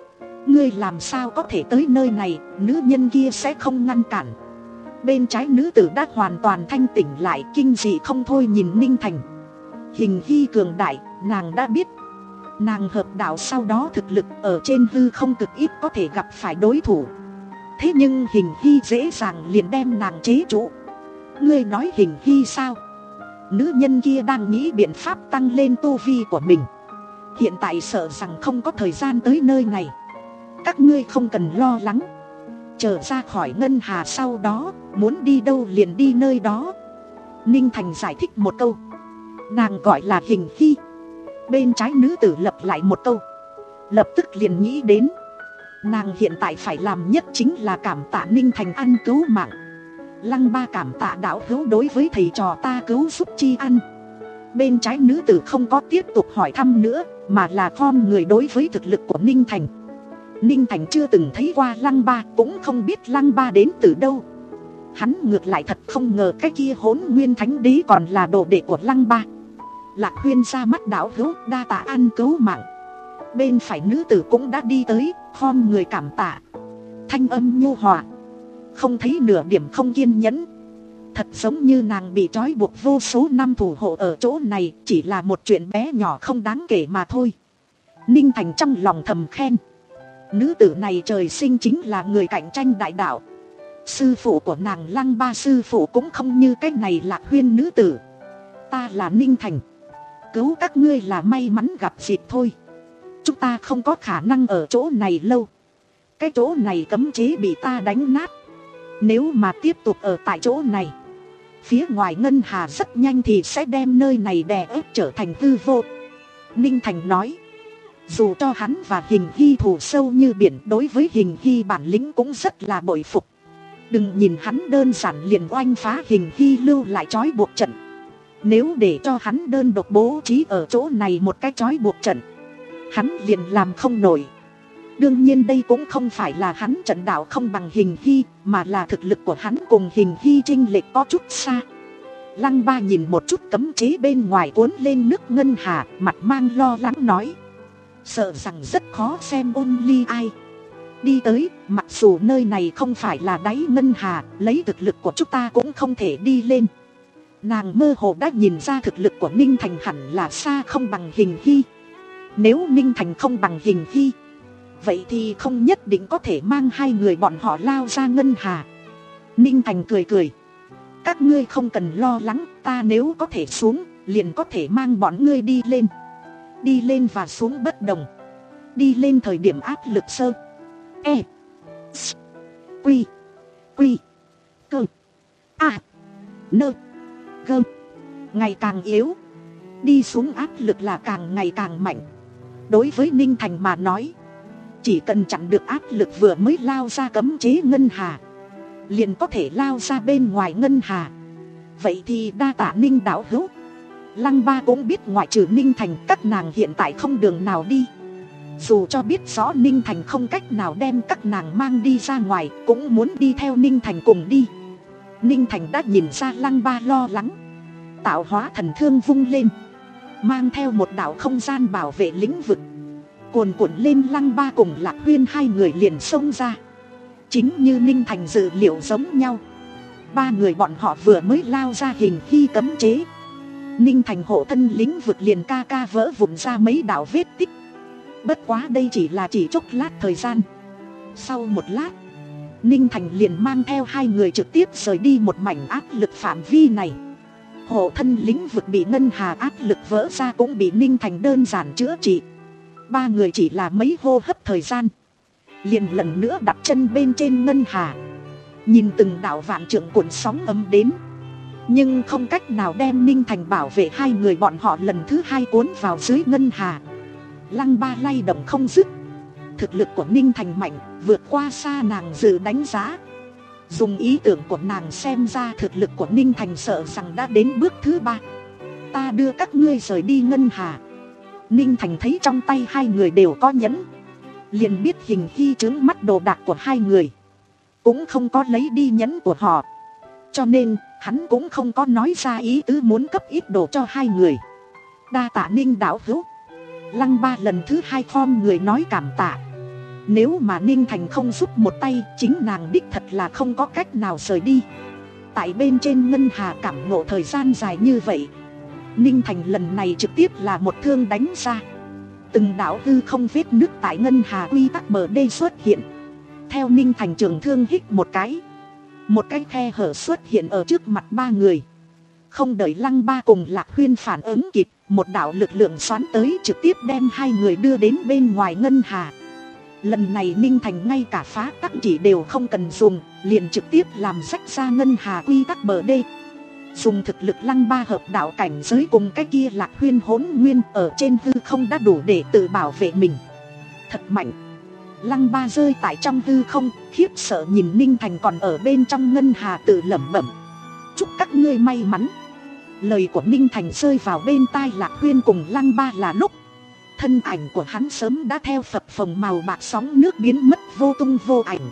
Ngươi làm sao có thể tới nơi này, nữ nhân kia sẽ không ngăn cản. Bên trái nữ tử đã hoàn toàn thanh tỉnh lại, kinh dị không thôi nhìn Ninh Thành. Hình hy cường đại, nàng đã biết. Nàng hợp đạo sau đó thực lực ở trên hư không cực ít có thể gặp phải đối thủ. Thế nhưng hình hy dễ dàng liền đem nàng chế trụ. Ngươi nói hình hy sao? Nữ nhân kia đang nghĩ biện pháp tăng lên tu vi của mình. Hiện tại sợ rằng không có thời gian tới nơi này. Các ngươi không cần lo lắng. Trở ra khỏi ngân hà sau đó, muốn đi đâu liền đi nơi đó. Ninh Thành giải thích một câu. Nàng gọi là hình hy. Bên trái nữ tử lặp lại một câu. Lập tức liền nghĩ đến, nàng hiện tại phải làm nhất chính là cảm tạ Ninh Thành ăn cứu mạng. Lăng Ba cảm tạ đạo hữu đối với thầy trò ta cứu giúp chi ăn. Bên trái nữ tử không có tiếp tục hỏi thăm nữa, mà là khom người đối với thực lực của Ninh Thành. Ninh Thành chưa từng thấy qua Lăng Ba, cũng không biết Lăng Ba đến từ đâu. Hắn ngược lại thật không ngờ cái kia Hỗn Nguyên Thánh Đế còn là đồ đệ của Lăng Ba. Lạc Huyên ra mắt đạo hữu, đa tạ ăn cứu mạng. Bên phải nữ tử cũng đã đi tới, khom người cảm tạ. Thanh âm nhu hòa, không thấy nửa điểm không kiên nhẫn. Thật giống như nàng bị trói buộc vô số năm thủ hộ ở chỗ này, chỉ là một chuyện bé nhỏ không đáng kể mà thôi. Ninh Thành trong lòng thầm khen. Nữ tử này trời sinh chính là người cạnh tranh đại đạo. Sư phụ của nàng Lăng Ba sư phụ cũng không như cái này Lạc Huyên nữ tử. Ta là Ninh Thành, cứu các ngươi là may mắn gặp dịp thôi. Chúng ta không có khả năng ở chỗ này lâu. Cái chỗ này cấm chế bị ta đánh nát. Nếu mà tiếp tục ở tại chỗ này, phía ngoài ngân hà rất nhanh thì sẽ đem nơi này đè ép trở thành hư vô. Ninh Thành nói. Dù cho hắn và Hình Hy thù sâu như biển, đối với Hình Hy bản lĩnh cũng rất là bội phục. Đừng nhìn hắn đơn giản liền oanh phá Hình Hy lưu lại trói buộc trận. Nếu để cho hắn đơn độc bố trí ở chỗ này một cái trói buộc trận, hắn liền làm không nổi. Đương nhiên đây cũng không phải là hắn trận đạo không bằng Hình Hy, mà là thực lực của hắn cùng Hình Hy chênh lệch có chút xa. Lăng Ba nhìn một chút cấm chế bên ngoài cuốn lên nước ngân hà, mặt mang lo lắng nói. Sợ rằng rất khó xem ôn ly ai. Đi tới, mặc dù nơi này không phải là đáy ngân hà, lấy thực lực của chúng ta cũng không thể đi lên. Nàng mơ hồ đã nhìn ra thực lực của Ninh Thành hẳn là xa không bằng Hình Hy. Nếu Ninh Thành không bằng Hình Hy, vậy thì không nhất định có thể mang hai người bọn họ lao ra ngân hà. Ninh Thành cười cười. Các ngươi không cần lo lắng, ta nếu có thể xuống, liền có thể mang bọn ngươi đi lên. Đi lên và xuống bất đồng. Đi lên thời điểm áp lực sơ E S Quy Quy Cơ A Nơ Gơ ngày càng yếu. Đi xuống áp lực là càng ngày càng mạnh. Đối với Ninh Thành mà nói, chỉ cần chặn được áp lực vừa mới lao ra cấm chế ngân hà, liền có thể lao ra bên ngoài ngân hà. Vậy thì đa tạ Ninh đạo hữu. Lăng Ba cũng biết ngoại trừ Ninh Thành, các nàng hiện tại không đường nào đi. Dù cho biết rõ Ninh Thành không cách nào đem các nàng mang đi ra ngoài, cũng muốn đi theo Ninh Thành cùng đi. Ninh Thành đã nhìn ra Lăng Ba lo lắng, tạo hóa thần thương vung lên, mang theo một đạo không gian bảo vệ lĩnh vực, cuồn cuộn lên. Lăng Ba cùng Lạc Huyên hai người liền xông ra. Chính như Ninh Thành dự liệu giống nhau, ba người bọn họ vừa mới lao ra Hình Hy cấm chế, Ninh Thành hộ thân lĩnh vực liền ca ca vỡ vụn ra mấy đạo vết tích. Bất quá đây chỉ là chỉ chốc lát thời gian. Sau một lát, Ninh Thành liền mang theo hai người trực tiếp rời đi một mảnh áp lực phạm vi này. Hộ thân lĩnh vực bị ngân hà áp lực vỡ ra cũng bị Ninh Thành đơn giản chữa trị. Ba người chỉ là mấy hô hấp thời gian, liền lần nữa đặt chân bên trên ngân hà. Nhìn từng đạo vạn trượng cuộn sóng ấm đến, nhưng không cách nào đem Ninh Thành bảo vệ hai người bọn họ lần thứ hai cuốn vào dưới ngân hà. Lăng Ba lay động không dứt. Thực lực của Ninh Thành mạnh, vượt qua xa nàng dự đánh giá. Dùng ý tưởng của nàng xem ra thực lực của Ninh Thành sợ rằng đã đến bước thứ ba. Ta đưa các ngươi rời đi ngân hà. Ninh Thành thấy trong tay hai người đều có nhẫn, liền biết Hình Hy trướng mắt đồ đạc của hai người, cũng không có lấy đi nhẫn của họ. Cho nên hắn cũng không có nói ra ý tứ muốn cấp ít đồ cho hai người. Đa tạ Ninh đạo hữu. Lăng Ba lần thứ hai khom người nói cảm tạ. Nếu mà Ninh Thành không giúp một tay, chính nàng đích thật là không có cách nào rời đi. Tại bên trên ngân hà cảm ngộ thời gian dài như vậy, Ninh Thành lần này trực tiếp là một thương đánh ra. Từng đạo hư không vết nước tại ngân hà quy tắc bờ đê xuất hiện. Theo Ninh Thành trường thương hít một cái, một cái khe hở xuất hiện ở trước mặt ba người. Không đợi Lăng Ba cùng Lạc Huyên phản ứng kịp, một đạo lực lượng xoắn tới trực tiếp đem hai người đưa đến bên ngoài ngân hà. Lần này Ninh Thành ngay cả phá tắc chỉ đều không cần dùng, liền trực tiếp làm rách ra ngân hà quy tắc bờ đê. Dùng thực lực Lăng Ba hợp đạo cảnh giới cùng cái kia Lạc Huyên hỗn nguyên ở trên hư không đã đủ để tự bảo vệ mình. Thật mạnh. Lăng Ba rơi tại trong hư không, khiếp sợ nhìn Ninh Thành còn ở bên trong ngân hà tự lẩm bẩm: chúc các ngươi may mắn. Lời của Ninh Thành rơi vào bên tai Lạc Huyên cùng Lăng Ba là lúc thân ảnh của hắn sớm đã theo phập phồng màu bạc sóng nước biến mất vô tung vô ảnh.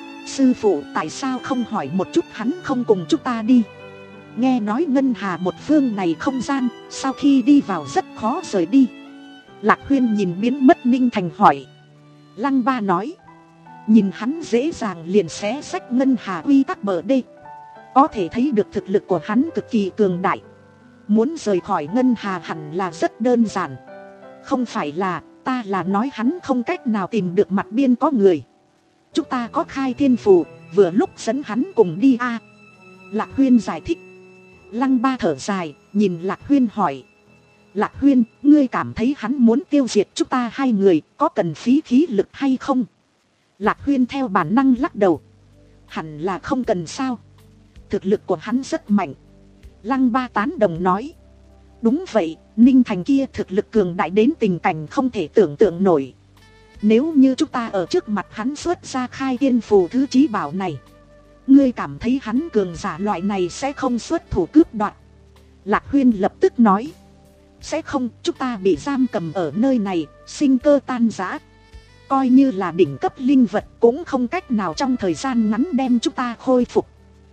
Sư phụ, tại sao không hỏi một chút hắn không cùng chúng ta đi? Nghe nói ngân hà một phương này không gian, sau khi đi vào rất khó rời đi. Lạc Huyên nhìn biến mất Ninh Thành hỏi. Lăng Ba nói, nhìn hắn dễ dàng liền xé rách ngân hà quy tắc bờ đê, có thể thấy được thực lực của hắn cực kỳ cường đại. Muốn rời khỏi ngân hà hẳn là rất đơn giản. Không phải là, ta là nói hắn không cách nào tìm được mặt biên có người. Chúng ta có khai thiên phù, vừa lúc dẫn hắn cùng đi a. Lạc Huyên giải thích. Lăng Ba thở dài, nhìn Lạc Huyên hỏi. Lạc Huyên, ngươi cảm thấy hắn muốn tiêu diệt chúng ta hai người, có cần phí khí lực hay không? Lạc Huyên theo bản năng lắc đầu. Hẳn là không cần sao. Thực lực của hắn rất mạnh. Lăng Ba tán đồng nói. Đúng vậy, Ninh Thành kia thực lực cường đại đến tình cảnh không thể tưởng tượng nổi. Nếu như chúng ta ở trước mặt hắn xuất ra khai thiên phù thứ chí bảo này, ngươi cảm thấy hắn cường giả loại này sẽ không xuất thủ cướp đoạt? Lạc Huyên lập tức nói. Sẽ không, chúng ta bị giam cầm ở nơi này, sinh cơ tan rã. Coi như là đỉnh cấp linh vật cũng không cách nào trong thời gian ngắn đem chúng ta khôi phục.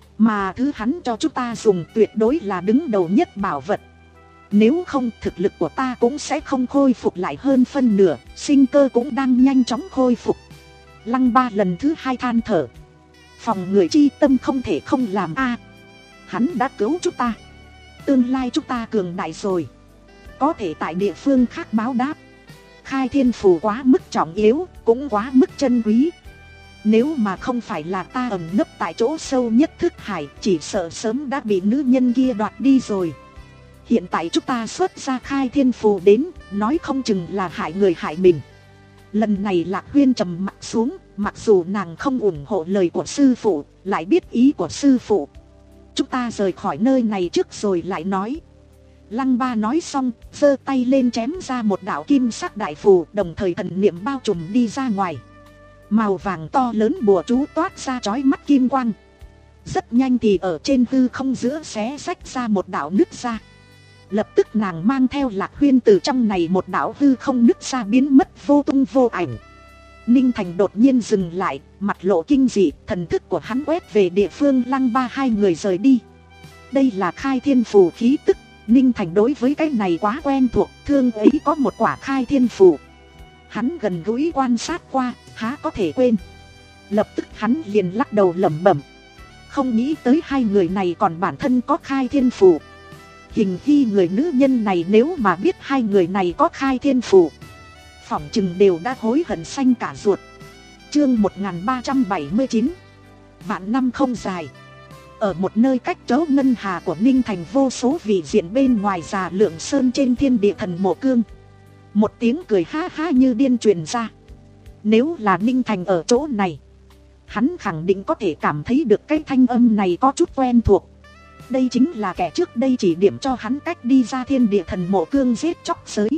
Mà thứ hắn cho chúng ta dùng tuyệt đối là đứng đầu nhất bảo vật. Nếu không, thực lực của ta cũng sẽ không khôi phục lại hơn phân nửa, sinh cơ cũng đang nhanh chóng khôi phục. Lăng Ba lần thứ hai than thở. Phòng người chi tâm không thể không làm a. Hắn đã cứu chúng ta, tương lai chúng ta cường đại rồi, có thể tại địa phương khác báo đáp. Khai thiên phù quá mức trọng yếu, cũng quá mức chân quý. Nếu mà không phải là ta ẩn nấp tại chỗ sâu nhất thức hải, chỉ sợ sớm đã bị nữ nhân kia đoạt đi rồi. Hiện tại chúng ta xuất ra khai thiên phù đến, nói không chừng là hại người hại mình. Lần này Lạc Huyên trầm mặt xuống, mặc dù nàng không ủng hộ lời của sư phụ, lại biết ý của sư phụ. Chúng ta rời khỏi nơi này trước rồi lại nói. Lăng Ba nói xong, giơ tay lên chém ra một đạo kim sắc đại phù, đồng thời thần niệm bao trùm đi ra ngoài. Màu vàng to lớn bùa chú toát ra chói mắt kim quang. Rất nhanh thì ở trên hư không giữa xé rách ra một đạo nứt ra. Lập tức nàng mang theo Lạc Huyên từ trong này một đạo hư không nứt ra biến mất vô tung vô ảnh. Ninh Thành đột nhiên dừng lại, mặt lộ kinh dị, thần thức của hắn quét về địa phương Lăng Ba hai người rời đi. Đây là khai thiên phù khí tức. Ninh Thành đối với cái này quá quen thuộc, thương ấy có một quả khai thiên phù. Hắn gần gũi quan sát qua, há có thể quên. Lập tức hắn liền lắc đầu lẩm bẩm. Không nghĩ tới hai người này còn bản thân có khai thiên phù. Hình khi người nữ nhân này nếu mà biết hai người này có khai thiên phù, phỏng chừng đều đã hối hận xanh cả ruột. Chương một nghìn ba trăm bảy mươi chín. Vạn năm không dài. Ở một nơi cách chỗ ngân hà của Ninh Thành vô số vị diện bên ngoài già lượng sơn trên thiên địa thần mộ cương, một tiếng cười ha ha như điên truyền ra. Nếu là Ninh Thành ở chỗ này, hắn khẳng định có thể cảm thấy được cái thanh âm này có chút quen thuộc. Đây chính là kẻ trước đây chỉ điểm cho hắn cách đi ra thiên địa thần mộ cương giết chóc giới.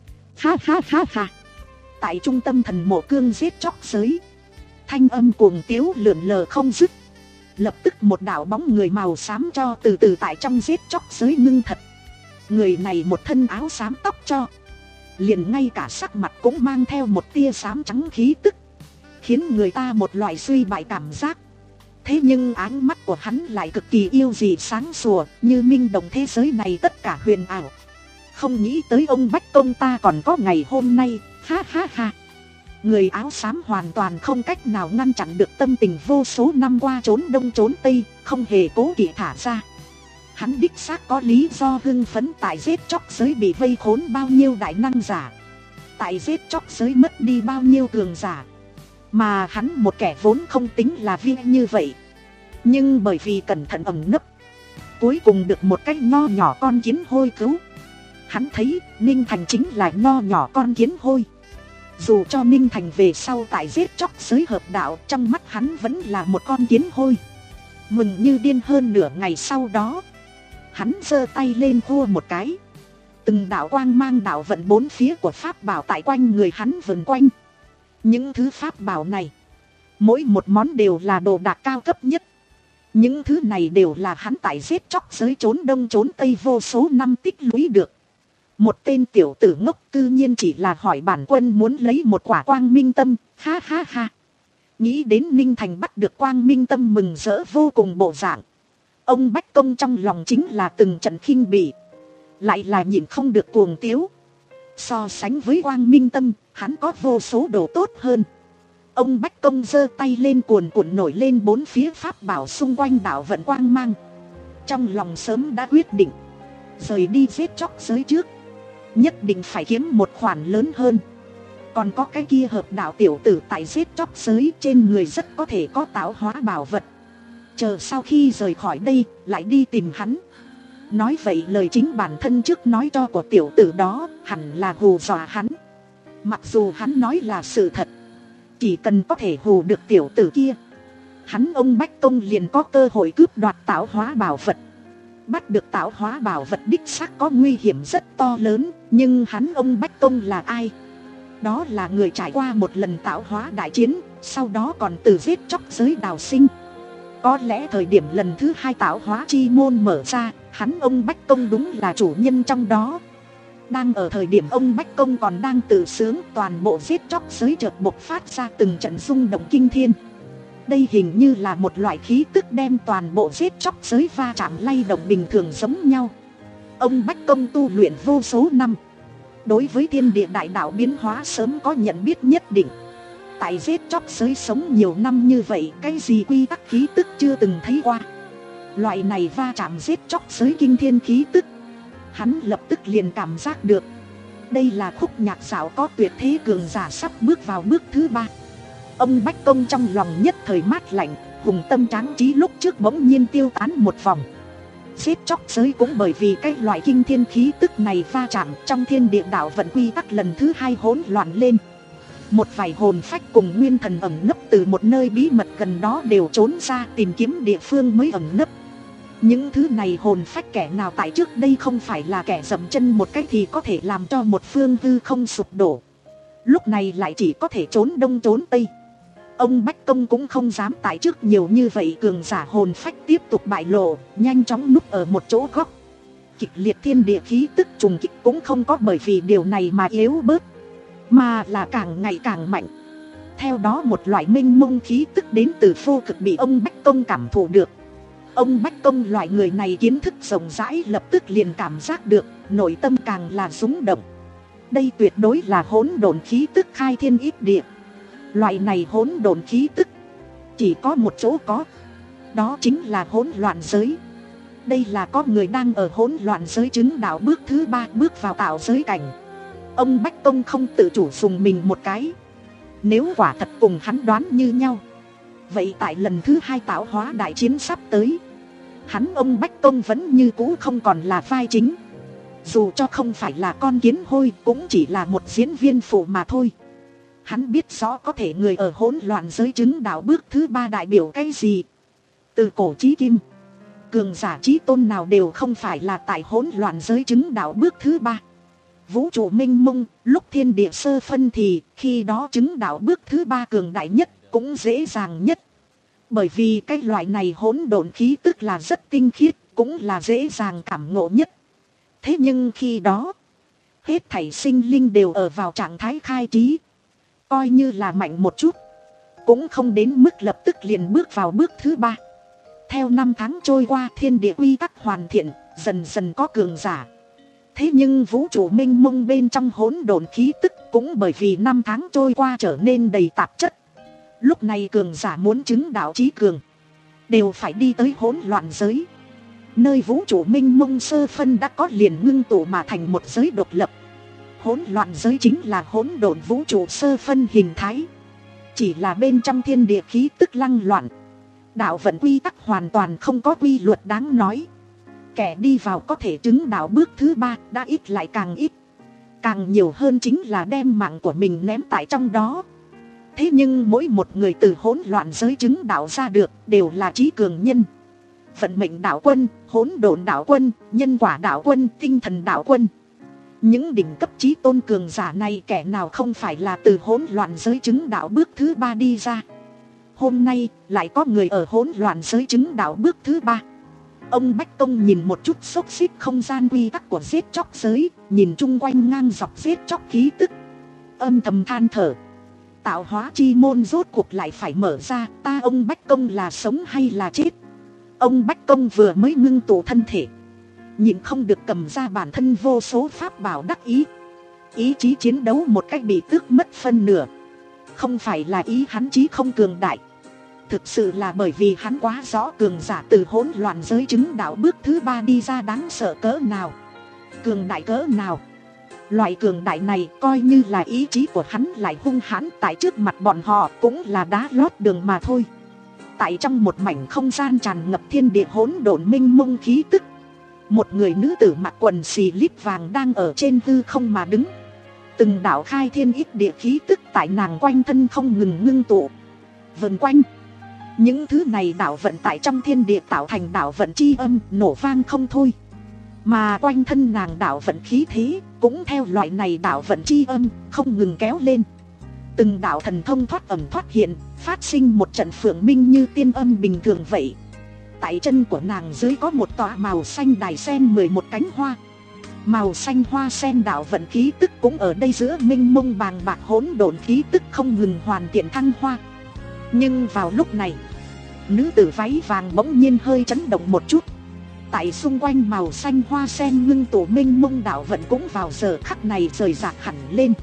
Ha ha ha ha. Tại trung tâm thần mộ cương giết chóc giới, thanh âm cuồng tiếu lượn lờ không dứt. Lập tức một đạo bóng người màu xám cho từ từ tại trong giết chóc giới ngưng thật. Người này một thân áo xám tóc cho, liền ngay cả sắc mặt cũng mang theo một tia xám trắng khí tức, khiến người ta một loại suy bại cảm giác. Thế nhưng ánh mắt của hắn lại cực kỳ yêu dị sáng sủa, như minh đồng thế giới này tất cả huyền ảo. Không nghĩ tới ông Bách Công ta còn có ngày hôm nay, ha ha ha. Người áo xám hoàn toàn không cách nào ngăn chặn được tâm tình vô số năm qua trốn đông trốn tây, không hề cố kỵ thả ra. Hắn đích xác có lý do hưng phấn tại giết chóc giới bị vây khốn bao nhiêu đại năng giả, tại giết chóc giới mất đi bao nhiêu cường giả. Mà hắn một kẻ vốn không tính là viên như vậy, nhưng bởi vì cẩn thận ẩn nấp, cuối cùng được một cái nho nhỏ con kiến hôi cứu. Hắn thấy Ninh Thành chính là nho nhỏ con kiến hôi. Dù cho Ninh Thành về sau tại giết chóc giới hợp đạo, trong mắt hắn vẫn là một con kiến hôi. Mừng như điên. Hơn nửa ngày sau đó, hắn giơ tay lên hô một cái, từng đạo quang mang đạo vận bốn phía của pháp bảo tại quanh người hắn vần quanh. Những thứ pháp bảo này, mỗi một món đều là đồ đạc cao cấp nhất. Những thứ này đều là hắn tại giết chóc giới trốn đông trốn tây vô số năm tích lũy được. Một tên tiểu tử ngốc cư nhiên chỉ là hỏi bản quân muốn lấy một quả quang minh tâm, ha ha ha. Nghĩ đến Ninh Thành bắt được quang minh tâm mừng rỡ vô cùng bộ dạng, ông Bách Công trong lòng chính là từng trận khinh bỉ, lại là nhịn không được cuồng tiếu. So sánh với quang minh tâm, hắn có vô số đồ tốt hơn. Ông Bách Công giơ tay lên cuồn cuộn nổi lên bốn phía pháp bảo xung quanh đạo vận quang mang. Trong lòng sớm đã quyết định, rời đi giết chóc giới trước, nhất định phải kiếm một khoản lớn hơn. Còn có cái kia hợp đạo tiểu tử tại giết chóc giới, trên người rất có thể có tạo hóa bảo vật. Chờ sau khi rời khỏi đây, lại đi tìm hắn. Nói vậy lời chính bản thân trước nói cho của tiểu tử đó, hẳn là hù dọa hắn. Mặc dù hắn nói là sự thật, chỉ cần có thể hù được tiểu tử kia, hắn ông Bách Công liền có cơ hội cướp đoạt tạo hóa bảo vật. Bắt được tạo hóa bảo vật đích xác có nguy hiểm rất to lớn, nhưng hắn ông Bách Công là ai? Đó là người trải qua một lần tạo hóa đại chiến, sau đó còn từ giết chóc giới đào sinh. Có lẽ thời điểm lần thứ hai tạo hóa chi môn mở ra, hắn ông Bách Công đúng là chủ nhân trong đó. Đang ở thời điểm ông Bách Công còn đang tự sướng, toàn bộ giết chóc giới chợt bộc phát ra từng trận rung động kinh thiên. Đây hình như là một loại khí tức đem toàn bộ giết chóc giới va chạm lay động bình thường giống nhau. Ông Bách Công tu luyện vô số năm, đối với thiên địa đại đạo biến hóa sớm có nhận biết nhất định. Tại giết chóc giới sống nhiều năm như vậy, cái gì quy tắc khí tức chưa từng thấy qua. Loại này va chạm giết chóc giới kinh thiên khí tức, hắn lập tức liền cảm giác được. Đây là khúc nhạc xảo có tuyệt thế cường giả sắp bước vào bước thứ ba. Ông Bách Công trong lòng nhất thời mát lạnh, hùng tâm tráng trí lúc trước bỗng nhiên tiêu tán một vòng. Giết chóc giới cũng bởi vì cái loại kinh thiên khí tức này va chạm, trong thiên địa đạo vận quy tắc lần thứ hai hỗn loạn lên. Một vài hồn phách cùng nguyên thần ẩn nấp từ một nơi bí mật gần đó đều trốn ra tìm kiếm địa phương mới ẩn nấp. Những thứ này hồn phách kẻ nào tại trước đây không phải là kẻ dậm chân một cách thì có thể làm cho một phương hư không sụp đổ, lúc này lại chỉ có thể trốn đông trốn tây. Ông Bách Công cũng không dám tại trước nhiều như vậy cường giả hồn phách tiếp tục bại lộ, nhanh chóng núp ở một chỗ góc. Kịch liệt thiên địa khí tức trùng kích cũng không có bởi vì điều này mà yếu bớt, mà là càng ngày càng mạnh. Theo đó một loại mênh mông khí tức đến từ vô cực bị ông Bách Công cảm thụ được. Ông Bách Công loại người này kiến thức rộng rãi, lập tức liền cảm giác được, nội tâm càng là rung động. Đây tuyệt đối là hỗn độn khí tức khai thiên ít địa. Loại này hỗn độn khí tức chỉ có một chỗ có, đó chính là hỗn loạn giới. Đây là có người đang ở hỗn loạn giới chứng đạo bước thứ ba, bước vào tạo giới cảnh. Ông Bách Công không tự chủ dùng mình một cái. Nếu quả thật cùng hắn đoán như nhau, vậy tại lần thứ hai tạo hóa đại chiến sắp tới, hắn ông Bách Công vẫn như cũ không còn là vai chính. Dù cho không phải là con kiến hôi, cũng chỉ là một diễn viên phụ mà thôi. Hắn biết rõ có thể người ở hỗn loạn giới chứng đạo bước thứ ba đại biểu cái gì. Từ cổ chí kim, cường giả chí tôn nào đều không phải là tại hỗn loạn giới chứng đạo bước thứ ba. Vũ trụ mênh mông, lúc thiên địa sơ phân thì khi đó chứng đạo bước thứ ba cường đại nhất, cũng dễ dàng nhất. Bởi vì cái loại này hỗn độn khí tức là rất tinh khiết, cũng là dễ dàng cảm ngộ nhất. Thế nhưng khi đó, hết thảy sinh linh đều ở vào trạng thái khai trí. Coi như là mạnh một chút, cũng không đến mức lập tức liền bước vào bước thứ ba. Theo năm tháng trôi qua, thiên địa quy tắc hoàn thiện, dần dần có cường giả. Thế nhưng vũ trụ mênh mông bên trong hỗn độn khí tức cũng bởi vì năm tháng trôi qua trở nên đầy tạp chất. Lúc này cường giả muốn chứng đạo trí cường đều phải đi tới hỗn loạn giới, nơi vũ trụ minh mông sơ phân đã có liền ngưng tụ mà thành một giới độc lập. Hỗn loạn giới chính là hỗn độn vũ trụ sơ phân hình thái, chỉ là bên trong thiên địa khí tức lăng loạn, đạo vận quy tắc hoàn toàn không có quy luật đáng nói. Kẻ đi vào có thể chứng đạo bước thứ ba đã ít lại càng ít, càng nhiều hơn chính là đem mạng của mình ném tại trong đó. Thế nhưng mỗi một người từ hỗn loạn giới chứng đạo ra được đều là trí cường nhân. Vận mệnh đạo quân, hỗn độn đạo quân, nhân quả đạo quân, tinh thần đạo quân. Những đỉnh cấp trí tôn cường giả này kẻ nào không phải là từ hỗn loạn giới chứng đạo bước thứ ba đi ra. Hôm nay lại có người ở hỗn loạn giới chứng đạo bước thứ ba. Ông Bách Công nhìn một chút xốc xích không gian quy tắc của giết chóc giới, nhìn chung quanh ngang dọc giết chóc khí tức, âm thầm than thở. Tạo hóa chi môn rốt cuộc lại phải mở ra, ta ông Bách Công là sống hay là chết? Ông Bách Công vừa mới ngưng tụ thân thể, nhìn không được cầm ra bản thân vô số pháp bảo đắc ý. Ý chí chiến đấu một cách bị tước mất phân nửa. Không phải là ý hắn chí không cường đại, thực sự là bởi vì hắn quá rõ cường giả từ hỗn loạn giới chứng đạo bước thứ ba đi ra đáng sợ cỡ nào, cường đại cỡ nào. Loại cường đại này coi như là ý chí của hắn lại hung hãn tại trước mặt bọn họ cũng là đá lót đường mà thôi. Tại trong một mảnh không gian tràn ngập thiên địa hỗn độn minh mông khí tức, một người nữ tử mặc quần xì lít vàng đang ở trên hư không mà đứng. Từng đạo khai thiên ít địa khí tức tại nàng quanh thân không ngừng ngưng tụ, vần quanh. Những thứ này đạo vận tại trong thiên địa tạo thành đạo vận chi âm nổ vang không thôi. Mà quanh thân nàng đạo vận khí thế cũng theo loại này đạo vận chi âm không ngừng kéo lên. Từng đạo thần thông thoát ẩn thoát hiện, phát sinh một trận phượng minh như tiên âm bình thường vậy. Tại chân của nàng dưới có một tòa màu xanh đài sen mười một cánh hoa. Màu xanh hoa sen đạo vận khí tức cũng ở đây giữa minh mông bàng bạc hỗn độn khí tức không ngừng hoàn thiện thăng hoa. Nhưng vào lúc này, nữ tử váy vàng bỗng nhiên hơi chấn động một chút. Tại xung quanh màu xanh hoa sen ngưng tụ minh mông đạo vận cũng vào giờ khắc này rời rạc hẳn lên.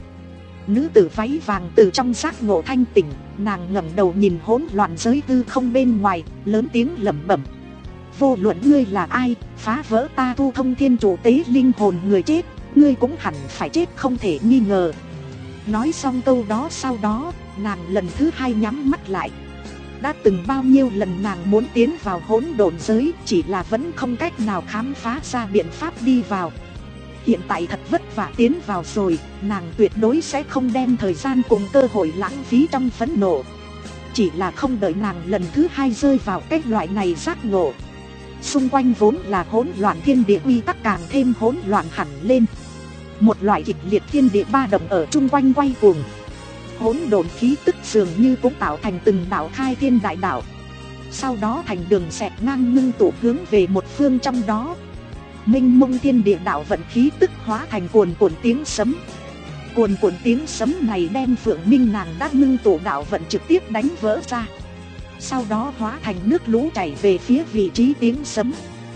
Nữ tử váy vàng từ trong giác ngộ thanh tỉnh, nàng ngẩng đầu nhìn hỗn loạn giới tư không bên ngoài, lớn tiếng lẩm bẩm. Vô luận ngươi là ai, phá vỡ ta thu thông thiên chủ tế linh hồn người chết, ngươi cũng hẳn phải chết không thể nghi ngờ. Nói xong câu đó sau đó, nàng lần thứ hai nhắm mắt lại. Đã từng bao nhiêu lần nàng muốn tiến vào hỗn độn giới, chỉ là vẫn không cách nào khám phá ra biện pháp đi vào. Hiện tại thật vất vả tiến vào rồi, nàng tuyệt đối sẽ không đem thời gian cùng cơ hội lãng phí trong phẫn nộ. Chỉ là không đợi nàng lần thứ hai rơi vào cái loại này giác ngộ, xung quanh vốn là hỗn loạn thiên địa quy tắc càng thêm hỗn loạn hẳn lên. Một loại kịch liệt thiên địa ba động ở chung quanh quay cuồng. Hỗn độn khí tức dường như cũng tạo thành từng đạo khai thiên đại đạo, sau đó thành đường xẹt ngang ngưng tụ hướng về một phương trong đó. Minh mông thiên địa đạo vận khí tức hóa thành cuồn cuộn tiếng sấm. Cuồn cuộn tiếng sấm này đem phượng minh nàng đã ngưng tụ đạo vận trực tiếp đánh vỡ ra, sau đó hóa thành nước lũ chảy về phía vị trí tiếng sấm.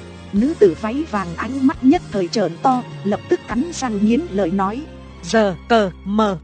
Nữ tử váy vàng ánh mắt nhất thời trợn to, lập tức cắn răng nghiến lợi nói: giờ cờ mờ,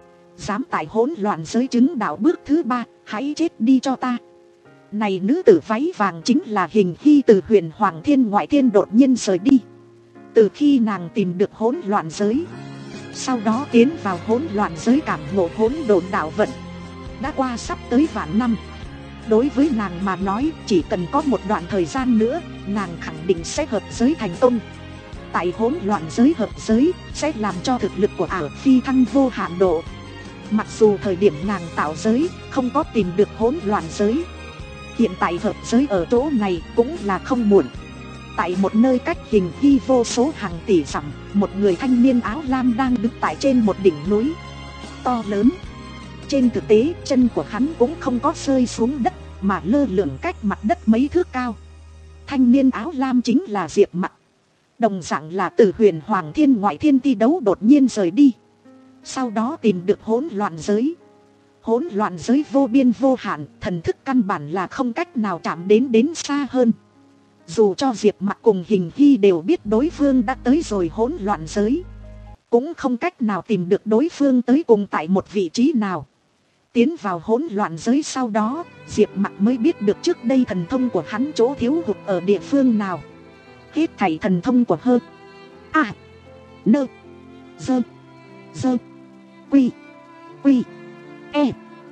dám tại hỗn loạn giới chứng đạo bước thứ ba, hãy chết đi cho ta. Này nữ tử váy vàng chính là Hình Hy từ huyền Hoàng Thiên ngoại thiên đột nhiên rời đi. Từ khi nàng tìm được hỗn loạn giới, sau đó tiến vào hỗn loạn giới cảm ngộ hỗn độn đạo vận, đã qua sắp tới vạn năm. Đối với nàng mà nói, chỉ cần có một đoạn thời gian nữa, nàng khẳng định sẽ hợp giới thành công. Tại hỗn loạn giới hợp giới, sẽ làm cho thực lực của ả phi thăng vô hạn độ. Mặc dù thời điểm nàng tạo giới, không có tìm được hỗn loạn giới, hiện tại hợp giới ở chỗ này cũng là không muộn. Tại một nơi cách Hình Hy vô số hàng tỷ dặm, một người thanh niên áo lam đang đứng tại trên một đỉnh núi to lớn. Trên thực tế, chân của hắn cũng không có rơi xuống đất, mà lơ lửng cách mặt đất mấy thước cao. Thanh niên áo lam chính là Diệp Mặc. Đồng dạng là từ huyền Hoàng Thiên ngoại thiên thi đấu đột nhiên rời đi, sau đó tìm được hỗn loạn giới. Hỗn loạn giới vô biên vô hạn, thần thức căn bản là không cách nào chạm đến đến xa hơn. Dù cho Diệp Mặc cùng Hình Hy đều biết đối phương đã tới rồi hỗn loạn giới, cũng không cách nào tìm được đối phương tới cùng tại một vị trí nào. Tiến vào hỗn loạn giới sau đó, Diệp Mặc mới biết được trước đây thần thông của hắn chỗ thiếu hụt ở địa phương nào. Hết thảy thần thông của Hơ, A, Nơ, Dơ, Dơ, Quy, Quy, E,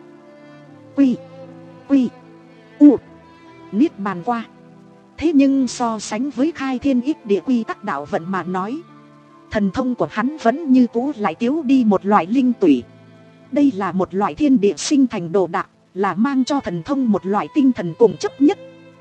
Quy, Quy, U, niết bàn qua. Thế nhưng so sánh với khai thiên ích địa quy tắc đạo vận mà nói, thần thông của hắn vẫn như cũ lại thiếu đi một loại linh tủy. Đây là một loại thiên địa sinh thành đồ đạc, là mang cho thần thông một loại tinh thần cùng chấp nhất.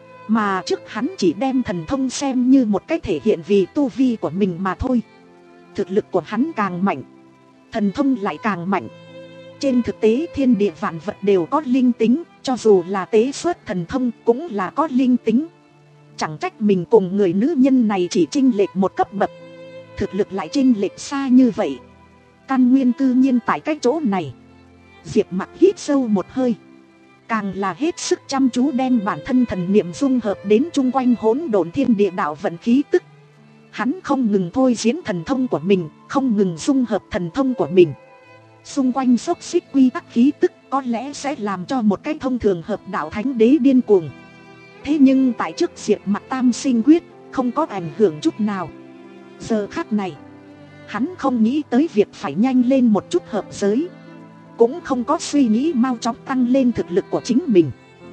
Mà trước hắn chỉ đem thần thông xem như một cách thể hiện vì tu vi của mình mà thôi. Thực lực của hắn càng mạnh, thần thông lại càng mạnh. Trên thực tế thiên địa vạn vật đều có linh tính, cho dù là tế xuất thần thông cũng là có linh tính. Chẳng trách mình cùng người nữ nhân này chỉ chênh lệch một cấp bậc, thực lực lại chênh lệch xa như vậy. Căn nguyên cư nhiên tại cái chỗ này. Diệp Mặc hít sâu một hơi, càng là hết sức chăm chú đem bản thân thần niệm dung hợp đến chung quanh hỗn độn thiên địa đạo vận khí tức. Hắn không ngừng thôi diễn thần thông của mình, không ngừng dung hợp thần thông của mình. Xung quanh xốc xích quy tắc khí tức có lẽ sẽ làm cho một cái thông thường hợp đạo thánh đế điên cuồng. Thế nhưng tại trước Diệp Mặc tam sinh quyết không có ảnh hưởng chút nào. Giờ khắc này, hắn không nghĩ tới việc phải nhanh lên một chút hợp giới, cũng không có suy nghĩ mau chóng tăng lên thực lực của chính mình,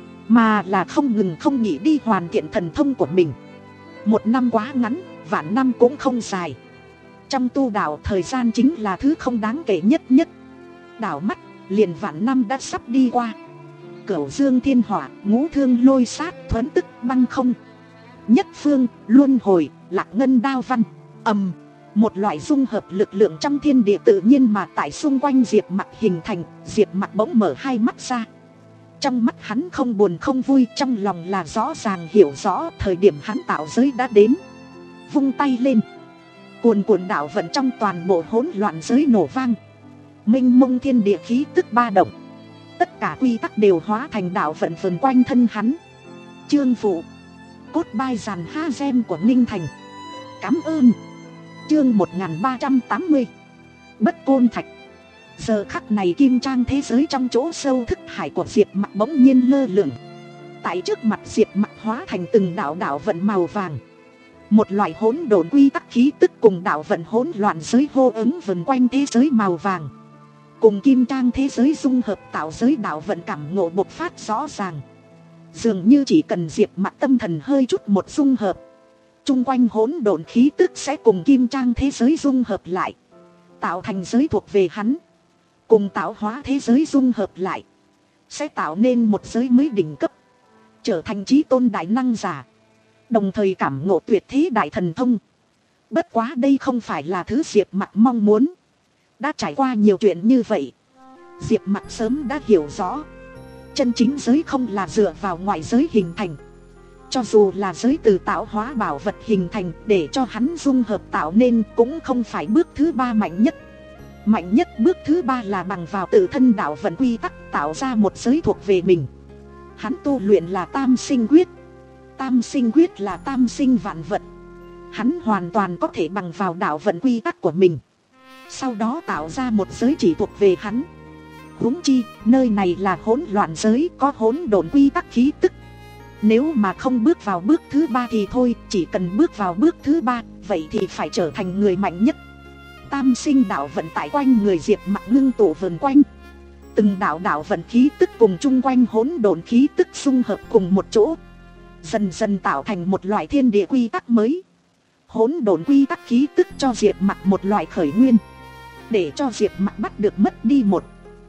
mà là không ngừng không nghỉ đi hoàn thiện thần thông của mình. Một năm quá ngắn, vạn năm cũng không dài. Trong tu đạo thời gian chính là thứ không đáng kể nhất nhất. Đảo mắt, liền vạn năm đã sắp đi qua. Cửu dương thiên hỏa, ngũ thương lôi sát, thuấn tức băng không, nhất phương, luân hồi, lạc ngân đao văn, ầm. Một loại dung hợp lực lượng trong thiên địa tự nhiên mà tại xung quanh Diệp Mặc hình thành. Diệp Mặc bỗng mở hai mắt ra. Trong mắt hắn không buồn không vui, trong lòng là rõ ràng hiểu rõ thời điểm hắn tạo giới đã đến. Vung tay lên, cuồn cuộn đạo vận trong toàn bộ hỗn loạn giới nổ vang. Mênh mông thiên địa khí tức ba động, tất cả quy tắc đều hóa thành đạo vận vần quanh thân hắn. Chương phụ, cốt bai giàn ha gem của Ninh Thành. Cảm ơn. Chương một nghìn ba trăm tám mươi, Bất Côn Thạch. Giờ khắc này kim trang thế giới trong chỗ sâu thức hải của Diệp Mặc bỗng nhiên lơ lửng. Tại trước mặt Diệp Mặc hóa thành từng đạo đạo vận màu vàng. Một loại hỗn độn quy tắc khí tức cùng đạo vận hỗn loạn giới hô ứng vần quanh thế giới màu vàng. Cùng kim trang thế giới dung hợp tạo giới đạo vận cảm ngộ bộc phát rõ ràng. Dường như chỉ cần Diệp Mặc tâm thần hơi chút một dung hợp, chung quanh hỗn độn khí tức sẽ cùng kim trang thế giới dung hợp lại, tạo thành giới thuộc về hắn. Cùng tạo hóa thế giới dung hợp lại, sẽ tạo nên một giới mới đỉnh cấp, trở thành chí tôn đại năng giả, đồng thời cảm ngộ tuyệt thế đại thần thông. Bất quá đây không phải là thứ Diệp Mặc mong muốn. Đã trải qua nhiều chuyện như vậy, Diệp Mặc sớm đã hiểu rõ, chân chính giới không là dựa vào ngoại giới hình thành. Cho dù là giới từ tạo hóa bảo vật hình thành để cho hắn dung hợp tạo nên, cũng không phải bước thứ ba mạnh nhất. Mạnh nhất bước thứ ba là bằng vào tự thân đạo vận quy tắc tạo ra một giới thuộc về mình. Hắn tu luyện là tam sinh quyết. Tam sinh quyết là tam sinh vạn vật. Hắn hoàn toàn có thể bằng vào đạo vận quy tắc của mình, sau đó tạo ra một giới chỉ thuộc về hắn. Huống chi, nơi này là hỗn loạn giới, có hỗn độn quy tắc khí tức. Nếu mà không bước vào bước thứ ba thì thôi, chỉ cần bước vào bước thứ ba, vậy thì phải trở thành người mạnh nhất. Tam sinh đạo vận tại quanh người Diệp Mặc ngưng tụ vần quanh. Từng đạo đạo vận khí tức cùng chung quanh hỗn độn khí tức xung hợp cùng một chỗ, dần dần tạo thành một loại thiên địa quy tắc mới. Hỗn độn quy tắc khí tức cho Diệp Mặc một loại khởi nguyên, để cho Diệp Mặc bắt được mất đi một,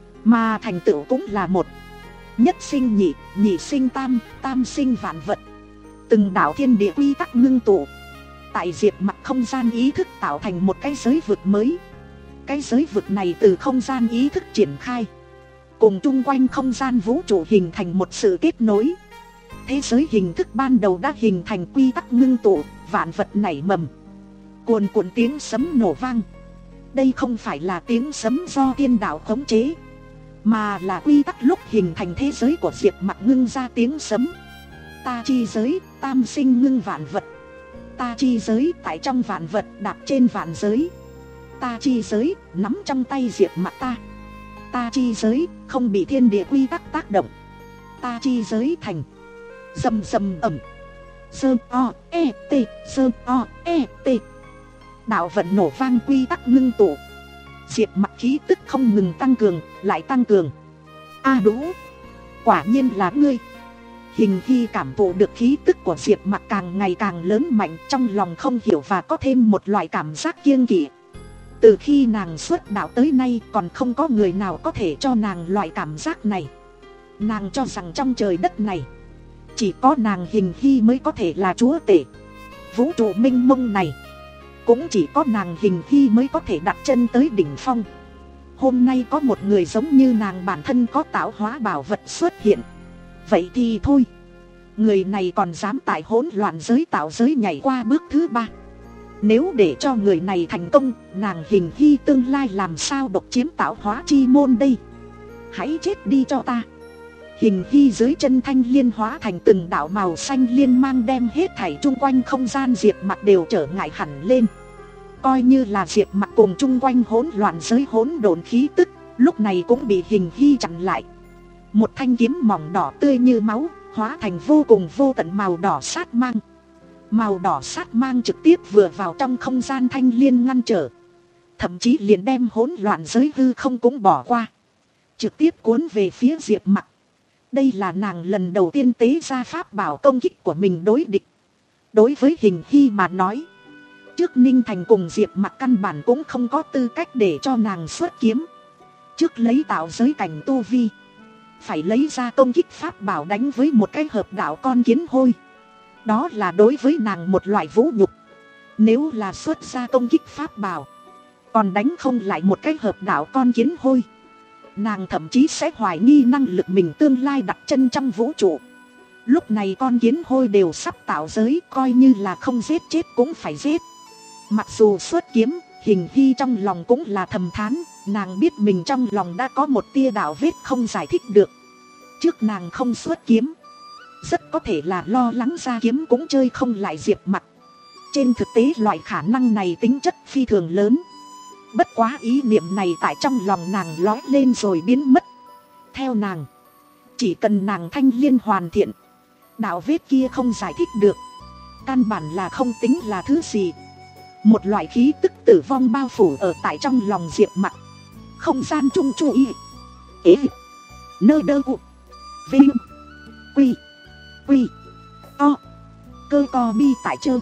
mà thành tựu cũng là một. Nhất sinh nhị, nhị sinh tam, tam sinh vạn vật. Từng đạo thiên địa quy tắc ngưng tụ, tại Diệp Mặc không gian ý thức tạo thành một cái giới vực mới. Cái giới vực này từ không gian ý thức triển khai, cùng chung quanh không gian vũ trụ hình thành một sự kết nối. Thế giới hình thức ban đầu đã hình thành quy tắc ngưng tụ, vạn vật nảy mầm. Cuồn cuộn tiếng sấm nổ vang. Đây không phải là tiếng sấm do thiên đạo khống chế, mà là quy tắc lúc hình thành thế giới của Diệp Mặc ngưng ra tiếng sấm. Ta chi giới, tam sinh ngưng vạn vật. Ta chi giới tại trong vạn vật đạp trên vạn giới. ta chi giới nắm trong tay Diệp Mặc ta. Ta chi giới không bị thiên địa quy tắc tác động. Ta chi giới thành. Rầm rầm ẩm. Sơ o e t, sơ o e t. Đạo vận nổ vang, quy tắc ngưng tụ. Diệp Mặc khí tức không ngừng tăng cường, lại tăng cường. A Đũ, quả nhiên là ngươi. Hình Hy cảm thụ được khí tức của Diệp Mặc càng ngày càng lớn mạnh, trong lòng không hiểu và có thêm một loại cảm giác kiêng kỵ. Từ khi nàng xuất đạo tới nay còn không có người nào có thể cho nàng loại cảm giác này. Nàng cho rằng trong trời đất này chỉ có nàng Hình Hy mới có thể là chúa tể. Vũ trụ mênh mông này cũng chỉ có nàng Hình Hy mới có thể đặt chân tới đỉnh phong. Hôm nay có một người giống như nàng bản thân có tạo hóa bảo vật xuất hiện. Vậy thì thôi, người này còn dám tại hỗn loạn giới tạo giới nhảy qua bước thứ ba. Nếu để cho người này thành công, nàng Hình Hy tương lai làm sao độc chiếm tạo hóa chi môn đây? Hãy chết đi cho ta. Hình Hy dưới chân thanh liên hóa thành từng đạo màu xanh liên mang, đem hết thảy chung quanh không gian Diệp Mặc đều trở ngại hẳn lên. Coi như là Diệp Mặc cùng chung quanh hỗn loạn giới hỗn độn khí tức, lúc này cũng bị Hình Hy chặn lại. Một thanh kiếm mỏng đỏ tươi như máu, hóa thành vô cùng vô tận màu đỏ sát mang. Màu đỏ sát mang trực tiếp vừa vào trong không gian thanh liên ngăn trở. Thậm chí liền đem hỗn loạn giới hư không cũng bỏ qua, trực tiếp cuốn về phía Diệp Mặc. Đây là nàng lần đầu tiên tế ra pháp bảo công kích của mình đối địch. Đối với Hình Hy mà nói, trước Ninh Thành cùng Diệp Mặc căn bản cũng không có tư cách để cho nàng xuất kiếm. Trước lấy tạo giới cảnh tu vi, phải lấy ra công kích pháp bảo đánh với một cái hợp đạo con kiến hôi. Đó là đối với nàng một loại vũ nhục. Nếu là xuất ra công kích pháp bảo, còn đánh không lại một cái hợp đạo con kiến hôi, nàng thậm chí sẽ hoài nghi năng lực mình tương lai đặt chân trong vũ trụ. Lúc này con kiến hôi đều sắp tạo giới, coi như là không giết chết cũng phải giết. Mặc dù xuất kiếm, Hình Hy trong lòng cũng là thầm thán. Nàng biết mình trong lòng đã có một tia đạo vết không giải thích được. Trước nàng không xuất kiếm, rất có thể là lo lắng ra kiếm cũng chơi không lại Diệp Mặc. Trên thực tế loại khả năng này tính chất phi thường lớn. Bất quá ý niệm này tại trong lòng nàng lói lên rồi biến mất. Theo nàng, chỉ cần nàng thanh liên hoàn thiện, đạo vết kia không giải thích được, căn bản là không tính là thứ gì. Một loại khí tức tử vong bao phủ ở tại trong lòng Diệp Mặc. Không gian trung chú ý. Ế nơ đơ u vinh quy quy o cơ co bi tại chơ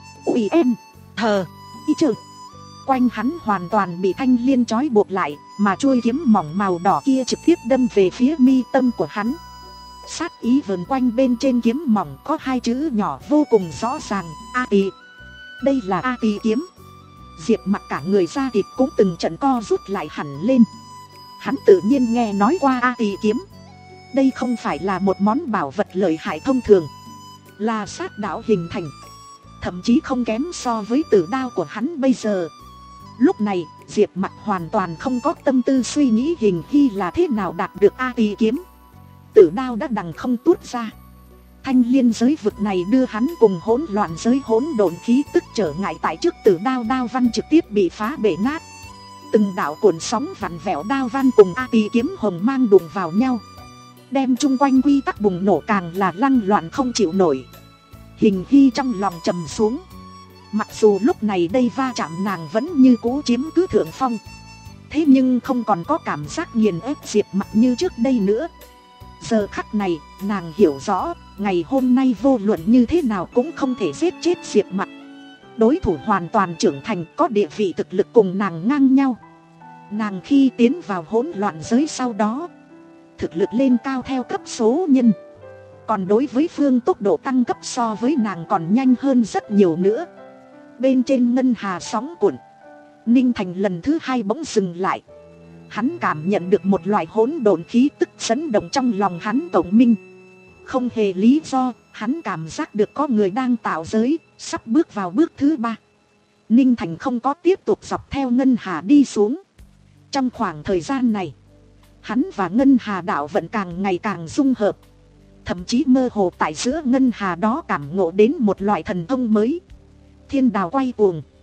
ui em thờ y chơ. Quanh hắn hoàn toàn bị thanh liên trói buộc lại, mà chuôi kiếm mỏng màu đỏ kia trực tiếp đâm về phía mi tâm của hắn. Sát ý vờn quanh bên trên kiếm mỏng có hai chữ nhỏ vô cùng rõ ràng: A Tỳ. Đây là A Tỳ kiếm. Diệp Mặc cả người da thịt cũng từng trận co rút lại hẳn lên. Hắn tự nhiên nghe nói qua A Tỳ kiếm. Đây không phải là một món bảo vật lợi hại thông thường, là sát đạo hình thành, thậm chí không kém so với tử đao của hắn bây giờ. Lúc này Diệp Mặc hoàn toàn không có tâm tư suy nghĩ Hình Hy là thế nào đạt được A Tỳ kiếm. Tử đao đã đằng không tuốt ra. Thanh liên giới vực này đưa hắn cùng hỗn loạn giới hỗn độn khí tức trở ngại tại trước tử đao, đao văn trực tiếp bị phá bể nát. Từng đạo cuộn sóng vặn vẹo đao văn cùng A Tỳ kiếm hồng mang đụng vào nhau, đem chung quanh quy tắc bùng nổ, càng là lăng loạn không chịu nổi. Hình Hy trong lòng trầm xuống. Mặc dù lúc này đây va chạm nàng vẫn như cũ chiếm cứ thượng phong, thế nhưng không còn có cảm giác nghiền ép Diệp Mặc như trước đây nữa. Giờ khắc này nàng hiểu rõ, ngày hôm nay vô luận như thế nào cũng không thể giết chết Diệp Mặc. Đối thủ hoàn toàn trưởng thành, có địa vị thực lực cùng nàng ngang nhau. Nàng khi tiến vào hỗn loạn giới sau đó, thực lực lên cao theo cấp số nhân, còn đối với phương tốc độ tăng cấp so với nàng còn nhanh hơn rất nhiều nữa. Bên trên ngân hà sóng cuộn, Ninh Thành lần thứ hai bỗng dừng lại. Hắn cảm nhận được một loại hỗn độn khí tức chấn động trong lòng hắn cộng minh. Không hề lý do, hắn cảm giác được có người đang tạo giới, sắp bước vào bước thứ ba. Ninh Thành không có tiếp tục dọc theo ngân hà đi xuống. Trong khoảng thời gian này, hắn và ngân hà đạo vận càng ngày càng dung hợp. Thậm chí mơ hồ tại giữa ngân hà đó cảm ngộ đến một loại thần thông mới. Thiên đào quay cuồng,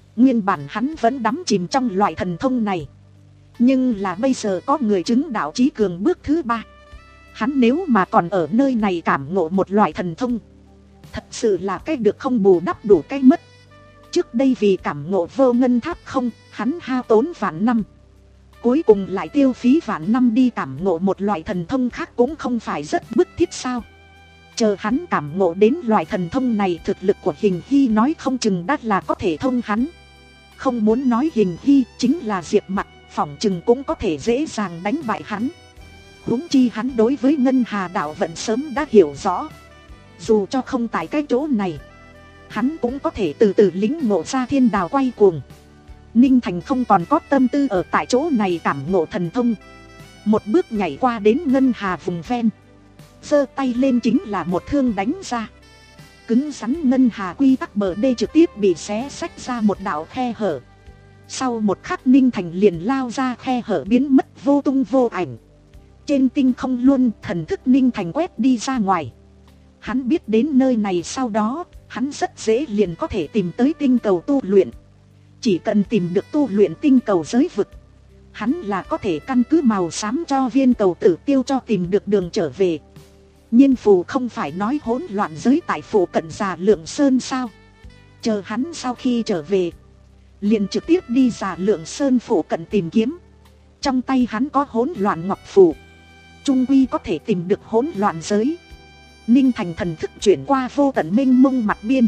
Nguyên bản hắn vẫn đắm chìm trong loại thần thông này, nhưng là bây giờ có người chứng đạo trí cường bước thứ ba. Hắn nếu mà còn ở nơi này cảm ngộ một loại thần thông, thật sự là cái được không bù đắp đủ cái mất. Trước đây vì cảm ngộ vô ngân tháp không, hắn hao tốn vạn năm, cuối cùng lại tiêu phí vạn năm đi cảm ngộ một loại thần thông khác cũng không phải rất bức thiết sao. Chờ hắn cảm ngộ đến loại thần thông này, thực lực của Hình Hy nói không chừng đắt là có thể thông hắn. Không muốn nói Hình Hy, chính là Diệp Mặc, phỏng chừng cũng có thể dễ dàng đánh bại hắn. Huống chi hắn đối với Ngân Hà đạo vận sớm đã hiểu rõ. Dù cho không tại cái chỗ này, hắn cũng có thể từ từ lĩnh ngộ ra thiên đào quay cuồng. Ninh Thành không còn có tâm tư ở tại chỗ này cảm ngộ thần thông. Một bước nhảy qua đến Ngân Hà vùng ven, giơ tay lên chính là một thương đánh ra. Cứng rắn Ngân Hà quy tắc bờ đê trực tiếp bị xé xách ra một đạo khe hở. Sau một khắc Ninh Thành liền lao ra khe hở biến mất vô tung vô ảnh. Trên tinh không luôn thần thức Ninh Thành quét đi ra ngoài. Hắn biết đến nơi này sau đó, hắn rất dễ liền có thể tìm tới tinh cầu tu luyện. Chỉ cần tìm được tu luyện tinh cầu giới vực, hắn là có thể căn cứ màu xám cho viên cầu tử tiêu cho tìm được đường trở về. Nhiên phù không phải nói hỗn loạn giới tại phủ cận Già Lượng Sơn sao? Chờ hắn sau khi trở về, liền trực tiếp đi Già Lượng Sơn phủ cận tìm kiếm. Trong tay hắn có hỗn loạn ngọc phù, trung quy có thể tìm được hỗn loạn giới. Ninh Thành thần thức chuyển qua vô tận mênh mông mặt biên,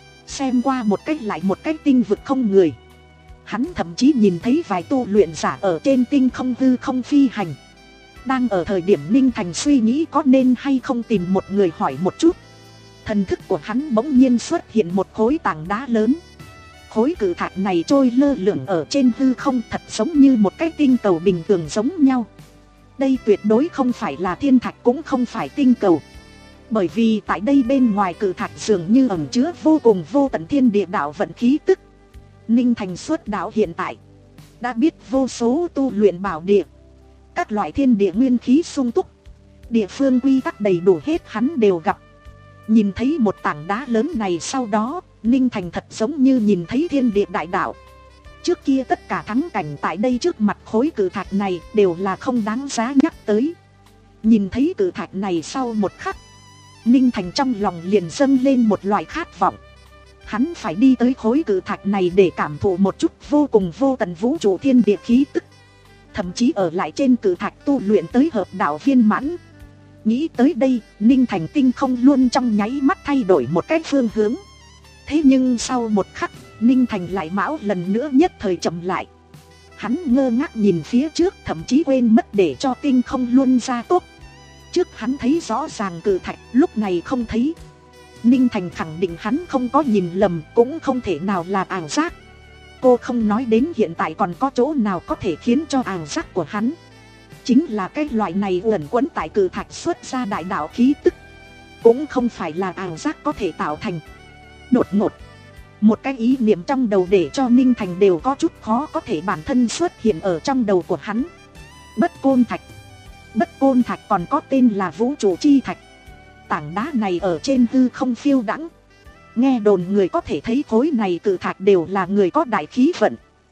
xem qua một cách lại một cách tinh vực không người. Hắn thậm chí nhìn thấy vài tu luyện giả ở trên tinh không hư không phi hành. Đang ở thời điểm Ninh Thành suy nghĩ có nên hay không tìm một người hỏi một chút, thần thức của hắn bỗng nhiên xuất hiện một khối tảng đá lớn. Khối cự thạch này trôi lơ lửng ở trên hư không, thật giống như một cái tinh cầu bình thường giống nhau. Đây tuyệt đối không phải là thiên thạch, cũng không phải tinh cầu. Bởi vì tại đây bên ngoài cự thạch dường như ẩn chứa vô cùng vô tận thiên địa đạo vận khí tức. Ninh Thành xuất đạo hiện tại đã biết vô số tu luyện bảo địa, các loại thiên địa nguyên khí sung túc, địa phương quy tắc đầy đủ hết hắn đều gặp. Nhìn thấy một tảng đá lớn này sau đó, Ninh Thành thật giống như nhìn thấy thiên địa đại đạo. Trước kia tất cả thắng cảnh tại đây trước mặt khối cự thạch này đều là không đáng giá nhắc tới. Nhìn thấy cự thạch này sau một khắc, Ninh Thành trong lòng liền dâng lên một loại khát vọng. Hắn phải đi tới khối cự thạch này để cảm thụ một chút vô cùng vô tận vũ trụ thiên địa khí tức. Thậm chí ở lại trên cự thạch tu luyện tới hợp đạo viên mãn. Nghĩ tới đây, Ninh Thành tinh không luôn trong nháy mắt thay đổi một cách phương hướng. Thế nhưng sau một khắc, Ninh Thành lại mão lần nữa nhất thời chậm lại. Hắn ngơ ngác nhìn phía trước, thậm chí quên mất để cho tinh không luôn ra tốt. Trước hắn thấy rõ ràng cự thạch, lúc này không thấy. Ninh Thành khẳng định hắn không có nhìn lầm, cũng không thể nào là ảo giác. Cô không nói đến hiện tại còn có chỗ nào có thể khiến cho ảo giác của hắn. Chính là cái loại này uẩn quấn tại cự thạch xuất ra đại đạo khí tức, cũng không phải là ảo giác có thể tạo thành. Đột ngột, một cái ý niệm trong đầu để cho Ninh Thành đều có chút khó có thể bản thân xuất hiện ở trong đầu của hắn. Bất Côn Thạch. Bất Côn Thạch còn có tên là Vũ Trụ Chi Thạch. Tảng đá này ở trên hư không phiêu đãng. Nghe đồn người có thể thấy khối này cự thạch đều là người có đại khí vận.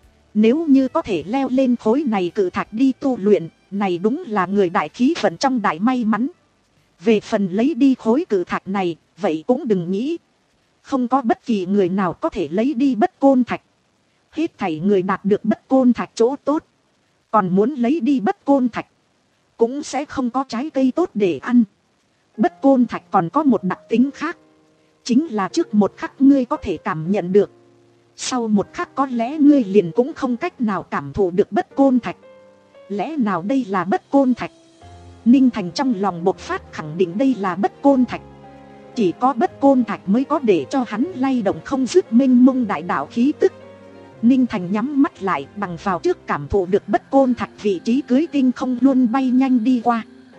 Nếu như có thể leo lên khối này cự thạch đi tu luyện, này đúng là người đại khí vận trong đại may mắn. Về phần lấy đi khối cự thạch này, vậy cũng đừng nghĩ. Không có bất kỳ người nào có thể lấy đi Bất Côn Thạch. Hết thảy người đạt được Bất Côn Thạch chỗ tốt, còn muốn lấy đi Bất Côn Thạch, cũng sẽ không có trái cây tốt để ăn. Bất Côn Thạch còn có một đặc tính khác, chính là trước một khắc ngươi có thể cảm nhận được, sau một khắc có lẽ ngươi liền cũng không cách nào cảm thụ được Bất Côn Thạch. Lẽ nào đây là Bất Côn Thạch? Ninh Thành trong lòng bộc phát khẳng định đây là Bất Côn Thạch. Chỉ có Bất Côn Thạch mới có để cho hắn lay động không dứt mênh mông đại đạo khí tức. Ninh Thành nhắm mắt lại, bằng vào trước cảm thụ được Bất Côn Thạch vị trí cưới tinh không luôn bay nhanh đi qua.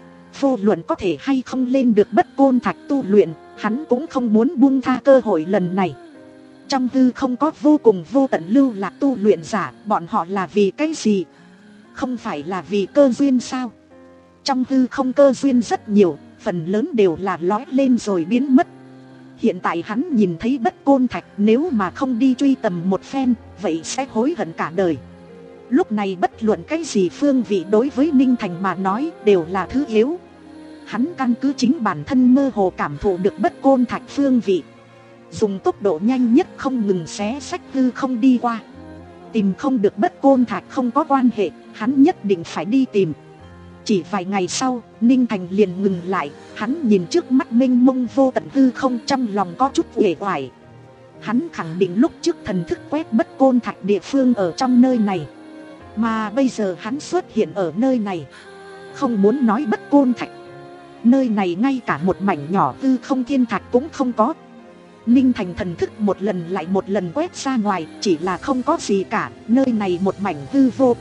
Vô luận có thể hay không lên được Bất Côn Thạch tu luyện, hắn cũng không muốn buông tha cơ hội lần này. Trong hư không có vô cùng vô tận lưu lạc tu luyện giả, bọn họ là vì cái gì? Không phải là vì cơ duyên sao? Trong hư không cơ duyên rất nhiều, phần lớn đều là lói lên rồi biến mất. Hiện tại hắn nhìn thấy Bất Côn Thạch, nếu mà không đi truy tầm một phen, vậy sẽ hối hận cả đời. Lúc này bất luận cái gì phương vị đối với Ninh Thành mà nói đều là thứ yếu. Hắn căn cứ chính bản thân mơ hồ cảm thụ được Bất Côn Thạch phương vị, dùng tốc độ nhanh nhất không ngừng xé sách hư không đi qua. Tìm không được Bất Côn Thạch không có quan hệ, hắn nhất định phải đi tìm. Chỉ vài ngày sau, Ninh Thành liền ngừng lại, hắn nhìn trước mắt mênh mông vô tận hư không, trong lòng có chút uể oải. Hắn khẳng định lúc trước thần thức quét Bất Côn Thạch địa phương ở trong nơi này, mà bây giờ hắn xuất hiện ở nơi này. Không muốn nói Bất Côn Thạch, nơi này ngay cả một mảnh nhỏ hư không thiên thạch cũng không có. Ninh Thành thần thức một lần lại một lần quét ra ngoài, chỉ là không có gì cả, nơi này một mảnh hư vô.